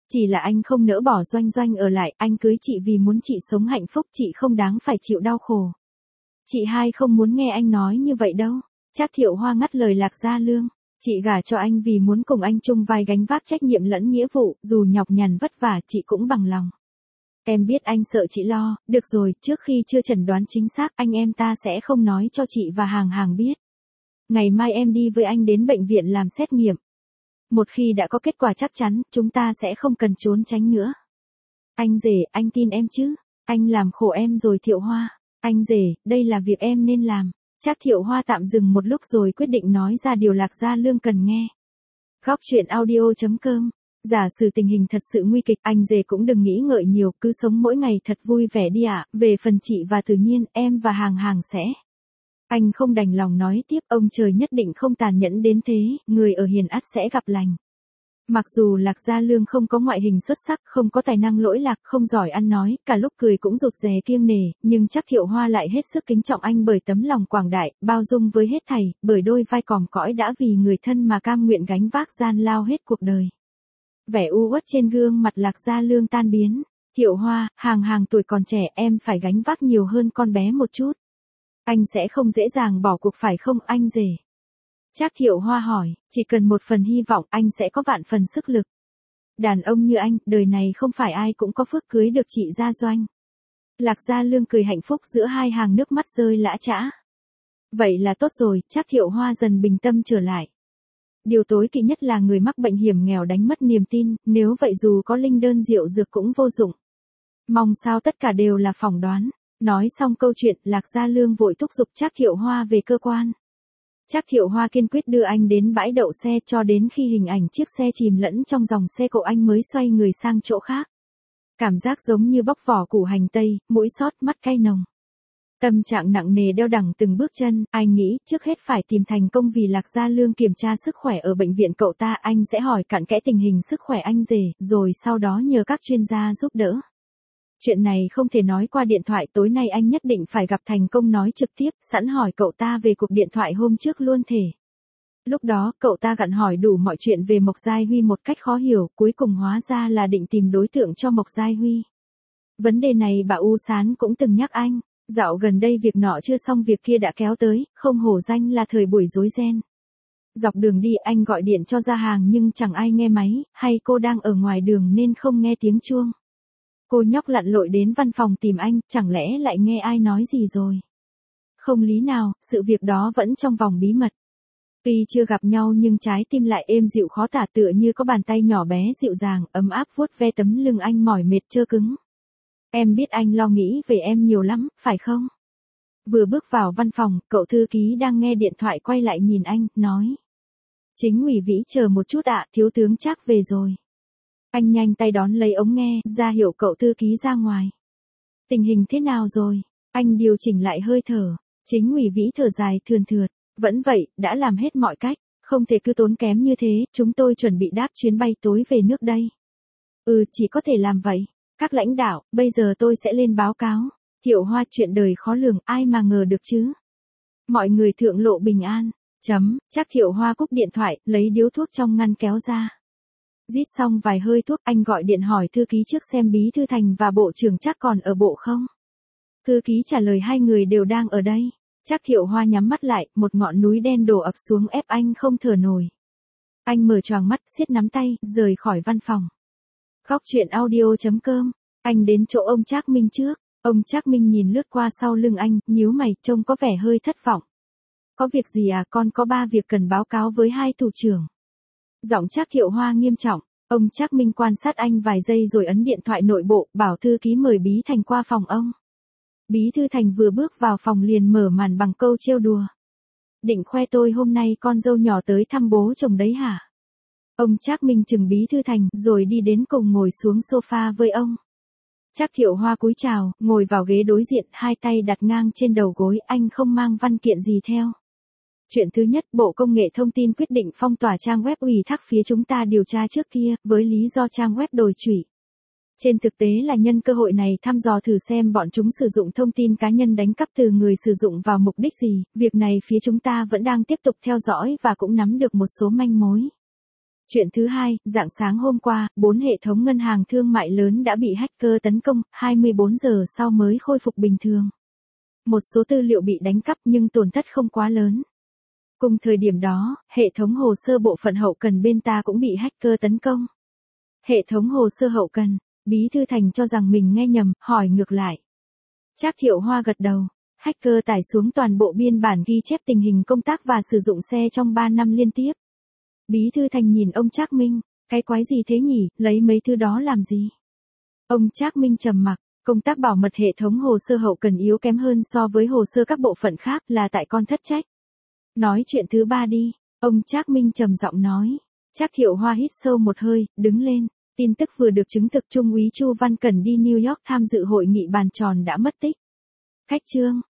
Chỉ là anh không nỡ bỏ Doanh Doanh ở lại, anh cưới chị vì muốn chị sống hạnh phúc, chị không đáng phải chịu đau khổ. Chị hai không muốn nghe anh nói như vậy đâu. Trác Thiệu Hoa ngắt lời Lạc Gia Lương. Chị gả cho anh vì muốn cùng anh chung vai gánh vác trách nhiệm lẫn nghĩa vụ, dù nhọc nhằn vất vả chị cũng bằng lòng. Em biết anh sợ chị lo, được rồi, trước khi chưa chẩn đoán chính xác anh em ta sẽ không nói cho chị và Hàng Hàng biết. Ngày mai em đi với anh đến bệnh viện làm xét nghiệm. Một khi đã có kết quả chắc chắn, chúng ta sẽ không cần trốn tránh nữa. Anh rể, anh tin em chứ? Anh làm khổ em rồi Thiệu Hoa. Anh rể, đây là việc em nên làm. Trác Thiệu Hoa tạm dừng một lúc rồi quyết định nói ra điều Lạc Gia Lương cần nghe. Góc truyện audio.com. Giả sử tình hình thật sự nguy kịch, anh rể cũng đừng nghĩ ngợi nhiều, cứ sống mỗi ngày thật vui vẻ đi ạ. Về phần chị và Tự Nhiên, em và Hàng Hàng sẽ. Anh không đành lòng nói tiếp, ông trời nhất định không tàn nhẫn đến thế, người ở hiền ắt sẽ gặp lành. Mặc dù Lạc Gia Lương không có ngoại hình xuất sắc, không có tài năng lỗi lạc, không giỏi ăn nói, cả lúc cười cũng rụt rè kiêng nể, nhưng Trác Thiệu Hoa lại hết sức kính trọng anh bởi tấm lòng quảng đại, bao dung với hết thảy, bởi đôi vai còm cõi đã vì người thân mà cam nguyện gánh vác gian lao hết cuộc đời. Vẻ u uất trên gương mặt Lạc Gia Lương tan biến. Thiệu Hoa, Hàng Hàng tuổi còn trẻ, em phải gánh vác nhiều hơn con bé một chút. Anh sẽ không dễ dàng bỏ cuộc phải không anh rể? Trác Thiệu Hoa hỏi, chỉ cần một phần hy vọng anh sẽ có vạn phần sức lực. Đàn ông như anh, đời này không phải ai cũng có phước cưới được chị Gia Doanh. Lạc Gia Lương cười hạnh phúc giữa hai hàng nước mắt rơi lã chã. Vậy là tốt rồi, Trác Thiệu Hoa dần bình tâm trở lại. Điều tối kỵ nhất là người mắc bệnh hiểm nghèo đánh mất niềm tin, nếu vậy dù có linh đơn diệu dược cũng vô dụng. Mong sao tất cả đều là phỏng đoán. Nói xong câu chuyện, Lạc Gia Lương vội thúc giục Trác Thiệu Hoa về cơ quan. Trác Thiệu Hoa kiên quyết đưa anh đến bãi đậu xe cho đến khi hình ảnh chiếc xe chìm lẫn trong dòng xe cộ anh mới xoay người sang chỗ khác. Cảm giác giống như bóc vỏ củ hành tây, mũi xót mắt cay nồng. Tâm trạng nặng nề đeo đẳng từng bước chân, anh nghĩ trước hết phải tìm thành công vì Lạc Gia Lương kiểm tra sức khỏe ở bệnh viện cậu ta, anh sẽ hỏi cặn kẽ tình hình sức khỏe anh rể, rồi sau đó nhờ các chuyên gia giúp đỡ. Chuyện này không thể nói qua điện thoại, tối nay anh nhất định phải gặp thành công nói trực tiếp, sẵn hỏi cậu ta về cuộc điện thoại hôm trước luôn thể. Lúc đó, cậu ta gặn hỏi đủ mọi chuyện về Mộc Giai Huy một cách khó hiểu, cuối cùng hóa ra là định tìm đối tượng cho Mộc Giai Huy. Vấn đề này bà U Sán cũng từng nhắc anh, dạo gần đây việc nọ chưa xong việc kia đã kéo tới, không hổ danh là thời buổi rối ren. Dọc đường đi anh gọi điện cho Gia Hàng nhưng chẳng ai nghe máy, hay cô đang ở ngoài đường nên không nghe tiếng chuông. Cô nhóc lặn lội đến văn phòng tìm anh, chẳng lẽ lại nghe ai nói gì rồi? Không lý nào, sự việc đó vẫn trong vòng bí mật. Tuy chưa gặp nhau nhưng trái tim lại êm dịu khó tả, tựa như có bàn tay nhỏ bé dịu dàng, ấm áp vuốt ve tấm lưng anh mỏi mệt trơ cứng. Em biết anh lo nghĩ về em nhiều lắm, phải không? Vừa bước vào văn phòng, cậu thư ký đang nghe điện thoại quay lại nhìn anh, nói. Chính ủy Vĩ chờ một chút ạ, thiếu tướng Trác về rồi. Anh nhanh tay đón lấy ống nghe, ra hiệu cậu thư ký ra ngoài. Tình hình thế nào rồi? Anh điều chỉnh lại hơi thở. Chính ủy Vĩ thở dài thườn thượt. Vẫn vậy, đã làm hết mọi cách. Không thể cứ tốn kém như thế, chúng tôi chuẩn bị đáp chuyến bay tối về nước đây. Chỉ có thể làm vậy. Các lãnh đạo, bây giờ tôi sẽ lên báo cáo. Thiệu Hoa, chuyện đời khó lường, ai mà ngờ được chứ. Mọi người thượng lộ bình an. Trác Thiệu Hoa cúp điện thoại, lấy điếu thuốc trong ngăn kéo ra. Rít xong vài hơi thuốc, anh gọi điện hỏi thư ký trước xem Bí thư Thành và Bộ trưởng Trác còn ở bộ không. Thư ký trả lời hai người đều đang ở đây. Trác Thiệu Hoa nhắm mắt lại, một ngọn núi đen đổ ập xuống ép anh không thở nổi. Anh mở choàng mắt, siết nắm tay, rời khỏi văn phòng. Góc truyện audio.com. Anh đến chỗ ông Trác Minh trước. Ông Trác Minh nhìn lướt qua sau lưng anh, nhíu mày, trông có vẻ hơi thất vọng. Có việc gì à, con có 3 việc cần báo cáo với 2 thủ trưởng. Giọng Trác Thiệu Hoa nghiêm trọng. Ông Trác Minh quan sát anh vài giây rồi ấn điện thoại nội bộ, bảo thư ký mời Bí Thành qua phòng ông. Bí thư Thành vừa bước vào phòng liền mở màn bằng câu trêu đùa. Định khoe tôi hôm nay con dâu nhỏ tới thăm bố chồng đấy hả? Ông Trác Minh chừng Bí thư Thành rồi đi đến cùng ngồi xuống sofa với ông. Trác Thiệu Hoa cúi chào, ngồi vào ghế đối diện, hai tay đặt ngang trên đầu gối, anh không mang văn kiện gì theo. Chuyện thứ nhất, Bộ Công nghệ Thông tin quyết định phong tỏa trang web ủy thác phía chúng ta điều tra trước kia, với lý do trang web đồi trụy. Trên thực tế là nhân cơ hội này thăm dò thử xem bọn chúng sử dụng thông tin cá nhân đánh cắp từ người sử dụng vào mục đích gì, việc này phía chúng ta vẫn đang tiếp tục theo dõi và cũng nắm được một số manh mối. Chuyện thứ hai, rạng sáng hôm qua, 4 hệ thống ngân hàng thương mại lớn đã bị hacker tấn công, 24 giờ sau mới khôi phục bình thường. Một số tư liệu bị đánh cắp nhưng tổn thất không quá lớn. Cùng thời điểm đó, hệ thống hồ sơ bộ phận hậu cần bên ta cũng bị hacker tấn công. Hệ thống hồ sơ hậu cần, Bí thư Thành cho rằng mình nghe nhầm, hỏi ngược lại. Trác Thiệu Hoa gật đầu. Hacker tải xuống toàn bộ biên bản ghi chép tình hình công tác và sử dụng xe trong 3 năm liên tiếp. Bí thư Thành nhìn ông Trác Minh, cái quái gì thế nhỉ, lấy mấy thứ đó làm gì? Ông Trác Minh trầm mặc, công tác bảo mật hệ thống hồ sơ hậu cần yếu kém hơn so với hồ sơ các bộ phận khác là tại con thất trách. Nói chuyện thứ ba đi, ông Trác Minh trầm giọng nói. Trác Thiệu Hoa hít sâu một hơi, đứng lên. Tin tức vừa được chứng thực Trung úy Chu Văn Cẩn đi New York tham dự hội nghị bàn tròn đã mất tích. Khách trương,